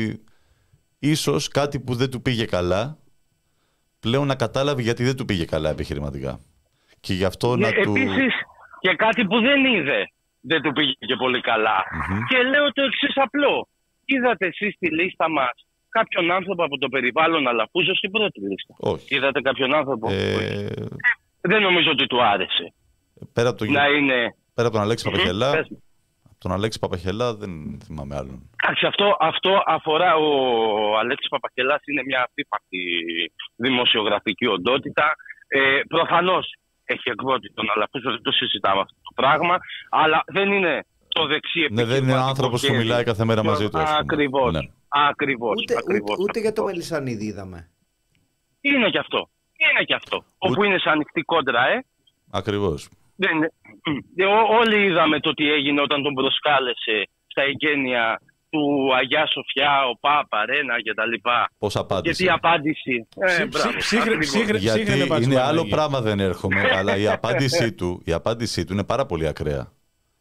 ίσως κάτι που δεν του πήγε καλά πλέον να κατάλαβε γιατί δεν του πήγε καλά επιχειρηματικά. Και γι' αυτό και να επίσης, του... και κάτι που δεν είδε δεν του πήγε και πολύ καλά. Mm-hmm. Και λέω το εξής απλό. Είδατε εσείς στη λίστα μας κάποιον άνθρωπο από το περιβάλλον Αλαφούζο στην πρώτη λίστα? Όχι. Είδατε κάποιον άνθρωπο? Ε... Δεν νομίζω ότι του άρεσε. Πέρα από, το... να είναι... Πέρα από τον Αλέξη mm-hmm. Παπαχελά, mm-hmm. τον Αλέξη Παπαχελά δεν θυμάμαι άλλον. Εντάξει, αυτό, αυτό αφορά, ο Αλέξης Παπαχελάς είναι μια αφύπαρτη δημοσιογραφική οντότητα. Ε, προφανώς έχει εκδότη τον Αλαφούζο, δεν το συζητάμε αυτό το πράγμα, αλλά δεν είναι το δεξί επιχειρηματικό. Ναι, δεν είναι άνθρωπος που μιλάει κάθε μέρα μαζί του. Ακριβώς. Ναι. Ακριβώς, ούτε, ακριβώς, ούτε, ούτε για το Μελισσανίδη είδαμε. Είναι και αυτό. Είναι και αυτό. Ούτε... όπου είναι σε ανοιχτή κόντρα, ε. Ακριβώς. Δεν... Ό, όλοι είδαμε το τι έγινε όταν τον προσκάλεσε στα εγγένεια του Αγιά Σοφιά, ο Πάπα, Ρένα κτλ. Πώς απάντησε? Γιατί η απάντηση... Ε, μπράβο, γιατί είναι άλλο πράγμα, δεν έρχομαι, αλλά η απάντησή του, η απάντησή του είναι πάρα πολύ ακραία.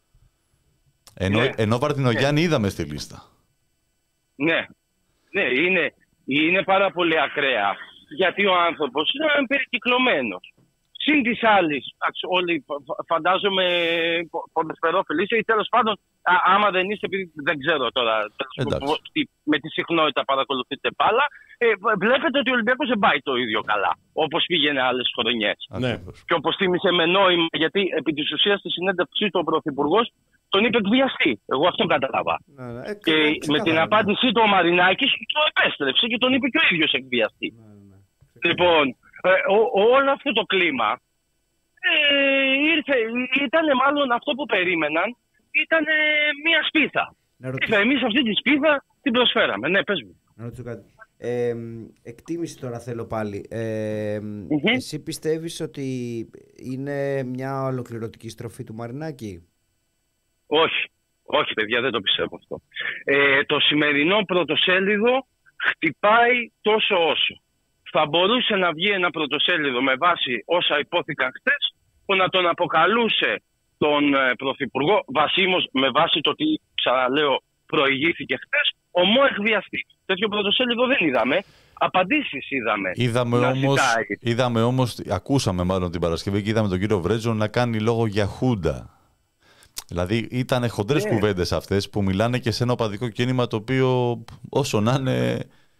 Ενώ, ναι. ενώ Βαρδινογιάννη ναι. είδαμε στη λίστα. Ναι, ναι, είναι, είναι πάρα πολύ ακραία. Γιατί ο άνθρωπος είναι περικυκλωμένος. Συν της άλλης, όλοι φαντάζομαι ποδοσφαιρόφιλοι είστε ή τέλος πάντων, α, άμα δεν είστε, επειδή δεν ξέρω τώρα με τη συχνότητα παρακολουθείτε μπάλα, ε, βλέπετε ότι ο Ολυμπιακός δεν πάει το ίδιο καλά όπως πήγαινε άλλες χρονιές. Ναι. Και όπως θύμισε με νόημα, γιατί επί της ουσίας στη συνέντευξή του ο Πρωθυπουργός τον είπε εκβιαστή. Εγώ αυτό κατάλαβα. Ναι, ναι, ε, και ε, με την απάντησή του ο Μαρινάκης το επέστρεψε και τον είπε και ο ίδιος εκβιαστή. Ναι, ναι. Λοιπόν, Ε, ό, όλο αυτό το κλίμα ε, ήρθε, ήταν μάλλον αυτό που περίμεναν, ήταν ε, μία σπίθα. Και εμείς αυτή τη σπίθα την προσφέραμε. Ναι, πες μου. Να ρωτήσω κάτι. Ε, εκτίμηση τώρα θέλω πάλι. Ε, mm-hmm. Εσύ πιστεύεις ότι είναι μια ολοκληρωτική στροφή του Μαρινάκη? Όχι. Όχι, παιδιά, δεν το πιστεύω αυτό. Ε, το σημερινό πρωτοσέλιδο χτυπάει τόσο όσο. Θα μπορούσε να βγει ένα πρωτοσέλιδο με βάση όσα υπόθηκαν χτες, που να τον αποκαλούσε τον ε, Πρωθυπουργό βασίμως με βάση το τι, ξαναλέω, προηγήθηκε χτες, ομό εκβιαστή. Τέτοιο πρωτοσέλιδο δεν είδαμε. Απαντήσεις είδαμε. Είδαμε όμως, είδαμε όμως, ακούσαμε μάλλον την Παρασκευή και είδαμε τον κύριο Βρέτζο να κάνει λόγο για χούντα. Δηλαδή ήταν χοντρές yeah. κουβέντες αυτές που μιλάνε και σε ένα οπαδικό κίνημα το οποίο όσο να είναι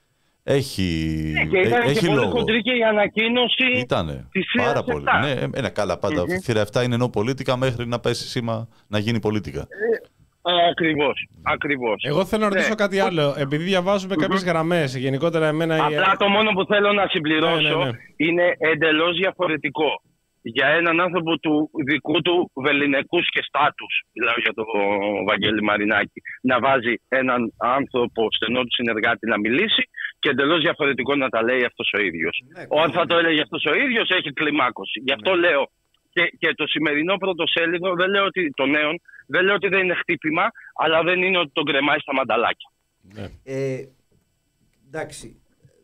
έχει, yeah, και ήταν έχει και λόγο. Πολύ χοντρή και η ανακοίνωση Ήτανε, της πάρα πολύ. Ναι, ένα καλά πάντα. Mm-hmm. Θύρα επτά είναι ενώ πολίτικα μέχρι να πέσει σήμα να γίνει πολίτικα. Yeah. Ακριβώς, ακριβώς. Εγώ θέλω να ρωτήσω ναι. κάτι άλλο. Επειδή διαβάζουμε mm-hmm. κάποιες γραμμές, γενικότερα εμένα... Απλά το μόνο που θέλω να συμπληρώσω ναι, ναι, ναι. είναι εντελώς διαφορετικό. Για έναν άνθρωπο του δικού του βεληνικούς και στάτους, μιλάω για τον Βαγγέλη Μαρινάκη, να βάζει έναν άνθρωπο στενό του συνεργάτη να μιλήσει και εντελώς διαφορετικό να τα λέει αυτός ο ίδιος. Ναι, Όταν θα το έλεγε αυτός ο ίδιος έχει κλιμάκωση. Γι' αυτό ναι. λέω και, και το σημερινό πρωτοσέλιδο, δεν λέω ότι το νέον, δεν λέω ότι δεν είναι χτύπημα, αλλά δεν είναι ότι τον κρεμάει στα μανταλάκια. Ναι. Ε, εντάξει.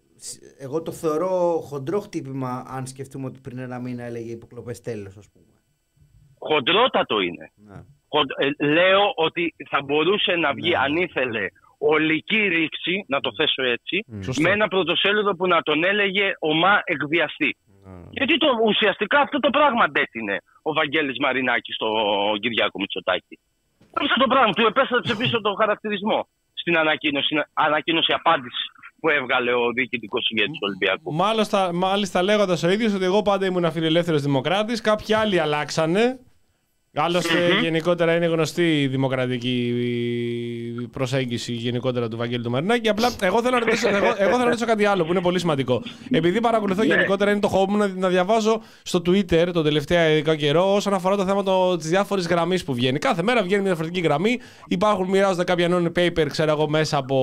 Εγώ το θεωρώ χοντρό χτύπημα αν σκεφτούμε ότι πριν ένα μήνα έλεγε υποκλοπές τέλος, ας πούμε. Χοντρότατο είναι. Ναι. Χοντ... Ε, λέω ότι θα μπορούσε να βγει, ναι. αν ήθελε, ολική ρήξη, να το θέσω έτσι, mm. με ένα πρωτοσέλιδο που να τον έλεγε ομά εκβιαστή. Mm. Γιατί το, ουσιαστικά αυτό το πράγμα αντέτεινε ο Βαγγέλης Μαρινάκης στον Κυριάκο Μητσοτάκη. Αυτό το πράγμα, του επέστρεψε πίσω τον χαρακτηρισμό στην ανακοίνωση, ανακοίνωση απάντηση που έβγαλε ο διοικητικός ηγέτης του Ολυμπιακού. Μάλιστα, μάλιστα λέγοντας ο ίδιος ότι εγώ πάντα ήμουν φιλελεύθερος δημοκράτης, κάποιοι άλλοι αλλάξανε. Άλλωστε, mm-hmm. γενικότερα είναι γνωστή η δημοκρατική προσέγγιση γενικότερα του Βαγγέλη του Μαρινάκη. Απλά εγώ θέλω να ρωτήσω, εγώ, εγώ θέλω να ρωτήσω κάτι άλλο που είναι πολύ σημαντικό. Επειδή παρακολουθώ γενικότερα, είναι το χώρο μου να, να διαβάζω στο Twitter τον τελευταίο καιρό όσον αφορά το θέμα τη διάφορη γραμμή που βγαίνει. Κάθε μέρα βγαίνει μια διαφορετική γραμμή. Υπάρχουν, μοιράζονται κάποια non-paper, ξέρω εγώ, μέσα από.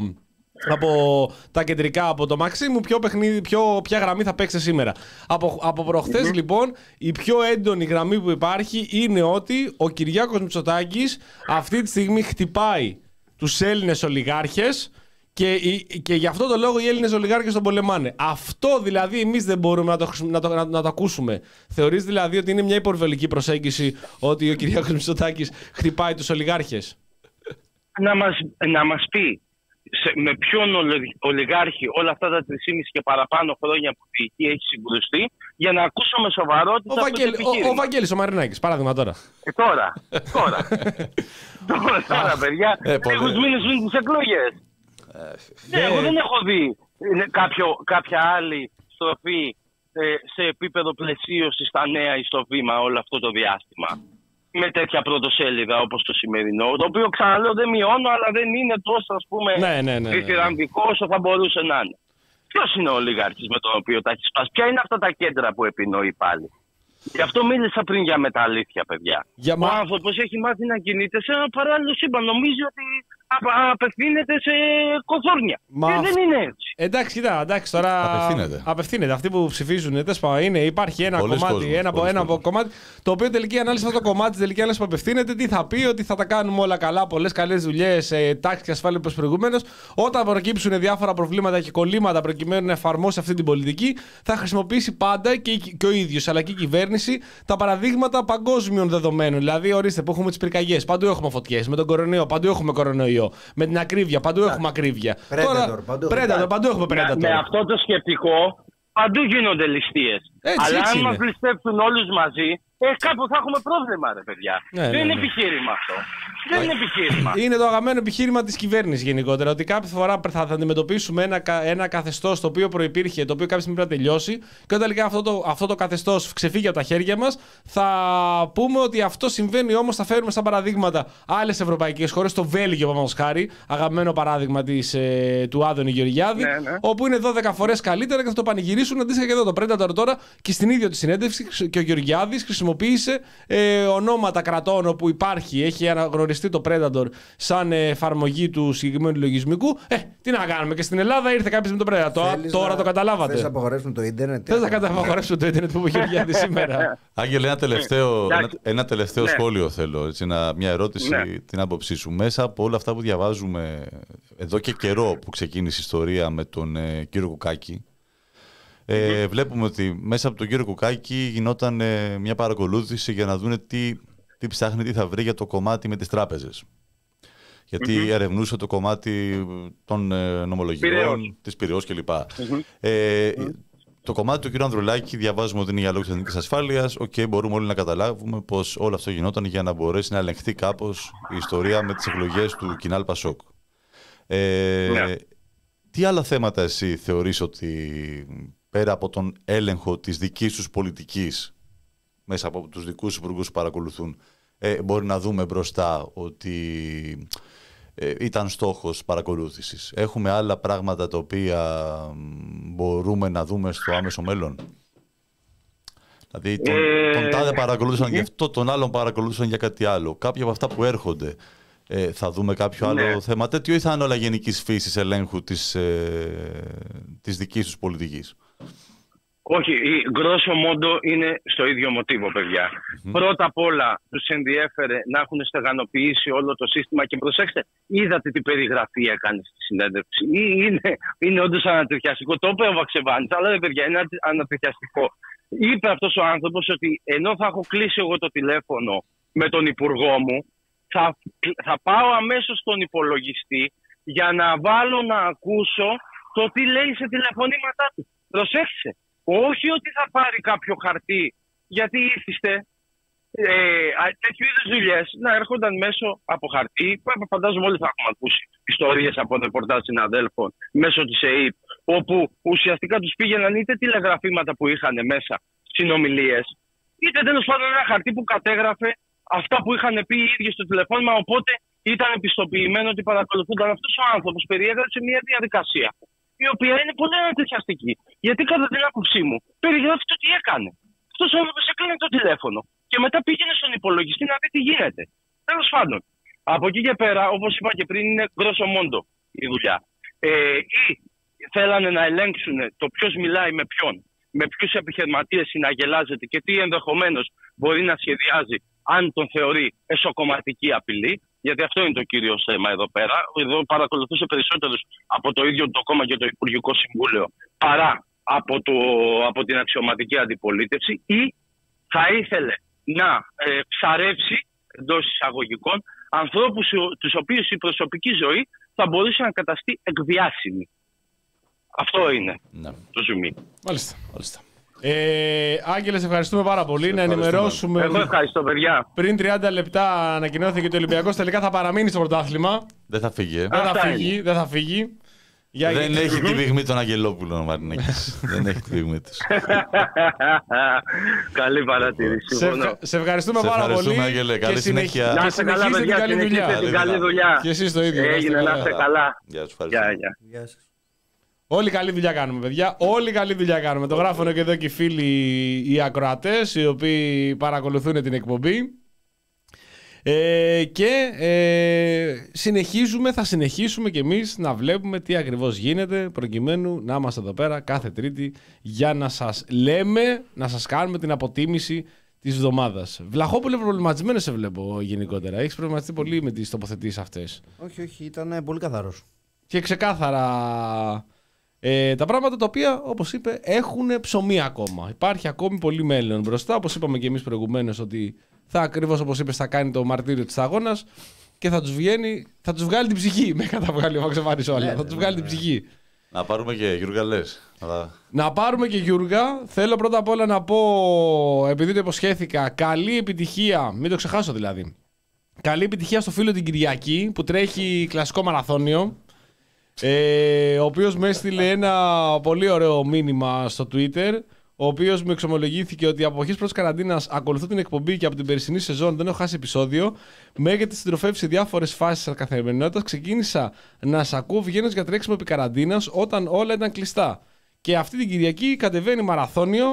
από τα κεντρικά, από το Μαξίμου, ποιο παιχνίδι, ποιο, ποια γραμμή θα παίξετε σήμερα. Από, από προχθές mm-hmm. λοιπόν, η πιο έντονη γραμμή που υπάρχει είναι ότι ο Κυριάκος Μητσοτάκης αυτή τη στιγμή χτυπάει τους Έλληνες ολιγάρχες και, και γι' αυτό το λόγο οι Έλληνες ολιγάρχες τον πολεμάνε. Αυτό δηλαδή εμείς δεν μπορούμε να το, να το, να, να το ακούσουμε. Θεωρείς δηλαδή ότι είναι μια υπερβολική προσέγγιση ότι ο Κυριάκος Μητσοτάκης χτυπάει τους ολιγάρχες? Να μας, να μας πει Σε, με ποιον ολιγάρχη όλα αυτά τα τρία και παραπάνω χρόνια που διοικεί έχει συγκρουστεί, για να ακούσουμε σοβαρότητα. Ο, Βαγγέλη, ο, ο Βαγγέλης ο Μαρινάκης, παράδειγμα τώρα. Ε, τώρα, τώρα. τώρα, τώρα, παιδιά. Λίγους μήνες πριν τις εκλογές. Ναι, εγώ δεν έχω δει κάποιο, κάποια άλλη στροφή ε, σε επίπεδο πλαισίωση στα νέα ή στο βήμα όλο αυτό το διάστημα. Με τέτοια πρωτοσέλιδα όπως το σημερινό, το οποίο ξαναλέω δεν μειώνω, αλλά δεν είναι τόσο, ας πούμε, ναι, ναι, ναι, διθυραμβικό όσο θα μπορούσε να είναι. Ποιος είναι ο ολιγάρχης με τον οποίο τα έχει σπάσει? Ποια είναι αυτά τα κέντρα που επινοεί πάλι? Γι' αυτό μίλησα πριν για μεταλήθεια, παιδιά. Για ο μα... άνθρωπος έχει μάθει να κινείται σε ένα παράλληλο σύμπαν. Νομίζει ότι απευθύνεται σε κοθόρνια. Μα... Και δεν είναι έτσι. Εντάξει, κοίτα, εντάξει, τώρα απευθύνεται. απευθύνεται. Αυτοί που ψηφίζουν, είναι, υπάρχει ένα πολλές κομμάτι, κόσμος, ένα, ένα κομμάτι, το οποίο τελική ανάλυση, αυτό το κομμάτι της τελική ανάλυση που απευθύνεται, τι θα πει, ότι θα τα κάνουμε όλα καλά, πολλές καλές δουλειές, τάξη και ασφάλεια προς προηγουμένως. Όταν προκύψουν διάφορα προβλήματα και κολλήματα προκειμένου να εφαρμόσει αυτή την πολιτική, θα χρησιμοποιήσει πάντα και, και ο ίδιος αλλά και η κυβέρνηση τα παραδείγματα παγκόσμιων δεδομένων. Δηλαδή, ορίστε που έχουμε τις πυρκαγιές, παντού έχουμε φωτιές, με τον κορονοϊό, παντού έχουμε κορονοϊό. Με την ακρίβεια, παντού έχουμε ακρίβεια. Predator, Τώρα, παντού, Predator, παντού έχουμε Predator. Με, με αυτό το σκεπτικό, παντού γίνονται ληστείες. Έτσι, αλλά έτσι αν είναι. μας ληστέψουν όλους μαζί, ε, κάπου θα έχουμε πρόβλημα, ρε παιδιά. Ναι, δεν ναι, είναι ναι. επιχείρημα αυτό. Δεν είναι επιχείρημα. Είναι το αγαπημένο επιχείρημα της κυβέρνησης γενικότερα. Ότι κάποια φορά θα, θα αντιμετωπίσουμε ένα, ένα καθεστώς το οποίο προϋπήρχε, το οποίο κάποια στιγμή πρέπει να τελειώσει. Και όταν τελικά αυτό το, αυτό το καθεστώς ξεφύγει από τα χέρια μας, θα πούμε ότι αυτό συμβαίνει. Όμως θα φέρουμε σαν παραδείγματα άλλες ευρωπαϊκές χώρες. Το Βέλγιο, παραδείγματος χάρη, αγαπημένο παράδειγμα της, ε, του Άδωνη Γεωργιάδη, ναι, ναι. όπου είναι δώδεκα φορές καλύτερα και θα το πανηγυρίσουν. Αντίστοιχα και εδώ το Predator τώρα και στην ίδια τη συνέντευξη και ο Γεωργιάδης χρησιμοποίησε ε, ονόματα κρατών όπου υπάρχει, έχει αναγνωριστεί το Predator σαν ε, εφαρμογή του συγκεκριμένου λογισμικού. Ε, τι να κάνουμε, και στην Ελλάδα ήρθε κάποιος με το Predator. Θέλεις τώρα να, το καταλάβατε. Θες να απαγορεύσουμε το ίντερνετ. Θες να απαγορεύσουμε το ίντερνετ που είπε ο Γεωργιάδης σήμερα. Άγγελε, ένα τελευταίο, ένα, ένα τελευταίο ναι. σχόλιο θέλω. Έτσι, ένα, μια ερώτηση, ναι. την άποψή σου. Μέσα από όλα αυτά που διαβάζουμε εδώ και καιρό που ξεκίνησε η ιστορία με τον ε, κύριο Κουκάκη, ε, mm-hmm. βλέπουμε ότι μέσα από τον κύριο Κουκάκη γινόταν ε, μια παρακολούθηση για να δούνε τι, τι ψάχνει, τι θα βρει για το κομμάτι με τις τράπεζες. Γιατί mm-hmm. ερευνούσε το κομμάτι των ε, νομολογιών, της Πειραιώς κλπ. Mm-hmm. Ε, mm-hmm. Το κομμάτι του κ. Ανδρουλάκη διαβάζουμε ότι είναι για λόγους εθνικής ασφάλειας. Οκ, okay, μπορούμε όλοι να καταλάβουμε πως όλο αυτό γινόταν για να μπορέσει να ελεγχθεί κάπως η ιστορία με τις εκλογές του Κινάλ Πασόκ. Ε, yeah. Τι άλλα θέματα εσύ θεωρείς ότι πέρα από τον έλεγχο της δικής τους πολιτικής, μέσα από τους δικούς υπουργούς που παρακολουθούν, ε, μπορεί να δούμε μπροστά ότι ε, ήταν στόχος παρακολούθησης? Έχουμε άλλα πράγματα τα οποία μπορούμε να δούμε στο άμεσο μέλλον? Δηλαδή τον, ε... τον τάδε παρακολούθησαν για αυτό, τον άλλον παρακολούθησαν για κάτι άλλο. Κάποια από αυτά που έρχονται, ε, θα δούμε κάποιο άλλο ναι. θέμα τέτοιο, ή θα είναι όλα γενικής φύσης ελέγχου της, ε, της δικής τους πολιτικής? Όχι, η γκρόσο μόντο είναι στο ίδιο μοτίβο, παιδιά. Mm-hmm. Πρώτα απ' όλα τους ενδιέφερε να έχουν στεγανοποιήσει όλο το σύστημα και προσέξτε, είδατε τι περιγραφή έκανε στη συνέντευξη. Είναι, είναι όντως ανατριχιαστικό. Το είπε ο Βαξεβάνης, αλλά δεν παιδιά, είναι ανατριχιαστικό. Είπε αυτός ο άνθρωπος ότι ενώ θα έχω κλείσει εγώ το τηλέφωνο με τον υπουργό μου, θα, θα πάω αμέσως στον υπολογιστή για να βάλω να ακούσω το τι λέει σε τηλεφωνήματά του. Προσέξτε. Όχι ότι θα πάρει κάποιο χαρτί, γιατί ήθιστε ε, τέτοιου είδους δουλειές να έρχονταν μέσω από χαρτί, που φαντάζομαι όλοι θα έχουμε ακούσει ιστορίες από ρεπορτάζ συναδέλφων μέσω της ΕΕΠ, όπου ουσιαστικά τους πήγαιναν είτε τηλεγραφήματα που είχαν μέσα συνομιλίες, είτε τέλος πάντων ένα χαρτί που κατέγραφε αυτά που είχαν πει οι ίδιοι στο τηλεφώνημα, οπότε ήταν επιστοποιημένο ότι παρακολουθούνταν. Αυτός ο άνθρωπος περιέγραψε μια διαδικασία, η οποία είναι πολύ ανατριχιαστική. Γιατί κατά την άποψή μου περιγράφει το τι έκανε. Αυτός ο άνθρωπος έκλεινε το τηλέφωνο και μετά πήγαινε στον υπολογιστή να δει τι γίνεται. Τέλος πάντων, από εκεί και πέρα, όπως είπα και πριν, είναι γκρόσο μόντο η δουλειά. Ε, ή θέλανε να ελέγξουν το ποιος μιλάει με ποιον, με ποιους επιχειρηματίες συναγελάζεται και τι ενδεχομένως μπορεί να σχεδιάζει αν τον θεωρεί εσωκομματική απειλή. Γιατί αυτό είναι το κύριο θέμα εδώ πέρα. Εδώ παρακολουθούσε περισσότερους από το ίδιο το κόμμα και το Υπουργικό Συμβούλιο παρά από, το, από την αξιωματική αντιπολίτευση, ή θα ήθελε να ε, ψαρέψει εντός εισαγωγικών ανθρώπους τους οποίους η προσωπική ζωή θα μπορούσε να καταστεί εκβιάσιμη. Αυτό είναι ναι. το ζουμί. Μάλιστα. Μάλιστα. Ε, Άγγελε, σε ευχαριστούμε πάρα πολύ. Σε να ενημερώσουμε. Εγώ ευχαριστώ, παιδιά. Πριν τριάντα λεπτά ανακοινώθηκε ότι ο Ολυμπιακός τελικά θα παραμείνει στο πρωτάθλημα. Δεν θα φύγει. Ε. Δεν, θα φύγει δεν θα φύγει. Για... Δεν έχει τη πυγμή τον Αγγελόπουλο ο Μαρινάκης. Δεν έχει τη πυγμή του. Καλή παρατήρηση. Σε, σε ευχαριστούμε σε πάρα ευχαριστούμε, πολύ. Άγγελε. Καλή συνέχεια. Να είστε καλά, παιδιά. Συνεχίστε την καλή δουλειά. Και εσείς το ίδιο. Έγινε, να είστε καλά. Γεια σας. Όλοι καλή δουλειά κάνουμε, παιδιά. Όλοι καλή δουλειά κάνουμε. Το γράφουν και εδώ και οι φίλοι οι ακροατές, οι οποίοι παρακολουθούν την εκπομπή. Ε, και ε, συνεχίζουμε, θα συνεχίσουμε κι εμείς να βλέπουμε τι ακριβώς γίνεται, προκειμένου να είμαστε εδώ πέρα κάθε Τρίτη για να σας λέμε, να σας κάνουμε την αποτίμηση της εβδομάδας. Βλαχόπουλε, προβληματισμένο σε βλέπω γενικότερα. Έχεις προβληματιστεί πολύ με τις τοποθετήσεις αυτές? Όχι, όχι, ήταν πολύ καθαρός. Και ξεκάθαρα ε, τα πράγματα τα οποία, όπως είπε, έχουν ψωμί ακόμα. Υπάρχει ακόμη πολύ μέλλον μπροστά. Όπως είπαμε και εμείς προηγουμένως, ότι θα ακριβώς όπως είπες θα κάνει το μαρτύριο της αγώνας και θα τους, βγαίνει, θα τους βγάλει την ψυχή. Με καταβγάλει ο Βαξεβάνης όλα. Ναι, θα τους ναι, βγάλει ναι, την ψυχή. Να πάρουμε και Γιούργα, λες. Να πάρουμε και Γιούργα. Θέλω πρώτα απ' όλα να πω, επειδή το υποσχέθηκα, καλή επιτυχία, μην το ξεχάσω δηλαδή. Καλή επιτυχία στο φίλο την Κυριακή που τρέχει κλασικό μαραθώνιο. Ε, ο οποίος με έστειλε ένα πολύ ωραίο μήνυμα στο Twitter, ο οποίος μου εξομολογήθηκε ότι από αρχές πρώτης καραντίνας ακολουθώ την εκπομπή και από την περσινή σεζόν δεν έχω χάσει επεισόδιο. Με έχετε συντροφεύσει σε διάφορες φάσεις της καθημερινότητας. Ξεκίνησα να σας ακούω βγαίνοντας για τρέξιμο επί καραντίνας όταν όλα ήταν κλειστά. Και αυτή την Κυριακή κατεβαίνει μαραθώνιο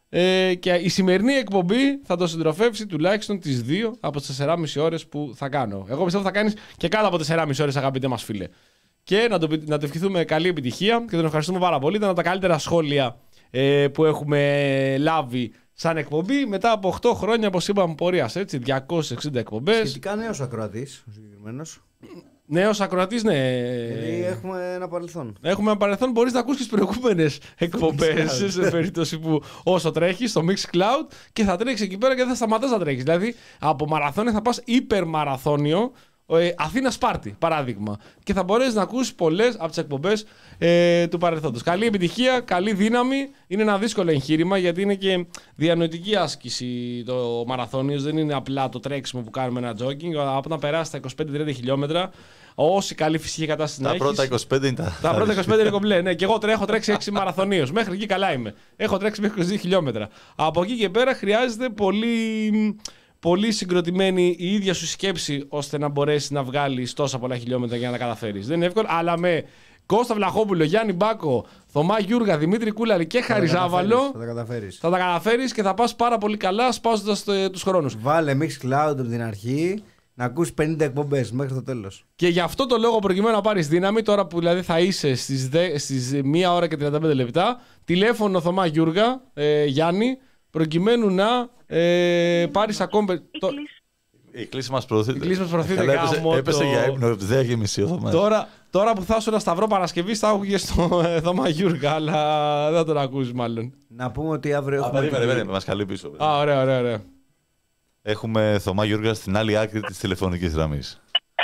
Ε, και η σημερινή εκπομπή θα το συντροφεύσει τουλάχιστον τις δύο από τις τεσσεράμισι ώρες που θα κάνω. Εγώ πιστεύω θα κάνεις και κάτω από τεσσεράμισι ώρες, αγαπητέ μας φίλε. Και να το, να το ευχηθούμε καλή επιτυχία και τον ευχαριστούμε πάρα πολύ. Ήταν από τα καλύτερα σχόλια ε, που έχουμε λάβει σαν εκπομπή μετά από οκτώ χρόνια, όπως είπαμε, πορείας. Έτσι, διακόσιες εξήντα εκπομπές. Σχετικά νέος ακροατής, ο συγκεκριμένος. Νέος ακροατής, ναι. Δηλαδή έχουμε ένα παρελθόν. Έχουμε ένα παρελθόν, μπορείς να ακούσεις τις προηγούμενες εκπομπές σε περίπτωση που όσο τρέχεις στο Mixcloud και θα τρέξεις εκεί πέρα και δεν θα σταματάς να τρέχεις. Δηλαδή από μαραθώνιο θα πας υπερμαραθώνιο. Ε, Αθήνα Σπάρτη, παράδειγμα. Και θα μπορέσει να ακούσει πολλές από τις εκπομπές ε, του παρελθόντος. Καλή επιτυχία, καλή δύναμη. Είναι ένα δύσκολο εγχείρημα γιατί είναι και διανοητική άσκηση το μαραθώνιος. Δεν είναι απλά το τρέξιμο που κάνουμε ένα jogging. Όταν περάσει τα είκοσι πέντε με τριάντα χιλιόμετρα, όση καλή φυσική κατάσταση να έχεις. Τα πρώτα είκοσι πέντε είναι τα. Τα πρώτα είκοσι πέντε είναι κομπλέ. Ναι, και εγώ τρέχω τρέξει έξι μαραθωνίους. Μέχρι εκεί καλά είμαι. Έχω τρέξει μέχρι είκοσι δύο χιλιόμετρα. Από εκεί και πέρα χρειάζεται πολύ. Πολύ συγκροτημένη η ίδια σου σκέψη ώστε να μπορέσει να βγάλει τόσα πολλά χιλιόμετρα για να τα καταφέρει. Δεν είναι εύκολο, αλλά με Κώστα Βλαχόπουλο, Γιάννη Μπάκο, Θωμά Γιούργα, Δημήτρη Κούλαρη και Χαριζάβαλο. Θα τα καταφέρεις. Θα τα καταφέρεις και θα πας πάρα πολύ καλά σπάζοντας τους χρόνους. Βάλε Mixcloud από την αρχή να ακούς πενήντα εκπομπές μέχρι το τέλος. Και γι' αυτό το λόγο, προκειμένου να πάρεις δύναμη, τώρα που δηλαδή θα είσαι στις, στις μία ώρα και τριάντα πέντε λεπτά, τηλέφωνο Θωμά Γιούργα, ε, Γιάννη, προκειμένου να ε, πάρεις ακόμη. Το... Η κλίση μας προωθείται. Η κλίση μας προωθείται. Έπεσε, γάμο, έπεσε το... για ύπνο, δεν έχει μισή ο Θωμάς. Τώρα, τώρα που θα σου ένα σταυρό Παρασκευής θα άκουγες στο ε, Θωμά Γιούργα, αλλά δεν θα τον ακούσεις μάλλον. Να πούμε ότι αύριο Α, έχουμε... περίμενε, περίμενε, μας καλεί πίσω. Α, ωραία, ωραία, ωραία. Έχουμε Θωμά Γιούργα στην άλλη άκρη της τηλεφωνικής γραμμής.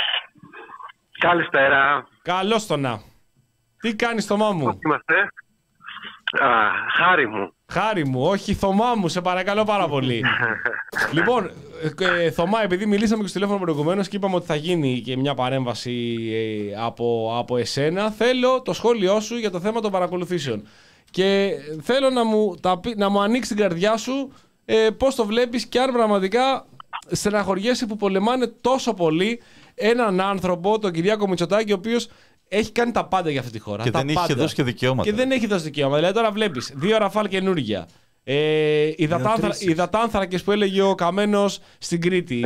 Καλησπέρα. Καλώς το να. Τι κάνεις, Θωμά μου? Πώς είμαστε? Α, χάρη μου. Χάρη μου, όχι Θωμά μου, σε παρακαλώ πάρα πολύ. Λοιπόν, ε, Θωμά, επειδή μιλήσαμε και στο τηλέφωνο προηγουμένως και είπαμε ότι θα γίνει και μια παρέμβαση ε, από, από εσένα, θέλω το σχόλιο σου για το θέμα των παρακολουθήσεων. Και θέλω να μου, τα, να μου ανοίξει την καρδιά σου ε, πώς το βλέπεις και αν πραγματικά στεναχωριέσαι που πολεμάνε τόσο πολύ έναν άνθρωπο, τον Κυριάκο Μητσοτάκη, ο οποίος έχει κάνει τα πάντα για αυτή τη χώρα. Και τα δεν πάντα. είχε δώσει και δικαιώματα. Και δεν έχει δώσει δικαιώματα. Δηλαδή τώρα βλέπεις δύο ραφάλ καινούργια. Ε, οι, δατάνθρα, οι δατάνθρακες που έλεγε ο Καμένος στην Κρήτη.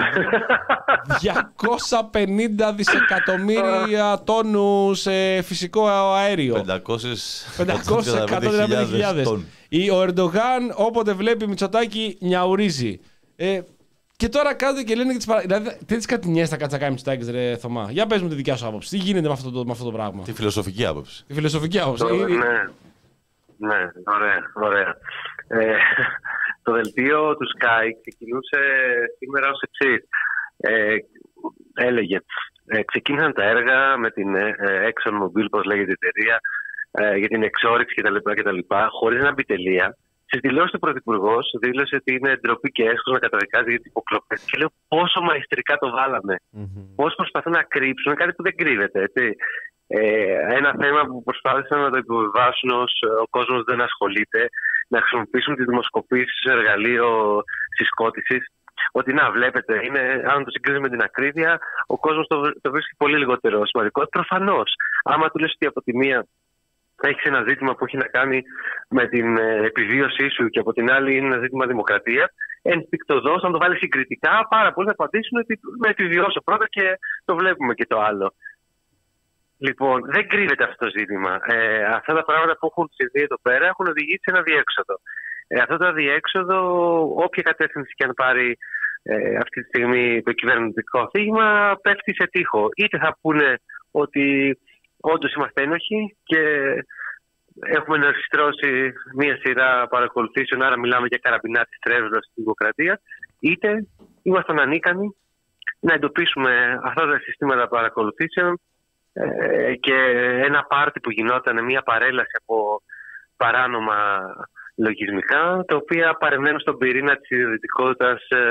διακόσια πενήντα δισεκατομμύρια τόνους ε, φυσικό αέριο. πεντακόσιες εκατόν χιλιάδες. Ο Ερντογάν όποτε βλέπει Μητσοτάκη νιαουρίζει. Ε, και τώρα κάτω και λένε και τις παρα... Δηλαδή, τι τις κατηνιές θα κάτσει να κάνει Μητσοτάκης, ρε Θωμά? Για πες μου τη δικιά σου άποψη. Τι γίνεται με αυτό το, με αυτό το πράγμα? Τη φιλοσοφική άποψη. Τη φιλοσοφική άποψη. Το, ναι, ναι, ωραία, ωραία. Ε, το δελτίο του Sky ξεκινούσε σήμερα ως εξής. Ε, έλεγε, ε, ξεκίνησαν τα έργα με την ε, ExxonMobil, πώς λέγεται η εταιρεία, ε, για την εξόρυξη κτλ. Χωρίς να μπει τελεία. Στις δηλώσεις του Πρωθυπουργός δήλωσε ότι είναι ντροπή και έσχος να καταδικάζει για τις υποκλοπές. Και λέω πόσο μαϊστρικά το βάλαμε. Mm-hmm. Πώς προσπαθούν να κρύψουν κάτι που δεν κρύβεται. Έτσι. Ε, ένα θέμα που προσπάθησαν να το υποβιβάσουν ως ο κόσμος δεν ασχολείται, να χρησιμοποιήσουν τις δημοσκοπήσεις ως εργαλείο συσκότησης. Ότι να βλέπετε, είναι, αν το συγκρίνουμε με την ακρίβεια, ο κόσμος το, το βρίσκει πολύ λιγότερο σημαντικό. Προφανώς, άμα του λες ότι από τη μία έχεις ένα ζήτημα που έχει να κάνει με την επιβίωσή σου και από την άλλη είναι ένα ζήτημα δημοκρατίας, ενστικτωδώς, αν το βάλεις συγκριτικά, πάρα πολλοί θα απαντήσουν ότι με επιβιώσω πρώτα και το βλέπουμε και το άλλο. Λοιπόν, δεν κρύβεται αυτό το ζήτημα. Ε, αυτά τα πράγματα που έχουν συμβεί εδώ πέρα έχουν οδηγήσει σε ένα διέξοδο. Ε, αυτό το διέξοδο, όποια κατεύθυνση και αν πάρει ε, αυτή τη στιγμή το κυβερνητικό αφήγημα, πέφτει σε τοίχο. Είτε θα πούνε ότι όντως είμαστε ένοχοι και έχουμε ενορχιστρώσει μία σειρά παρακολουθήσεων, άρα μιλάμε για καραμπινάτη στρέβλωση στη δημοκρατία, είτε ήμασταν ανίκανοι να εντοπίσουμε αυτά τα συστήματα παρακολουθήσεων ε, και ένα πάρτι που γινόταν, μία παρέλαση από παράνομα λογισμικά, τα οποία παρεμβαίνουν στον πυρήνα της ιδιωτικότητας ε,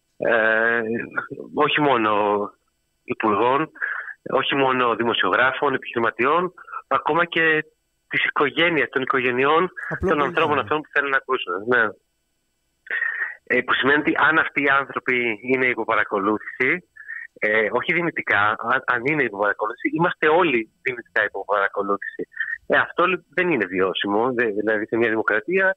ε, όχι μόνο υπουργών, όχι μόνο δημοσιογράφων, επιχειρηματιών, ακόμα και της οικογένειας, των οικογενειών Απλό των ανθρώπων αυτών που θέλουν να ακούσουν. Ναι. Ε, που σημαίνει ότι αν αυτοί οι άνθρωποι είναι υποπαρακολούθηση, ε, όχι δυνητικά, αν, αν είναι υποπαρακολούθηση, είμαστε όλοι δυνητικά υποπαρακολούθηση. Ε, αυτό δεν είναι βιώσιμο. Δηλαδή, σε μια δημοκρατία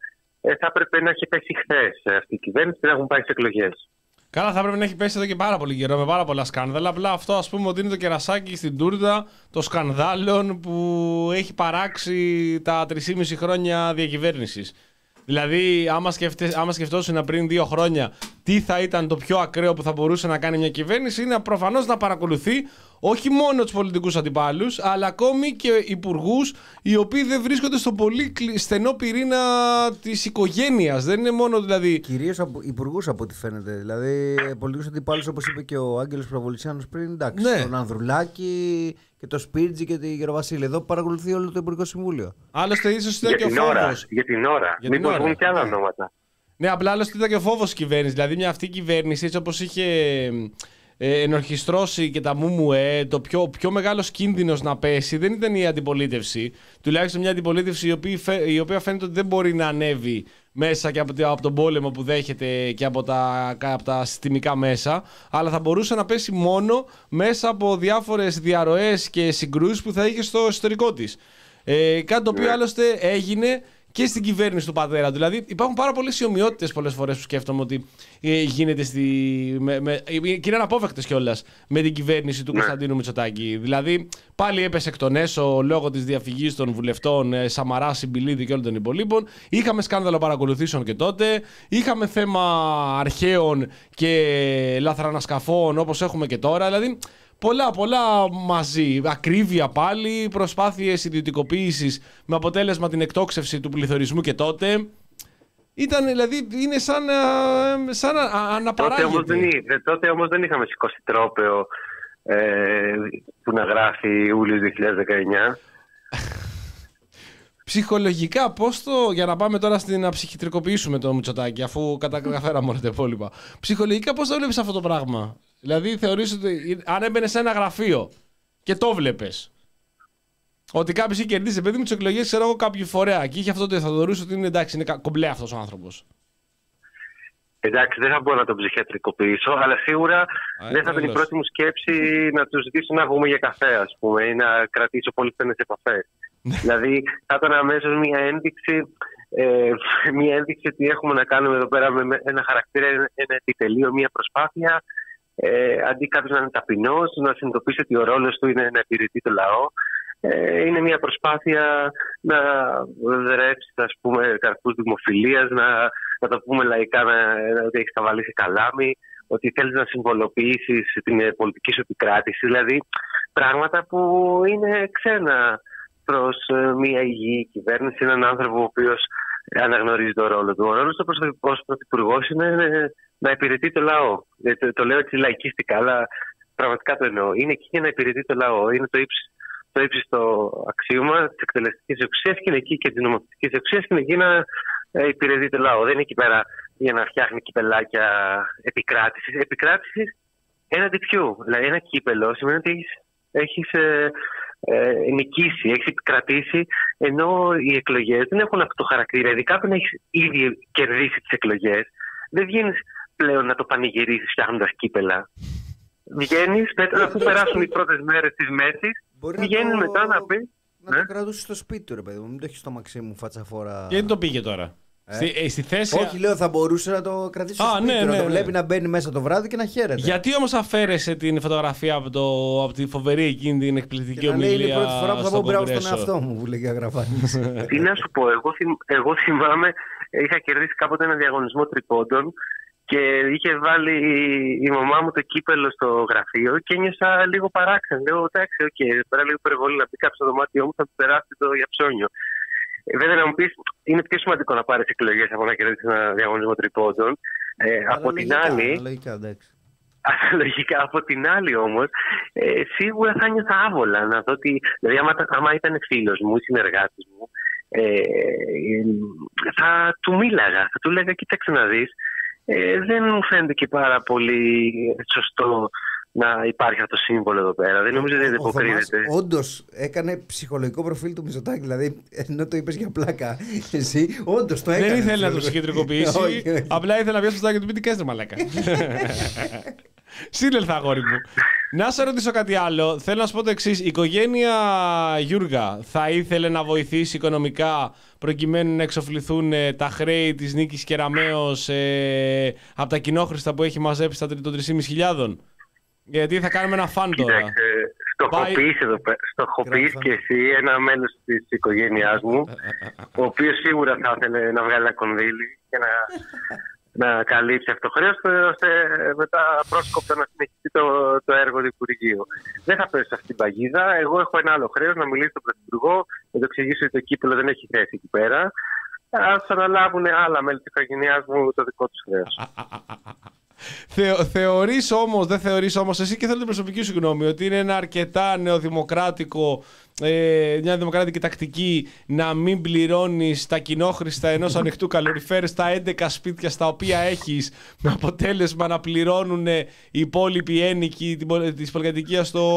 ε, θα έπρεπε να έχει πέσει χθες αυτή η κυβέρνηση και να έχουν πάει σε εκλογές. Καλά, θα έπρεπε να έχει πέσει εδώ και πάρα πολύ καιρό με πάρα πολλά σκάνδαλα. Απλά αυτό, ας πούμε, ότι είναι το κερασάκι στην τούρτα των σκανδάλων που έχει παράξει τα τρεισήμισι χρόνια διακυβέρνησης. Δηλαδή, άμα, σκεφτέ, άμα σκεφτόσουν πριν δύο χρόνια τι θα ήταν το πιο ακραίο που θα μπορούσε να κάνει μια κυβέρνηση, είναι προφανώς να παρακολουθεί όχι μόνο τους πολιτικούς αντιπάλους, αλλά ακόμη και υπουργούς οι οποίοι δεν βρίσκονται στο πολύ στενό πυρήνα της οικογένειας. Δεν είναι μόνο δηλαδή. Κυρίως υπουργούς από ό,τι φαίνεται. Δηλαδή, πολιτικούς αντιπάλους, όπως είπε και ο Άγγελος Προβολησιάνος πριν, εντάξει, ναι. Τον Ανδρουλάκη και το Σπίρτζι και τη Γεροβασίλη. Εδώ παρακολουθεί όλο το Υπουργικό Συμβούλιο. Άλλωστε, ίσως ήταν για και την ο ώρα, φόβος. Για την ώρα. Για Μήπως βγουν και άλλα ονόματα. Ναι, απλά άλλωστε ήταν και ο φόβος της κυβέρνησης. Δηλαδή, μια αυτή η κυβέρνηση, έτσι όπως είχε ε, ενορχιστρώσει και τα μουμουέ, το πιο, πιο μεγάλος κίνδυνος να πέσει δεν ήταν η αντιπολίτευση. Τουλάχιστον μια αντιπολίτευση η οποία, η οποία φαίνεται ότι δεν μπορεί να ανέβει μέσα και από, από τον πόλεμο που δέχεται και από τα, από τα συστημικά μέσα, αλλά θα μπορούσε να πέσει μόνο μέσα από διάφορες διαρροές και συγκρούσεις που θα είχε στο εσωτερικό της. Ε, κάτι το οποίο άλλωστε έγινε και στην κυβέρνηση του πατέρα του. Δηλαδή, υπάρχουν πάρα πολλές ομοιότητες πολλές φορές που σκέφτομαι ότι ε, γίνεται στη. Με, με, και είναι αναπόφευκτες κιόλας με την κυβέρνηση του Κωνσταντίνου Μητσοτάκη. Δηλαδή, πάλι έπεσε εκ των έσω λόγω της διαφυγής των βουλευτών ε, Σαμαρά, Συμπιλίδη και όλων των υπολείπων. Είχαμε σκάνδαλο παρακολουθήσεων και τότε. Είχαμε θέμα αρχαίων και λαθρανασκαφών όπως έχουμε και τώρα. Δηλαδή, πολλά, πολλά μαζί. Ακρίβεια πάλι, προσπάθειες ιδιωτικοποίησης με αποτέλεσμα την εκτόξευση του πληθωρισμού και τότε. Ήταν, δηλαδή, είναι σαν, σαν να αναπαράγεται. Τότε όμως δεν, τότε όμως δεν είχαμε σηκώσει τρόπαιο ε, που να γράφει Ιούλιο δύο χιλιάδες δεκαεννιά. Ψυχολογικά, πώς το. Για να πάμε τώρα στην να ψυχητρικοποιήσουμε το Μητσοτάκη, αφού καταφέραμε όλα τα υπόλοιπα. Ψυχολογικά, πώς το βλέπεις αυτό το πράγμα? Δηλαδή, θεωρείς ότι αν έμπαινε σε ένα γραφείο και το βλέπεις ότι κάποιος είχε κερδίσει, παιδί μου, τις εκλογές, ξέρω εγώ, κάποιο φορέα και είχε αυτό το, θα θεωρούσε ότι είναι εντάξει, είναι κομπλέ αυτός ο άνθρωπος? Εντάξει, δεν θα μπορώ να τον ψυχιατρικοποιήσω, αλλά σίγουρα Α, δεν θα ήταν η πρώτη μου σκέψη να του ζητήσω να βγούμε για καφέ, ας πούμε, ή να κρατήσω πολύ στενές επαφές. Δηλαδή, θα ήταν αμέσως μια ένδειξη, ε, μια ένδειξη ότι έχουμε να κάνουμε εδώ πέρα με ένα χαρακτήρα, ένα επιτελείο, μια προσπάθεια. Ε, αντί κάποιος να είναι ταπεινός, να συνειδητοποιήσει ότι ο ρόλος του είναι να υπηρετεί το λαό. Ε, είναι μια προσπάθεια να δρέψει, ας πούμε, καρπούς δημοφιλίας, να, να το πούμε λαϊκά, να, ότι έχει καβαλήσει καλάμι, ότι θέλεις να συμβολοποιήσεις την πολιτική σου επικράτηση. Δηλαδή, πράγματα που είναι ξένα προς μια υγιή κυβέρνηση, έναν άνθρωπο ο οποίος αναγνωρίζει τον ρόλο του. Ο ρόλος του ως πρωθυπουργός είναι να υπηρετεί το λαό. Το, το λέω έτσι λαϊκίστικα, αλλά πραγματικά το εννοώ. Είναι εκεί για να υπηρετεί το λαό. Είναι το ύψιστο το ύψιστο αξίωμα της εκτελεστικής εξουσίας και είναι εκεί και της νομοθετικής εξουσίας και είναι εκεί να ε, υπηρετεί το λαό. Δεν είναι εκεί πέρα για να φτιάχνει κυπελάκια επικράτησης. Επικράτησης έναντι ποιου? Δηλαδή, ένα κύπελο σημαίνει ότι έχεις, έχεις ε, ε, νικήσει, έχεις επικρατήσει, ενώ οι εκλογές δεν έχουν αυτό το χαρακτήρα. Ειδικά όταν έχεις ήδη κερδίσει τις εκλογές, δεν βγαίνεις πλέον να το πανηγυρίσεις φτιάχνοντας κύπελα. Βγαίνεις, αφού περάσουν οι πρώτες μέρες της μέσης, βγαίνεις το... μετά να πει. Να ναι. το κρατούσεις στο σπίτι του, ρε παιδί μου, μην το έχεις στο μαξί μου φατσαφόρα. Γιατί το πήγε τώρα? Ε? Στη, στη θέση... Όχι, λέω, θα μπορούσε να το κρατήσει στο σπίτι ναι, του, ναι, να το βλέπει ναι. να μπαίνει μέσα το βράδυ και να χαίρεται. Γιατί όμως αφαίρεσε την φωτογραφία από, το, από τη φοβερή εκείνη την εκπληκτική ομιλία? Είναι η πρώτη φορά που θα πω μπράβο στον εαυτό μου, που λέγει Αγραφάνης. Τι να σου πω, εγώ, θυμ, εγώ θυμάμαι, είχα κερδίσει κάποτε ένα διαγωνισμό τριπώντων και είχε βάλει η μαμά μου το κύπελο στο γραφείο και ένιωσα λίγο παράξενο. Λέω, εντάξει, οκ, okay, πέρα λίγο υπερβολή να μπει κάποιο στο δωμάτιό μου, θα του περάσει το γιαψόνιο. Ε, βέβαια, να μου πει, είναι πιο σημαντικό να πάρει εκλογές από να κερδίσει ένα διαγωνισμό τριπώντων. Ε, από την άλλη. Λογικά, εντάξει. Λογικά, από την άλλη όμως, ε, σίγουρα θα νιώθα άβολα να δω ότι. Δηλαδή, άμα, άμα ήταν φίλος μου ή συνεργάτης μου, ε, θα του μίλαγα. Θα του λέγα, κοίταξε να δεις. Ε, δεν μου φαίνεται και πάρα πολύ σωστό να υπάρχει αυτό το σύμβολο εδώ πέρα. Δεν νομίζω ότι δεν υποκρίνεται. Όντως έκανε ψυχολογικό προφίλ του Μητσοτάκη. Δηλαδή, ενώ το είπες για πλάκα, εσύ όντως το έκανε. Δεν ήθελε να το συγκεντρικοποιήσει. Απλά ήθελε να βγει στο στάκι του πει τι κάνεις, μαλάκα. Σύνελθα, αγόρι μου. Να σε ρωτήσω κάτι άλλο. Θέλω να σου πω το εξής. Η οικογένεια Γιούργα θα ήθελε να βοηθήσει οικονομικά προκειμένου να εξοφληθούν τα χρέη της Νίκης Κεραμέως ε, από τα κοινόχρηστα που έχει μαζέψει των τρεις χιλιάδες πεντακόσια. Γιατί θα κάνουμε ένα φαν τώρα. Στοχοποιείς εδώ πέρα. Στοχοποιείς και εσύ ένα μέλος της οικογένειάς μου, ο οποίος σίγουρα θα ήθελε να βγάλει ένα κονδύλι και να, να καλύψει αυτό το χρέος, ώστε μετά πρόσκοπτα να συνεχίσει το, το έργο του Υπουργείου. Δεν θα πέσει σε αυτή την παγίδα. Εγώ έχω ένα άλλο χρέος να μιλήσω στον Πρωθυπουργό, να το εξηγήσω ότι το κύπελλο δεν έχει θέση εκεί πέρα. Ας αναλάβουν άλλα μέλη της οικογένειάς μου το δικό τους χρέος. Θεω, θεωρείς όμως, δεν θεωρείς όμως εσύ, και θέλω την προσωπική σου γνώμη, ότι είναι ένα αρκετά νεοδημοκράτικο, ε, μια δημοκρατική τακτική να μην πληρώνεις τα κοινόχρηστα ενός ανοιχτού καλοριφέρ στα έντεκα σπίτια στα οποία έχεις, με αποτέλεσμα να πληρώνουν οι υπόλοιποι ένοικοι της πολυκατοικίας το,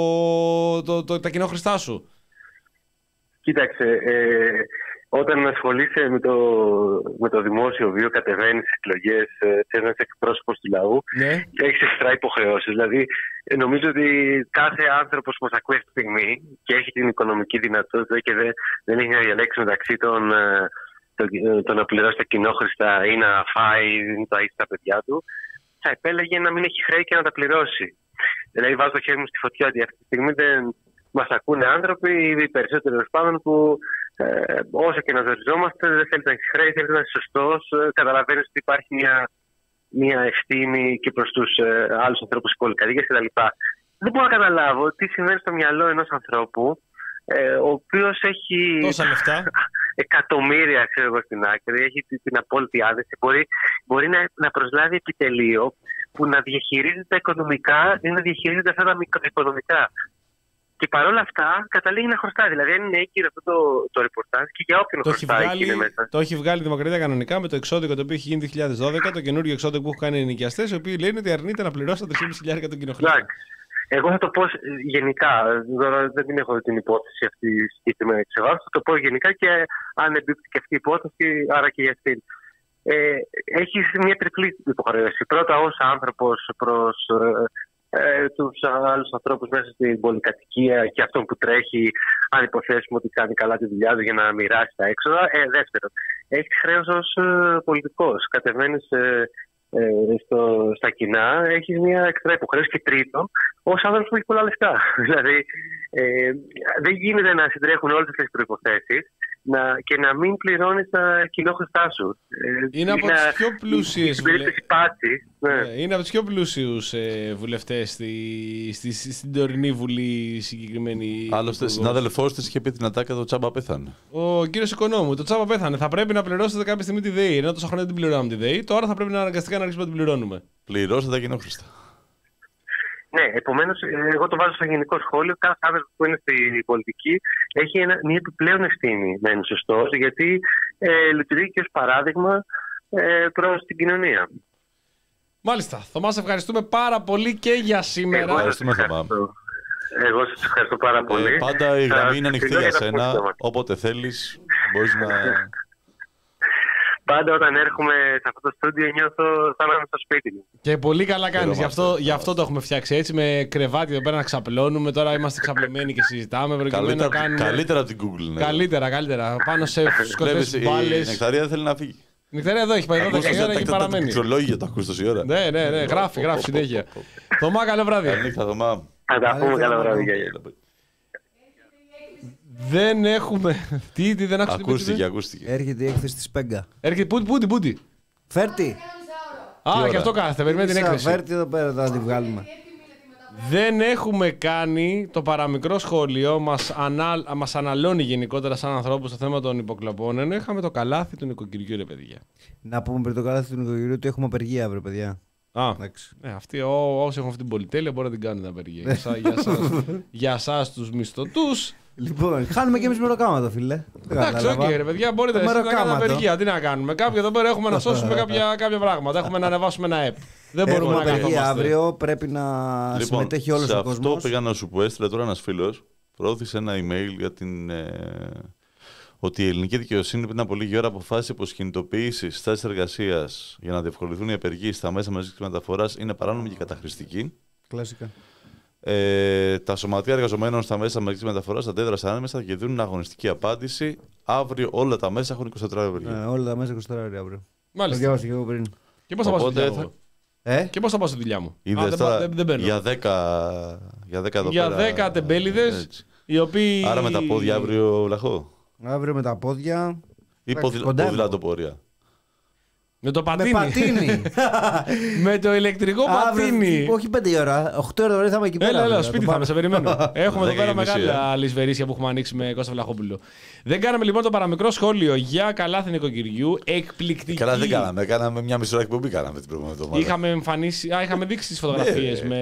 το, το, τα κοινόχρηστά σου? Κοίταξε, ε, όταν ασχολείσαι με το, με το δημόσιο βίο, κατεβαίνεις στις εκλογές, θες να είσαι εκπρόσωπος του λαού, ναι, και έχεις εξτρά υποχρεώσεις. Δηλαδή, νομίζω ότι κάθε άνθρωπος που μας ακούει αυτή τη στιγμή και έχει την οικονομική δυνατότητα και δεν, δεν έχει να διαλέξει μεταξύ των, το, το να πληρώσει τα κοινόχρηστα ή να φάει ή να ταΐσει τα παιδιά του, θα επέλεγε να μην έχει χρέη και να τα πληρώσει. Δηλαδή, βάζω το χέρι μου στη φωτιά ότι αυτή τη στιγμή δεν μας ακούνε άνθρωποι, ήδη περισσότερο πάντων, που ε, όσο και να ζοριζόμαστε, δεν θέλει να έχει χρέη, θέλει να είσαι σωστός. Ε, Καταλαβαίνεις ότι υπάρχει μια, μια ευθύνη και προς τους ε, άλλους ανθρώπους της πολυκατοικίας κτλ. Δεν μπορώ να καταλάβω τι συμβαίνει στο μυαλό ενός ανθρώπου, ε, ο οποίος έχει τόσα λεφτά, εκατομμύρια, ξέρω εγώ, στην άκρη, έχει την, την απόλυτη άδεση. Μπορεί, μπορεί να, να προσλάβει επιτελείο που να διαχειρίζεται οικονομικά ή να διαχειρίζεται αυτά τα μικροοικονομικά. Και παρόλα αυτά καταλήγει να χρωστά. Δηλαδή, αν είναι έγκυρο αυτό το, το ρεπορτάζ και για όποιον το χρωστάει, βγάλει, είναι μέσα. Το έχει βγάλει η Δημοκρατία κανονικά με το εξώδικο το οποίο έχει γίνει το δύο χιλιάδες δώδεκα, το καινούριο εξώδικο που έχουν κάνει οι νοικιαστές, οι οποίοι λένε ότι αρνείται να πληρώσει τα τρεις χιλιάδες πεντακόσια των κοινοχρήστων. Εγώ θα το πω γενικά. Τώρα δεν την έχω την υπόθεση αυτή συγκεκριμένα εξεβάσει. Θα το πω γενικά και αν εμπίπτει και αυτή η υπόθεση, άρα και για αυτήν. Ε, έχει μια τριπλή υποχρέωση. Πρώτα, ως άνθρωπος προς ε, τους άλλους ανθρώπους μέσα στην πολυκατοικία και αυτόν που τρέχει, αν υποθέσουμε ότι κάνει καλά τη δουλειά του για να μοιράσει τα έξοδα. Ε, δεύτερον, έχει χρέος ως ε, πολιτικός. Κατεβαίνεις ε, ε, στο, στα κοινά, έχει μια εξτρά υποχρέωση. Και τρίτον, ως άνθρωπος που έχει πολλά λεφτά. Δηλαδή, ε, δεν γίνεται να συντρέχουν όλες αυτές τις προϋποθέσεις να, και να μην πληρώνεις τα κοινόχρηστά σου. Είναι από τις πιο πλούσιες βουλε... ναι. Είναι από τους πιο πλούσιους ε, βουλευτές στη, στη, στη, στην τωρινή Βουλή συγκεκριμένη. Άλλωστε, συνάδελφός της είχε πει την ατάκα το τσάμπα πέθανε. Ο κύριος Οικονόμου, το τσάμπα πέθανε. Θα πρέπει να πληρώσετε κάποια στιγμή τη ΔΕΗ. Ενώ τόσο χρόνια δεν την πληρώναμε τη ΔΕΗ, τώρα θα πρέπει να αναγκαστικά να αρχίσουμε να την πληρώνουμε. Πληρώσετε τα κοινόχρηστα. Ναι, επομένως, εγώ το βάζω στο γενικό σχόλιο. Κάθε άνθρωπο που είναι στην πολιτική έχει ένα, μια επιπλέον ευθύνη να είναι σωστός, γιατί ε, λειτουργεί και ως παράδειγμα ε, προς την κοινωνία. Μάλιστα. Θωμά, σε ευχαριστούμε πάρα πολύ και για σήμερα. Εγώ Ευχαριστούμε, Θωμά. Εγώ σας ευχαριστώ πάρα πολύ. Ε, πάντα η γραμμή είναι ανοιχτή για σένα. Όποτε θέλεις, μπορείς να... Πάντα όταν έρχομαι σε αυτό το στούντιο νιώθω σαν να είμαι στο σπίτι μου. Και πολύ καλά κάνεις. Γι' αυτό, γι' αυτό το έχουμε φτιάξει έτσι, με κρεβάτι εδώ πέρα να ξαπλώνουμε. Τώρα είμαστε ξαπλωμένοι και συζητάμε. Καλύτερα, κάνουμε... καλύτερα από την Google. Ναι. Καλύτερα, καλύτερα. Πάνω σε σκοτές μπάλες. Η Νεκταρία δεν θέλει να φύγει. Η Νεκταρία εδώ έχει πάει δώδεκα η ώρα και παραμένει. Τα πληκτρολόγια το ακούς τόση ώρα. Ναι, ναι, ναι. Γράφει, γράφει συνέχεια. Θωμά, καλό βράδυ. Θα τα πούμε, καλό βράδυ. Δεν έχουμε. Τι, τι δεν άκουσα. Ακούστηκε, ακούστηκε. Έρχεται η έκθεση της Πέγκα. Έρχεται. Πού, πού, πού. Φέρτη. Α, και αυτό κάθεται. Περιμένει την έκθεση. Φέρτη εδώ πέρα, θα τη βγάλουμε. Δεν έχουμε κάνει το παραμικρό σχόλιο. Μας, ανά, μας αναλώνει γενικότερα σαν ανθρώπους το θέμα των υποκλοπών. Ενώ είχαμε το καλάθι του νοικοκυριού, ρε παιδιά. Να πούμε πριν το καλάθι του νοικοκυριού ότι έχουμε απεργία αύριο, παιδιά. Α, ε, αυτοί ό, όσοι έχουν αυτή την πολυτέλεια μπορεί να την κάνουν την απεργία. για, σας, για, σας, για εσάς τους μισθωτούς. Λοιπόν, χάνουμε και εμείς μεροκάματο, φίλε. Εντάξει, οκ, ρε παιδιά, μπορείτε να κάνετε απεργία. Τι να κάνουμε. Κάποιοι εδώ πέρα έχουμε να σώσουμε κάποια, κάποια πράγματα. Έχουμε να ανεβάσουμε ένα app. Δεν μπορούμε έχουμε να κάνουμε. Απεργία αύριο, πρέπει να λοιπόν, συμμετέχει όλος ο κόσμος. Αυτό πήγα να σου πω, έστειλε τώρα ένας φίλος. Προώθησε ένα email για την ε, ότι η ελληνική δικαιοσύνη πριν από λίγη ώρα αποφάσισε πως κινητοποιήσεις θέσεις εργασίας για να διευκολυνθούν οι απεργοί στα μέσα μαζικής μεταφοράς είναι παράνομη και καταχρηστική. Κλασικά. Ε, τα σωματεία εργαζομένων στα μέσα μαζικής μεταφοράς αντέδρασαν άμεσα και δίνουν αγωνιστική απάντηση. Αύριο όλα τα μέσα έχουν είκοσι τέσσερις ώρες. Ε, όλα τα μέσα είκοσι τέσσερις ώρες αύριο. Μάλιστα. Το διάβασα και εγώ πριν. Και πώς θα πάω στη δουλειά θα... μου. Ε? Και πώς θα πάω στη δουλειά μου. Είδες Α, τώρα, δεν, δεν, δεν για δέκα, για δέκα εδώ για πέρα, δέκα τεμπέληδες οι οποίοι... Άρα με τα πόδια αύριο, Λαχό. Αύριο με τα πόδια. Ή ποδηλατοπορία. Με το πατίνι. Με πατίνι. Με το ηλεκτρικό πατίνι. Όχι πέντε η ώρα. οκτώ ώρα το θα είμαι εκεί πέρα. Έλα, έλα, σπίτι θα με, σε περιμένω. Έχουμε εδώ πέρα δέκα και μισή, μεγάλα λησβερίσια που έχουμε ανοίξει με Κώστα Βλαχόπουλο. Δεν κάναμε λοιπόν το παραμικρό σχόλιο για καλάθι νοικοκυριού. Εκπληκτική. Καλά, δεν κάναμε. Κάναμε μια μισή ώρα εκπομπή κάναμε την προηγούμενη εβδομάδα. Είχαμε εμφανίσει. Α, είχαμε δείξει τις φωτογραφίες με.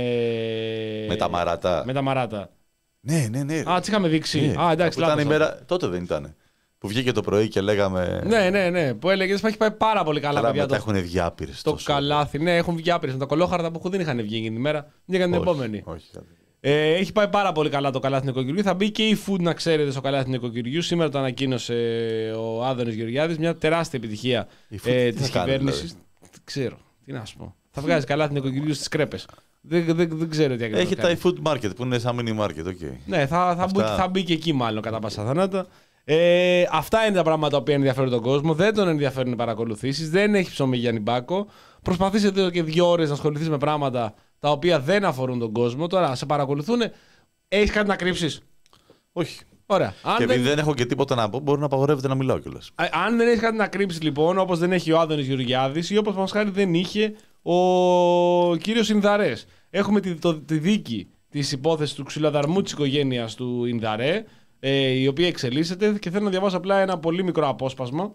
Με τα μαράτα. Με τα μαράτα. Ναι, ναι, ναι. Α, τις είχαμε δείξει. Ναι. Α, εντάξει, ήταν λάθος. ημέρα... Τότε δεν ήταν. Που βγήκε το πρωί και λέγαμε. Ναι, ναι, ναι. Που έλεγε ότι έχει πάει πάρα πολύ καλά. Καλά, παιδιά, μετά το... έχουν βγει άπειρες. Το καλάθι. Ναι, έχουν βγει άπειρες. Με τα κολόχαρτα που έχουν δεν είχαν βγει εκείνη την ημέρα. Βγήκαν την επόμενη. Όχι. Ε, έχει πάει πάρα πολύ καλά το καλάθι νοικοκυριού. Θα μπει και η food, να ξέρετε, στο καλάθι νοικοκυριού. Σήμερα το ανακοίνωσε ο Άδωνης Γεωργιάδης. Μια τεράστια επιτυχία ε, της κυβέρνησης. Δηλαδή. Δεν ξέρω. Τι να σου πω. Θα βγάζει καλάθι νοικοκυριού στις κρέπες. Δεν, δεν, δεν ξέρω τι ακριβώς. Έχει τα e-food market που είναι σαν mini market. Okay. Ναι, θα, θα, Αυτά... μπει, θα μπει και εκεί μάλλον κατά πάσα θανάτα. Ε, αυτά είναι τα πράγματα που ενδιαφέρουν τον κόσμο. Δεν τον ενδιαφέρουν οι παρακολουθήσεις. Δεν έχει ψωμί για νημπάκο. Προσπαθείς εδώ και δύο ώρες να ασχοληθείς με πράγματα τα οποία δεν αφορούν τον κόσμο. Τώρα σε παρακολουθούν. Έχεις κάτι να κρύψεις? Όχι. Ωραία. Αν και επειδή δεν... δεν έχω και τίποτα να πω, μπορεί να απαγορεύεται να μιλάω κιόλας. Αν δεν έχεις κάτι να κρύψεις λοιπόν, όπως δεν έχει ο Άδωνης Γεωργιάδης ή όπως μας χάρη δεν είχε ο κύριος Ινδαρές. Έχουμε τη, το, τη δίκη της υπόθεσης του ξυλοδαρμού της οικογένειας του Ινδαρέ, ε, η οποία εξελίσσεται, και θέλω να διαβάσω απλά ένα πολύ μικρό απόσπασμα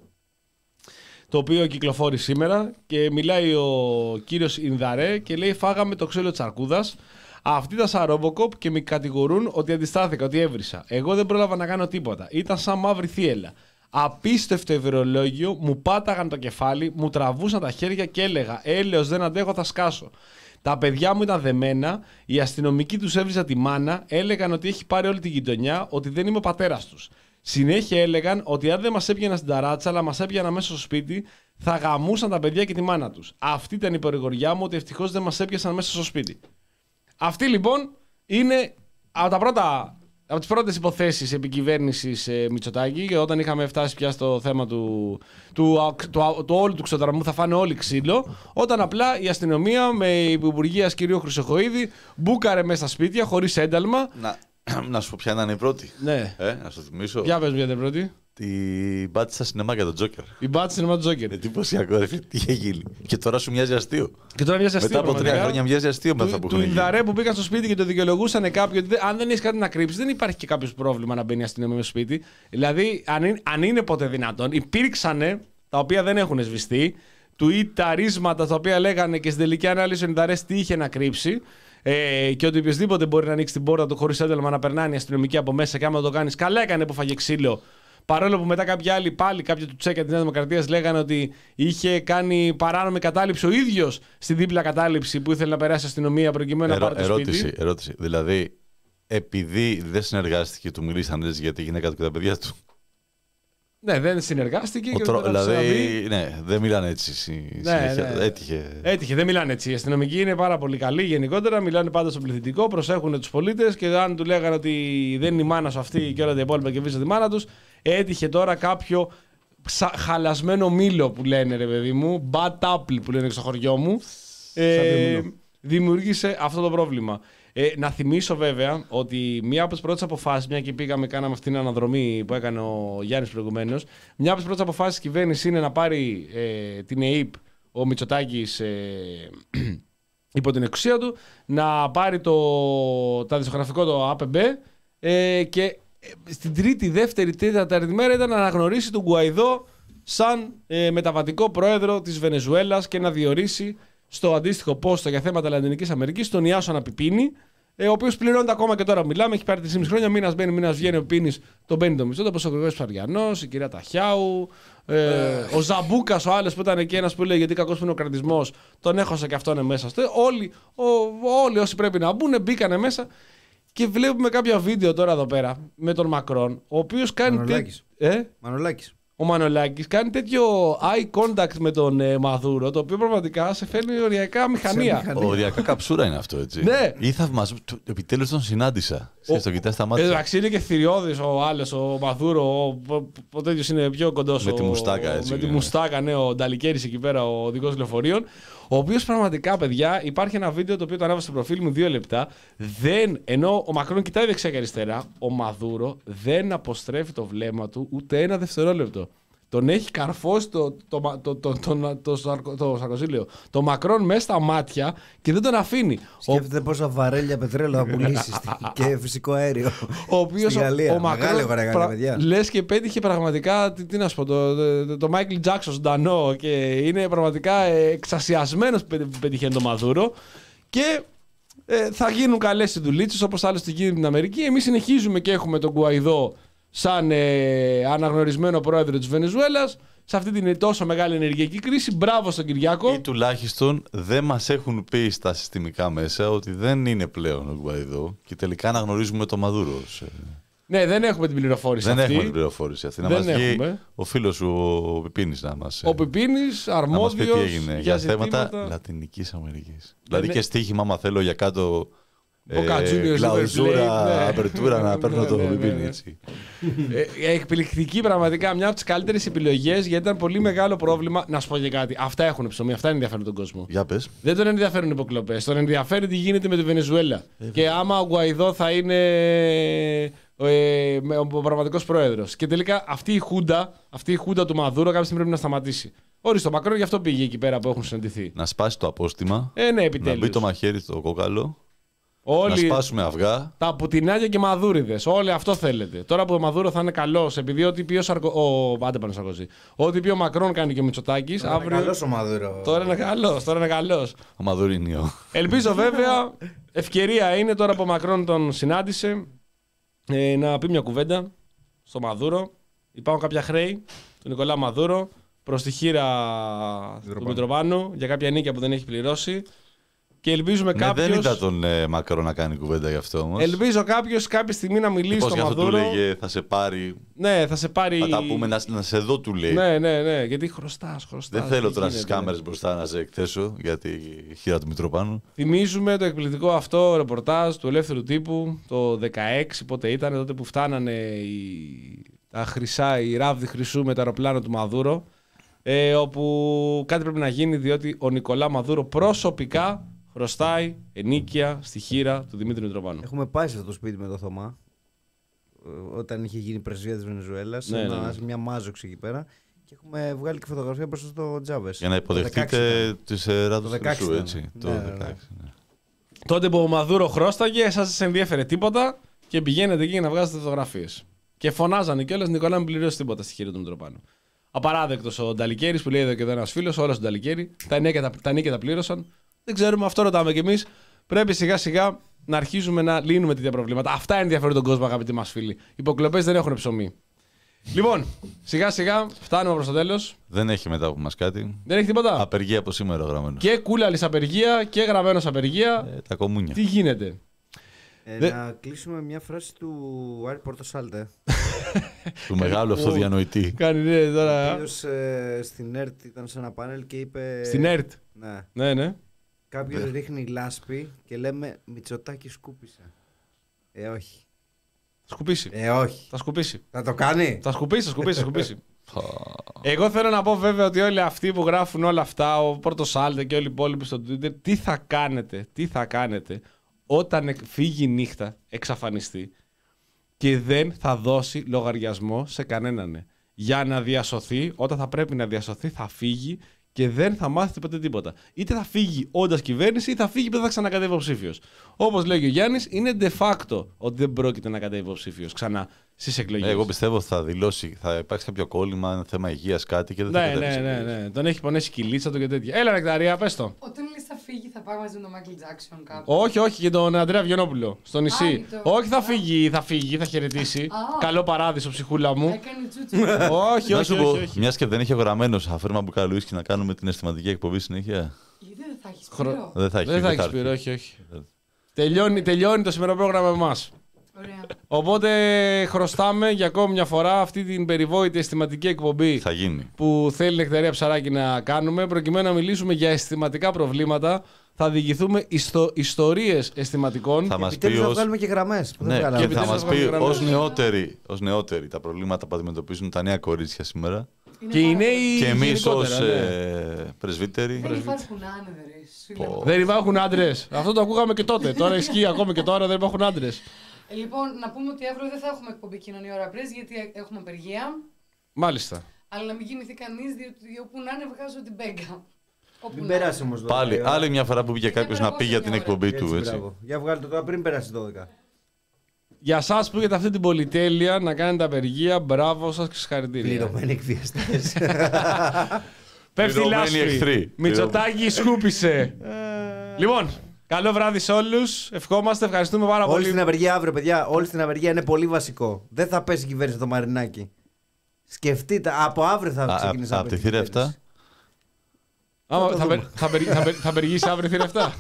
το οποίο κυκλοφόρει σήμερα και μιλάει ο κύριος Ινδαρέ και λέει: φάγαμε το ξύλο της αρκούδας. Αυτοί ήταν σαν Robocop και με κατηγορούν ότι αντιστάθηκα, ότι έβρισα. Εγώ δεν πρόλαβα να κάνω τίποτα. Ήταν σαν μαύρη θύελα. Απίστευτο ευρωλόγιο, μου πάταγαν το κεφάλι, μου τραβούσαν τα χέρια και έλεγα: έλεος, δεν αντέχω, θα σκάσω. Τα παιδιά μου ήταν δεμένα, οι αστυνομικοί τους έβριζαν τη μάνα, έλεγαν ότι έχει πάρει όλη τη γειτονιά, ότι δεν είμαι ο πατέρας τους. Συνέχεια έλεγαν ότι αν δεν μας έπιαναν στην ταράτσα, αλλά μας έπιαναν μέσα στο σπίτι, θα γαμούσαν τα παιδιά και τη μάνα τους. Αυτή ήταν η παρηγοριά μου, ότι ευτυχώς δεν μας έπιασαν μέσα στο σπίτι. Αυτή λοιπόν είναι από, τα πρώτα, από τις πρώτες υποθέσεις επικυβέρνησης ε, Μητσοτάκη, όταν είχαμε φτάσει πια στο θέμα του, του, του, του, του όλου του ξεδραμμού, θα φάνε όλοι ξύλο, όταν απλά η αστυνομία με υπουργείας κ. Χρυσοχοΐδη μπούκαρε μέσα στα σπίτια χωρίς ένταλμα. Να, να σου πω ποια είναι η πρώτη. Ναι. Ε, να σου θυμίσω. Ποια πες, ποια είναι η πρώτη? Την μπάτσα στα σινεμά για τον Τζόκερ. Η μπάτσα σινεμά του Τζόκερ. Εντυπωσιακό, ρε, τι έχει γίνει. Και τώρα σου μοιάζει αστείο. Και τώρα μοιάζει αστείο. Μετά από τρία χρόνια μοιάζει αστείο με αυτά που έχουν γίνει. Του Ινδαρέ που πήγαν στο σπίτι και το δικαιολογούσαν κάποιοι ότι αν δεν έχει κάτι να κρύψει, δεν υπάρχει και κάποιο πρόβλημα να μπαίνει η αστυνομία στο σπίτι. Δηλαδή, αν είναι, αν είναι ποτέ δυνατόν, υπήρξαν τα οποία δεν έχουν σβηστεί, τουιταρίσματα τα οποία λέγανε και στην τελική ανάλυση ο Ινδαρέ τι είχε να κρύψει. Ε, και ότι οποιοδήποτε μπορεί να ανοίξει την πόρτα του χωρίς ένταλμα να περνάνε οι αστυνομικοί από μέσα, και άμα το κάνει, καλά έκανε που φάγε ξύλο. Παρόλο που μετά κάποιοι άλλοι, πάλι κάποιοι του Τσέκα τη Νέα Δημοκρατία, λέγανε ότι είχε κάνει παράνομη κατάληψη ο ίδιος στην δίπλα κατάληψη που ήθελε να περάσει η αστυνομία προκειμένου Ερω, να πάρει το ερώτηση, σπίτι. Ερώτηση. Δηλαδή, επειδή δεν συνεργάστηκε, του μιλήσαν έτσι για τη γυναίκα του και τα παιδιά του. Ναι, δεν συνεργάστηκε. Και τρο... Δηλαδή, ναι, δεν μιλάνε έτσι. Ναι, ναι. Έτυχε. Έτυχε, δεν μιλάνε έτσι. Οι αστυνομικοί είναι πάρα πολύ καλοί γενικότερα. Μιλάνε πάντα στον πληθυντικό, προσέχουν τους πολίτες. Και αν του λέγανε ότι δεν είναι η μάνα σου αυτή και όλα τα υπόλοιπα και βρίσκεται τη μάνα τους, έτυχε τώρα κάποιο χαλασμένο μήλο που λένε, ρε παιδί μου, bad apple που λένε στο χωριό μου, ε, δημιούργησε αυτό το πρόβλημα. Ε, να θυμίσω βέβαια ότι μία από τις πρώτες αποφάσεις, μια και πήγαμε, κάναμε αυτήν την αναδρομή που έκανε ο Γιάννης προηγουμένως, μια από τις πρώτες αποφάσεις της κυβέρνησης είναι να πάρει ε, την ΕΥΠ, ο Μητσοτάκης, ε, υπό την εξουσία του, να πάρει το, τα δισογραφικό το ΑΠΜ ε, και στην τρίτη, δεύτερη, τέταρτη μέρα ήταν να αναγνωρίσει τον Γκουαϊδό σαν ε, μεταβατικό πρόεδρο της Βενεζουέλας και να διορίσει στο αντίστοιχο πόστο για θέματα Λατινικής Αμερικής τον Ιάσονα Πιπίνη, ε, ο οποίος πληρώνεται ακόμα και τώρα. Μιλάμε, έχει πάρει τρία και μισό χρόνια, μήνας μπαίνει, μήνας βγαίνει ο Πιπίνης, τον μπαίνει το μισθό, όπως ο Γρηγόρης Ψαριανός, η κυρία Ταχιάου, ε, ο Ζαμπούκας, ο άλλος που ήταν εκεί ένας που λέει γιατί κακός που είναι ο κρατισμός, τον έχωσα και αυτόν μέσα. Όλοι, ο, όλοι όσοι πρέπει να μπουν μπήκανε μέσα. Και βλέπουμε κάποια βίντεο τώρα εδώ πέρα με τον Μακρόν, ο οποίος κάνει. Μανολάκης. Τε... Ε? Μανολάκης. Ο Μανολάκης κάνει τέτοιο eye contact με τον ε, Μαδούρο, το οποίο πραγματικά σε φέρνει οριακά μηχανία. Οριακά καψούρα είναι αυτό, έτσι. Ναι. Ή θαυμασμό. Επιτέλους τον συνάντησα. Ξέρεις, τον κοιτάς στα μάτια. Εντάξει, είναι και θηριώδης ο άλλος, ο Μαδούρο, ο, ο, ο τέτοιος είναι πιο κοντός. Με ο, τη μουστάκα, έτσι. Με τη μουστάκα, ναι, ο Νταλικέρης εκεί πέρα, ο οδηγός λεωφορείων. Ο οποίος πραγματικά, παιδιά, υπάρχει ένα βίντεο το οποίο το ανέβασα στο προφίλ μου δύο λεπτά. Δεν, ενώ ο Μακρόν κοιτάει δεξιά και αριστερά, ο Μαδούρο δεν αποστρέφει το βλέμμα του ούτε ένα δευτερόλεπτο. Τον έχει καρφώσει το, το, το, το, το, το, το, το Σαρκοζή, το Μακρόν μέσα στα μάτια και δεν τον αφήνει. Σκέφτεται ο... πόσα βαρέλια πετρέλαιο θα πουλήσει και φυσικό αέριο. Ο οποίος ο, ο Μακρόν πρα... λες και πέτυχε πραγματικά, τι, τι να σου πω, το, το, το Michael Jackson ζωντανό και είναι πραγματικά εξασιασμένος που πετυχαίνει το Μαδούρο και ε, θα γίνουν καλές οι δουλίτσες όπως άλλωστε γίνεται στην Αμερική. Εμείς συνεχίζουμε και έχουμε τον Γκουαϊδό σαν ε, αναγνωρισμένο πρόεδρο της Βενεζουέλας σε αυτή την τόσο μεγάλη ενεργειακή κρίση. Μπράβο στον Κυριάκο. Ή τουλάχιστον δεν μας έχουν πει στα συστημικά μέσα ότι δεν είναι πλέον ο Γκουαϊδό και τελικά αναγνωρίζουμε το Μαδούρο. Ναι, δεν έχουμε την πληροφόρηση δεν αυτή. Δεν έχουμε την πληροφόρηση αυτή. Δεν να μας έχουμε. βγει ο φίλος σου ο Πιπίνης να μας... Ο Πιπίνης, αρμόδιος, να μας πει τι έγινε για, για θέματα ζητήματα... Λατινικής Αμερικής. Δηλαδή και στοίχημα, άμα θέλω για κάτω... Κλαουζούρα, απερτούρα να παίρνω το Πιπίνη, έτσι. Εκπληκτική πραγματικά, μια από τις καλύτερες επιλογές, γιατί ήταν πολύ μεγάλο πρόβλημα. Να σου πω και κάτι. Αυτά έχουν ψωμί, αυτά ενδιαφέρουν τον κόσμο. Για πες. Δεν τον ενδιαφέρουν οι υποκλοπές. Τον ενδιαφέρει τι γίνεται με τη Βενεζουέλα. Και άμα ο Γκουαϊδό θα είναι ε, ο πραγματικός πρόεδρος. Και τελικά αυτή η χούντα, αυτή η χούντα του Μαδούρο κάποια στιγμή πρέπει να σταματήσει. Ορίστε, ο Μακρόν γι' αυτό πήγε εκεί πέρα που έχουν συναντηθεί. Να σπάσει το απόστημα. Ε, ναι, επιτέλους. Να μπει το μαχαίρι στο κόκαλο. Όλοι... Να σπάσουμε αυγά. Τα πουτινάκια και μαδούριδες. Όλοι αυτό θέλετε. Τώρα που ο Μαδούρο θα είναι καλός, επειδή ό,τι πει ο Σαρκο... ο... Άντε πάνω Σαρκοζή. Ό,τι πει ο Μακρόν κάνει και ο Μητσοτάκης. Τώρα αύριο... είναι καλός ο Μαδούρο. Τώρα είναι καλός. Τώρα είναι καλός. Ο Μαδουρίνιο. Ελπίζω βέβαια, ευκαιρία είναι τώρα που ο Μακρόν τον συνάντησε ε, να πει μια κουβέντα στο Μαδούρο. Υπάρχουν κάποια χρέη του Νικολά Μαδούρο προς τη χείρα του Μητροπάνου για κάποια νίκια που δεν έχει πληρώσει. Και ελπίζουμε ναι, κάποιος... δεν ήταν τον ε, Μακρόν να κάνει κουβέντα γι' αυτό όμως. Ελπίζω κάποιος κάποια στιγμή να μιλήσει Πώς στο Μαδούρο. Πώς γι' αυτό του λέγε θα σε πάρει... Ναι, θα σε πάρει... Θα τα πούμε να, να σε δω του λέει. Ναι, ναι, ναι, γιατί χρωστάς, χρωστάς. Δεν θέλω τώρα στις κάμερες μπροστά να σε εκθέσω για τη χείρα του Μητροπάνου. Θυμίζουμε το εκπληκτικό αυτό ρεπορτάζ του Ελεύθερου Τύπου το δεκαέξι, πότε ήταν, τότε που φτάνανε οι... τα χρυσά, οι ράβδοι χρυσού με τα αεροπλάνα του Μαδούρο, ε, όπου κάτι πρέπει να γίνει διότι ο Νικολά Μαδούρο προσωπικά χρωστάει ενίκεια στη χείρα του Δημήτρη Μητροπάνου. Έχουμε πάει σε αυτό το σπίτι με το Θωμά όταν είχε γίνει πρεσβεία της Βενεζουέλας, ναι, ένα, ναι. μια μάζοξη εκεί πέρα και έχουμε βγάλει και φωτογραφία μπροστά στο Τζάβες. Για να υποδεχτείτε τις ράδους χρυσού, έτσι. Ναι, το ναι, ναι. δεκαέξι, ναι. Τότε που ο Μαδούρο χρώσταγε, εσάς δεν σας ενδιέφερε τίποτα και πηγαίνετε εκεί για να βγάζετε φωτογραφίες. Και φωνάζανε κιόλας Νικολά, μην πληρώσει τίποτα στη χείρα του Μητροπάνου. Απαράδεκτος ο Νταλικέρης που λέει εδώ και εδώ ένας φίλος, όλα στον Νταλικέρη. Τα νίκια τα, τα, τα πλήρωσαν. Δεν ξέρουμε, αυτό ρωτάμε κι εμείς. Πρέπει σιγά σιγά να αρχίζουμε να λύνουμε τέτοια προβλήματα. Αυτά ενδιαφέρουν τον κόσμο, αγαπητοί μας φίλοι. Οι υποκλοπές δεν έχουν ψωμί. Λοιπόν, σιγά σιγά φτάνουμε προς το τέλος. Δεν έχει μετά από μας κάτι. Δεν έχει τίποτα. Απεργία από σήμερα γραμμένο. Και κούλαλης απεργία και γραμμένος απεργία. Ε, τα κομμούνια. Τι γίνεται. Ε, Δε... Να κλείσουμε μια φράση του Άρη Πορτοσάλτε. Του μεγάλου αυτό διανοητή. Κάνει ναι, τώρα. Ο οποίος ε, στην ΕΡΤ ήταν σε ένα πάνελ και είπε. Στην ΕΡΤ. Ναι. Ναι, ναι. Κάποιος ρίχνει λάσπη και λέμε Μητσοτάκη σκούπισε. Ε, όχι. Θα σκουπίσει. Ε, όχι. Θα σκουπίσει. Θα το κάνει. Θα σκουπίσει, θα σκουπίσει, θα σκουπίσει. Εγώ θέλω να πω βέβαια ότι όλοι αυτοί που γράφουν όλα αυτά, ο Πορτοσάλτε και όλοι οι υπόλοιποι στο Twitter, τι θα κάνετε, τι θα κάνετε όταν φύγει η νύχτα, εξαφανιστεί και δεν θα δώσει λογαριασμό σε κανέναν. Για να διασωθεί, όταν θα πρέπει να διασωθεί, θα φύγει και δεν θα μάθετε ποτέ τίποτα. Είτε θα φύγει όντας κυβέρνηση, είτε θα φύγει και δεν θα ξανακατέβει υποψήφιος. Όπως λέει και ο Γιάννης, είναι de facto ότι δεν πρόκειται να κατέβει υποψήφιος ξανά στις εκλογές. Εγώ πιστεύω ότι θα δηλώσει, θα υπάρξει κάποιο κόλλημα, θέμα υγείας, κάτι και δεν θα ναι, κατέβει. Ναι, ναι, ναι. Τον έχει πονέσει η κυλίτσα του και τέτοια. Έλα, Νεκταρία, πες το. Όταν λες θα φύγει, θα πάει μαζί με τον Μάικλ Τζάκσον κάπου. Όχι, όχι, και τον Αντρέα Βιονόπουλο στο νησί. Άλλη το- Όχι, θα φύγει, θα φύγει, θα χαιρετήσει. Καλό παράδεισο, ψυχούλα μου. Έκανε τσούτσου. όχι, Να όχι, σου πω, όχι, όχι. μιας και δεν έχει γραμμένο αφέρμα μπουκαλουίσκι να κάνουμε την αισθηματική εκπομπή συνέχεια. Γιατί δεν θα έχει Χρο- σπίρο. Δεν θα έχει. Δεν θα έχει έρθει. σπίρο, όχι, όχι. τελειώνει, τελειώνει το σημερινό πρόγραμμα με εμάς. Ωραία. Οπότε χρωστάμε για ακόμη μια φορά αυτή την περιβόητη αισθηματική εκπομπή Θα γίνει. που θέλει η Νεκταρία Ψαράκη να κάνουμε, προκειμένου να μιλήσουμε για αισθηματικά προβλήματα. Θα διηγηθούμε ιστο, ιστορίες αισθηματικών. Θα μας πει Επιτέλους θα ως... βγάλουμε και γραμμές. που δεν Ναι, βγάλαμε. και θα επιτέλους μας θα πει βγάλουμε ως γραμμές. νεότεροι, ως νεότεροι τα προβλήματα που αντιμετωπίζουν τα νέα κορίτσια σήμερα. Είναι Και οι πάρα νέοι Και εμείς γενικότερα, ως ναι. ε, πρεσβύτεροι. πολύ. Δεν υπάρχουν άνεδρες. σου Πω. λέω. Δεν υπάρχουν άντρες. Αυτό το ακούγαμε και τότε. Τώρα ισχύει ακόμη και τώρα, δεν υπάρχουν άντρες. Ε, Λοιπόν, να πούμε ότι αύριο δεν θα έχουμε εκπομπή Κοινωνία Ώρα Πρέσβη γιατί έχουμε απεργία. Μάλιστα. Αλλά να μην κοιμηθεί κανείς διότι όπου να είναι βγάζω την μπέγκα. Όπου Μην να περάσει είναι. όμως. Πάλι, άλλη μια φορά που βγήκε κάποιο να πει για την εκπομπή του. Έτσι. Για βγάλει το τώρα πριν περάσει δώδεκα. Για εσάς που έχετε αυτή την πολυτέλεια να κάνετε απεργία, μπράβο σας και συγχαρητήρια. Πληρωμένοι εκβιαστές. Πέφτει η Πληρωμένοι λάσπη. εχθροί. Μητσοτάκη σκούπισε. Λοιπόν, καλό βράδυ σε όλους. Ευχόμαστε, ευχαριστούμε πάρα Όλοι πολύ. στην απεργία αύριο, παιδιά. Όλοι στην απεργία είναι πολύ βασικό. Δεν θα πέσει η κυβέρνηση το Μαρινάκι. Σκεφτείτε, από αύριο θα ξεκινήσει. Από τη θύρα επτά. Άμα, το θα, δούμε. περ- θα, περι- θα, περι- θα απεργήσει αύριο θύρα επτά.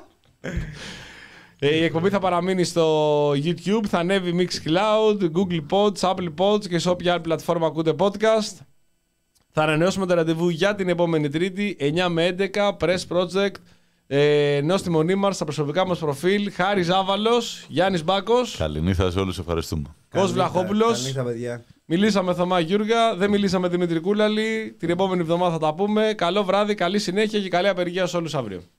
Ε, η εκπομπή θα παραμείνει στο YouTube, θα ανέβει Mixcloud, Google Pods, Apple Pods και σε όποια άλλη πλατφόρμα ακούτε podcast. Θα ανανεώσουμε το ραντεβού για την επόμενη Τρίτη, εννιά με έντεκα, Press Project, ε, ενώ στη μονή μας, στα προσωπικά μας προφίλ, Χάρης Ζάβαλος, Γιάννης Μπάκος, Καληνύχτα σε όλους, ευχαριστούμε. Κος Βλαχόπουλος. Καληνύχτα, παιδιά. Μιλήσαμε με Θωμά Γιούργα, δεν μιλήσαμε με Δημήτρη Κούλαλη. Την επόμενη εβδομάδα θα τα πούμε. Καλό βράδυ, καλή συνέχεια και καλή απεργία σε όλους αύριο.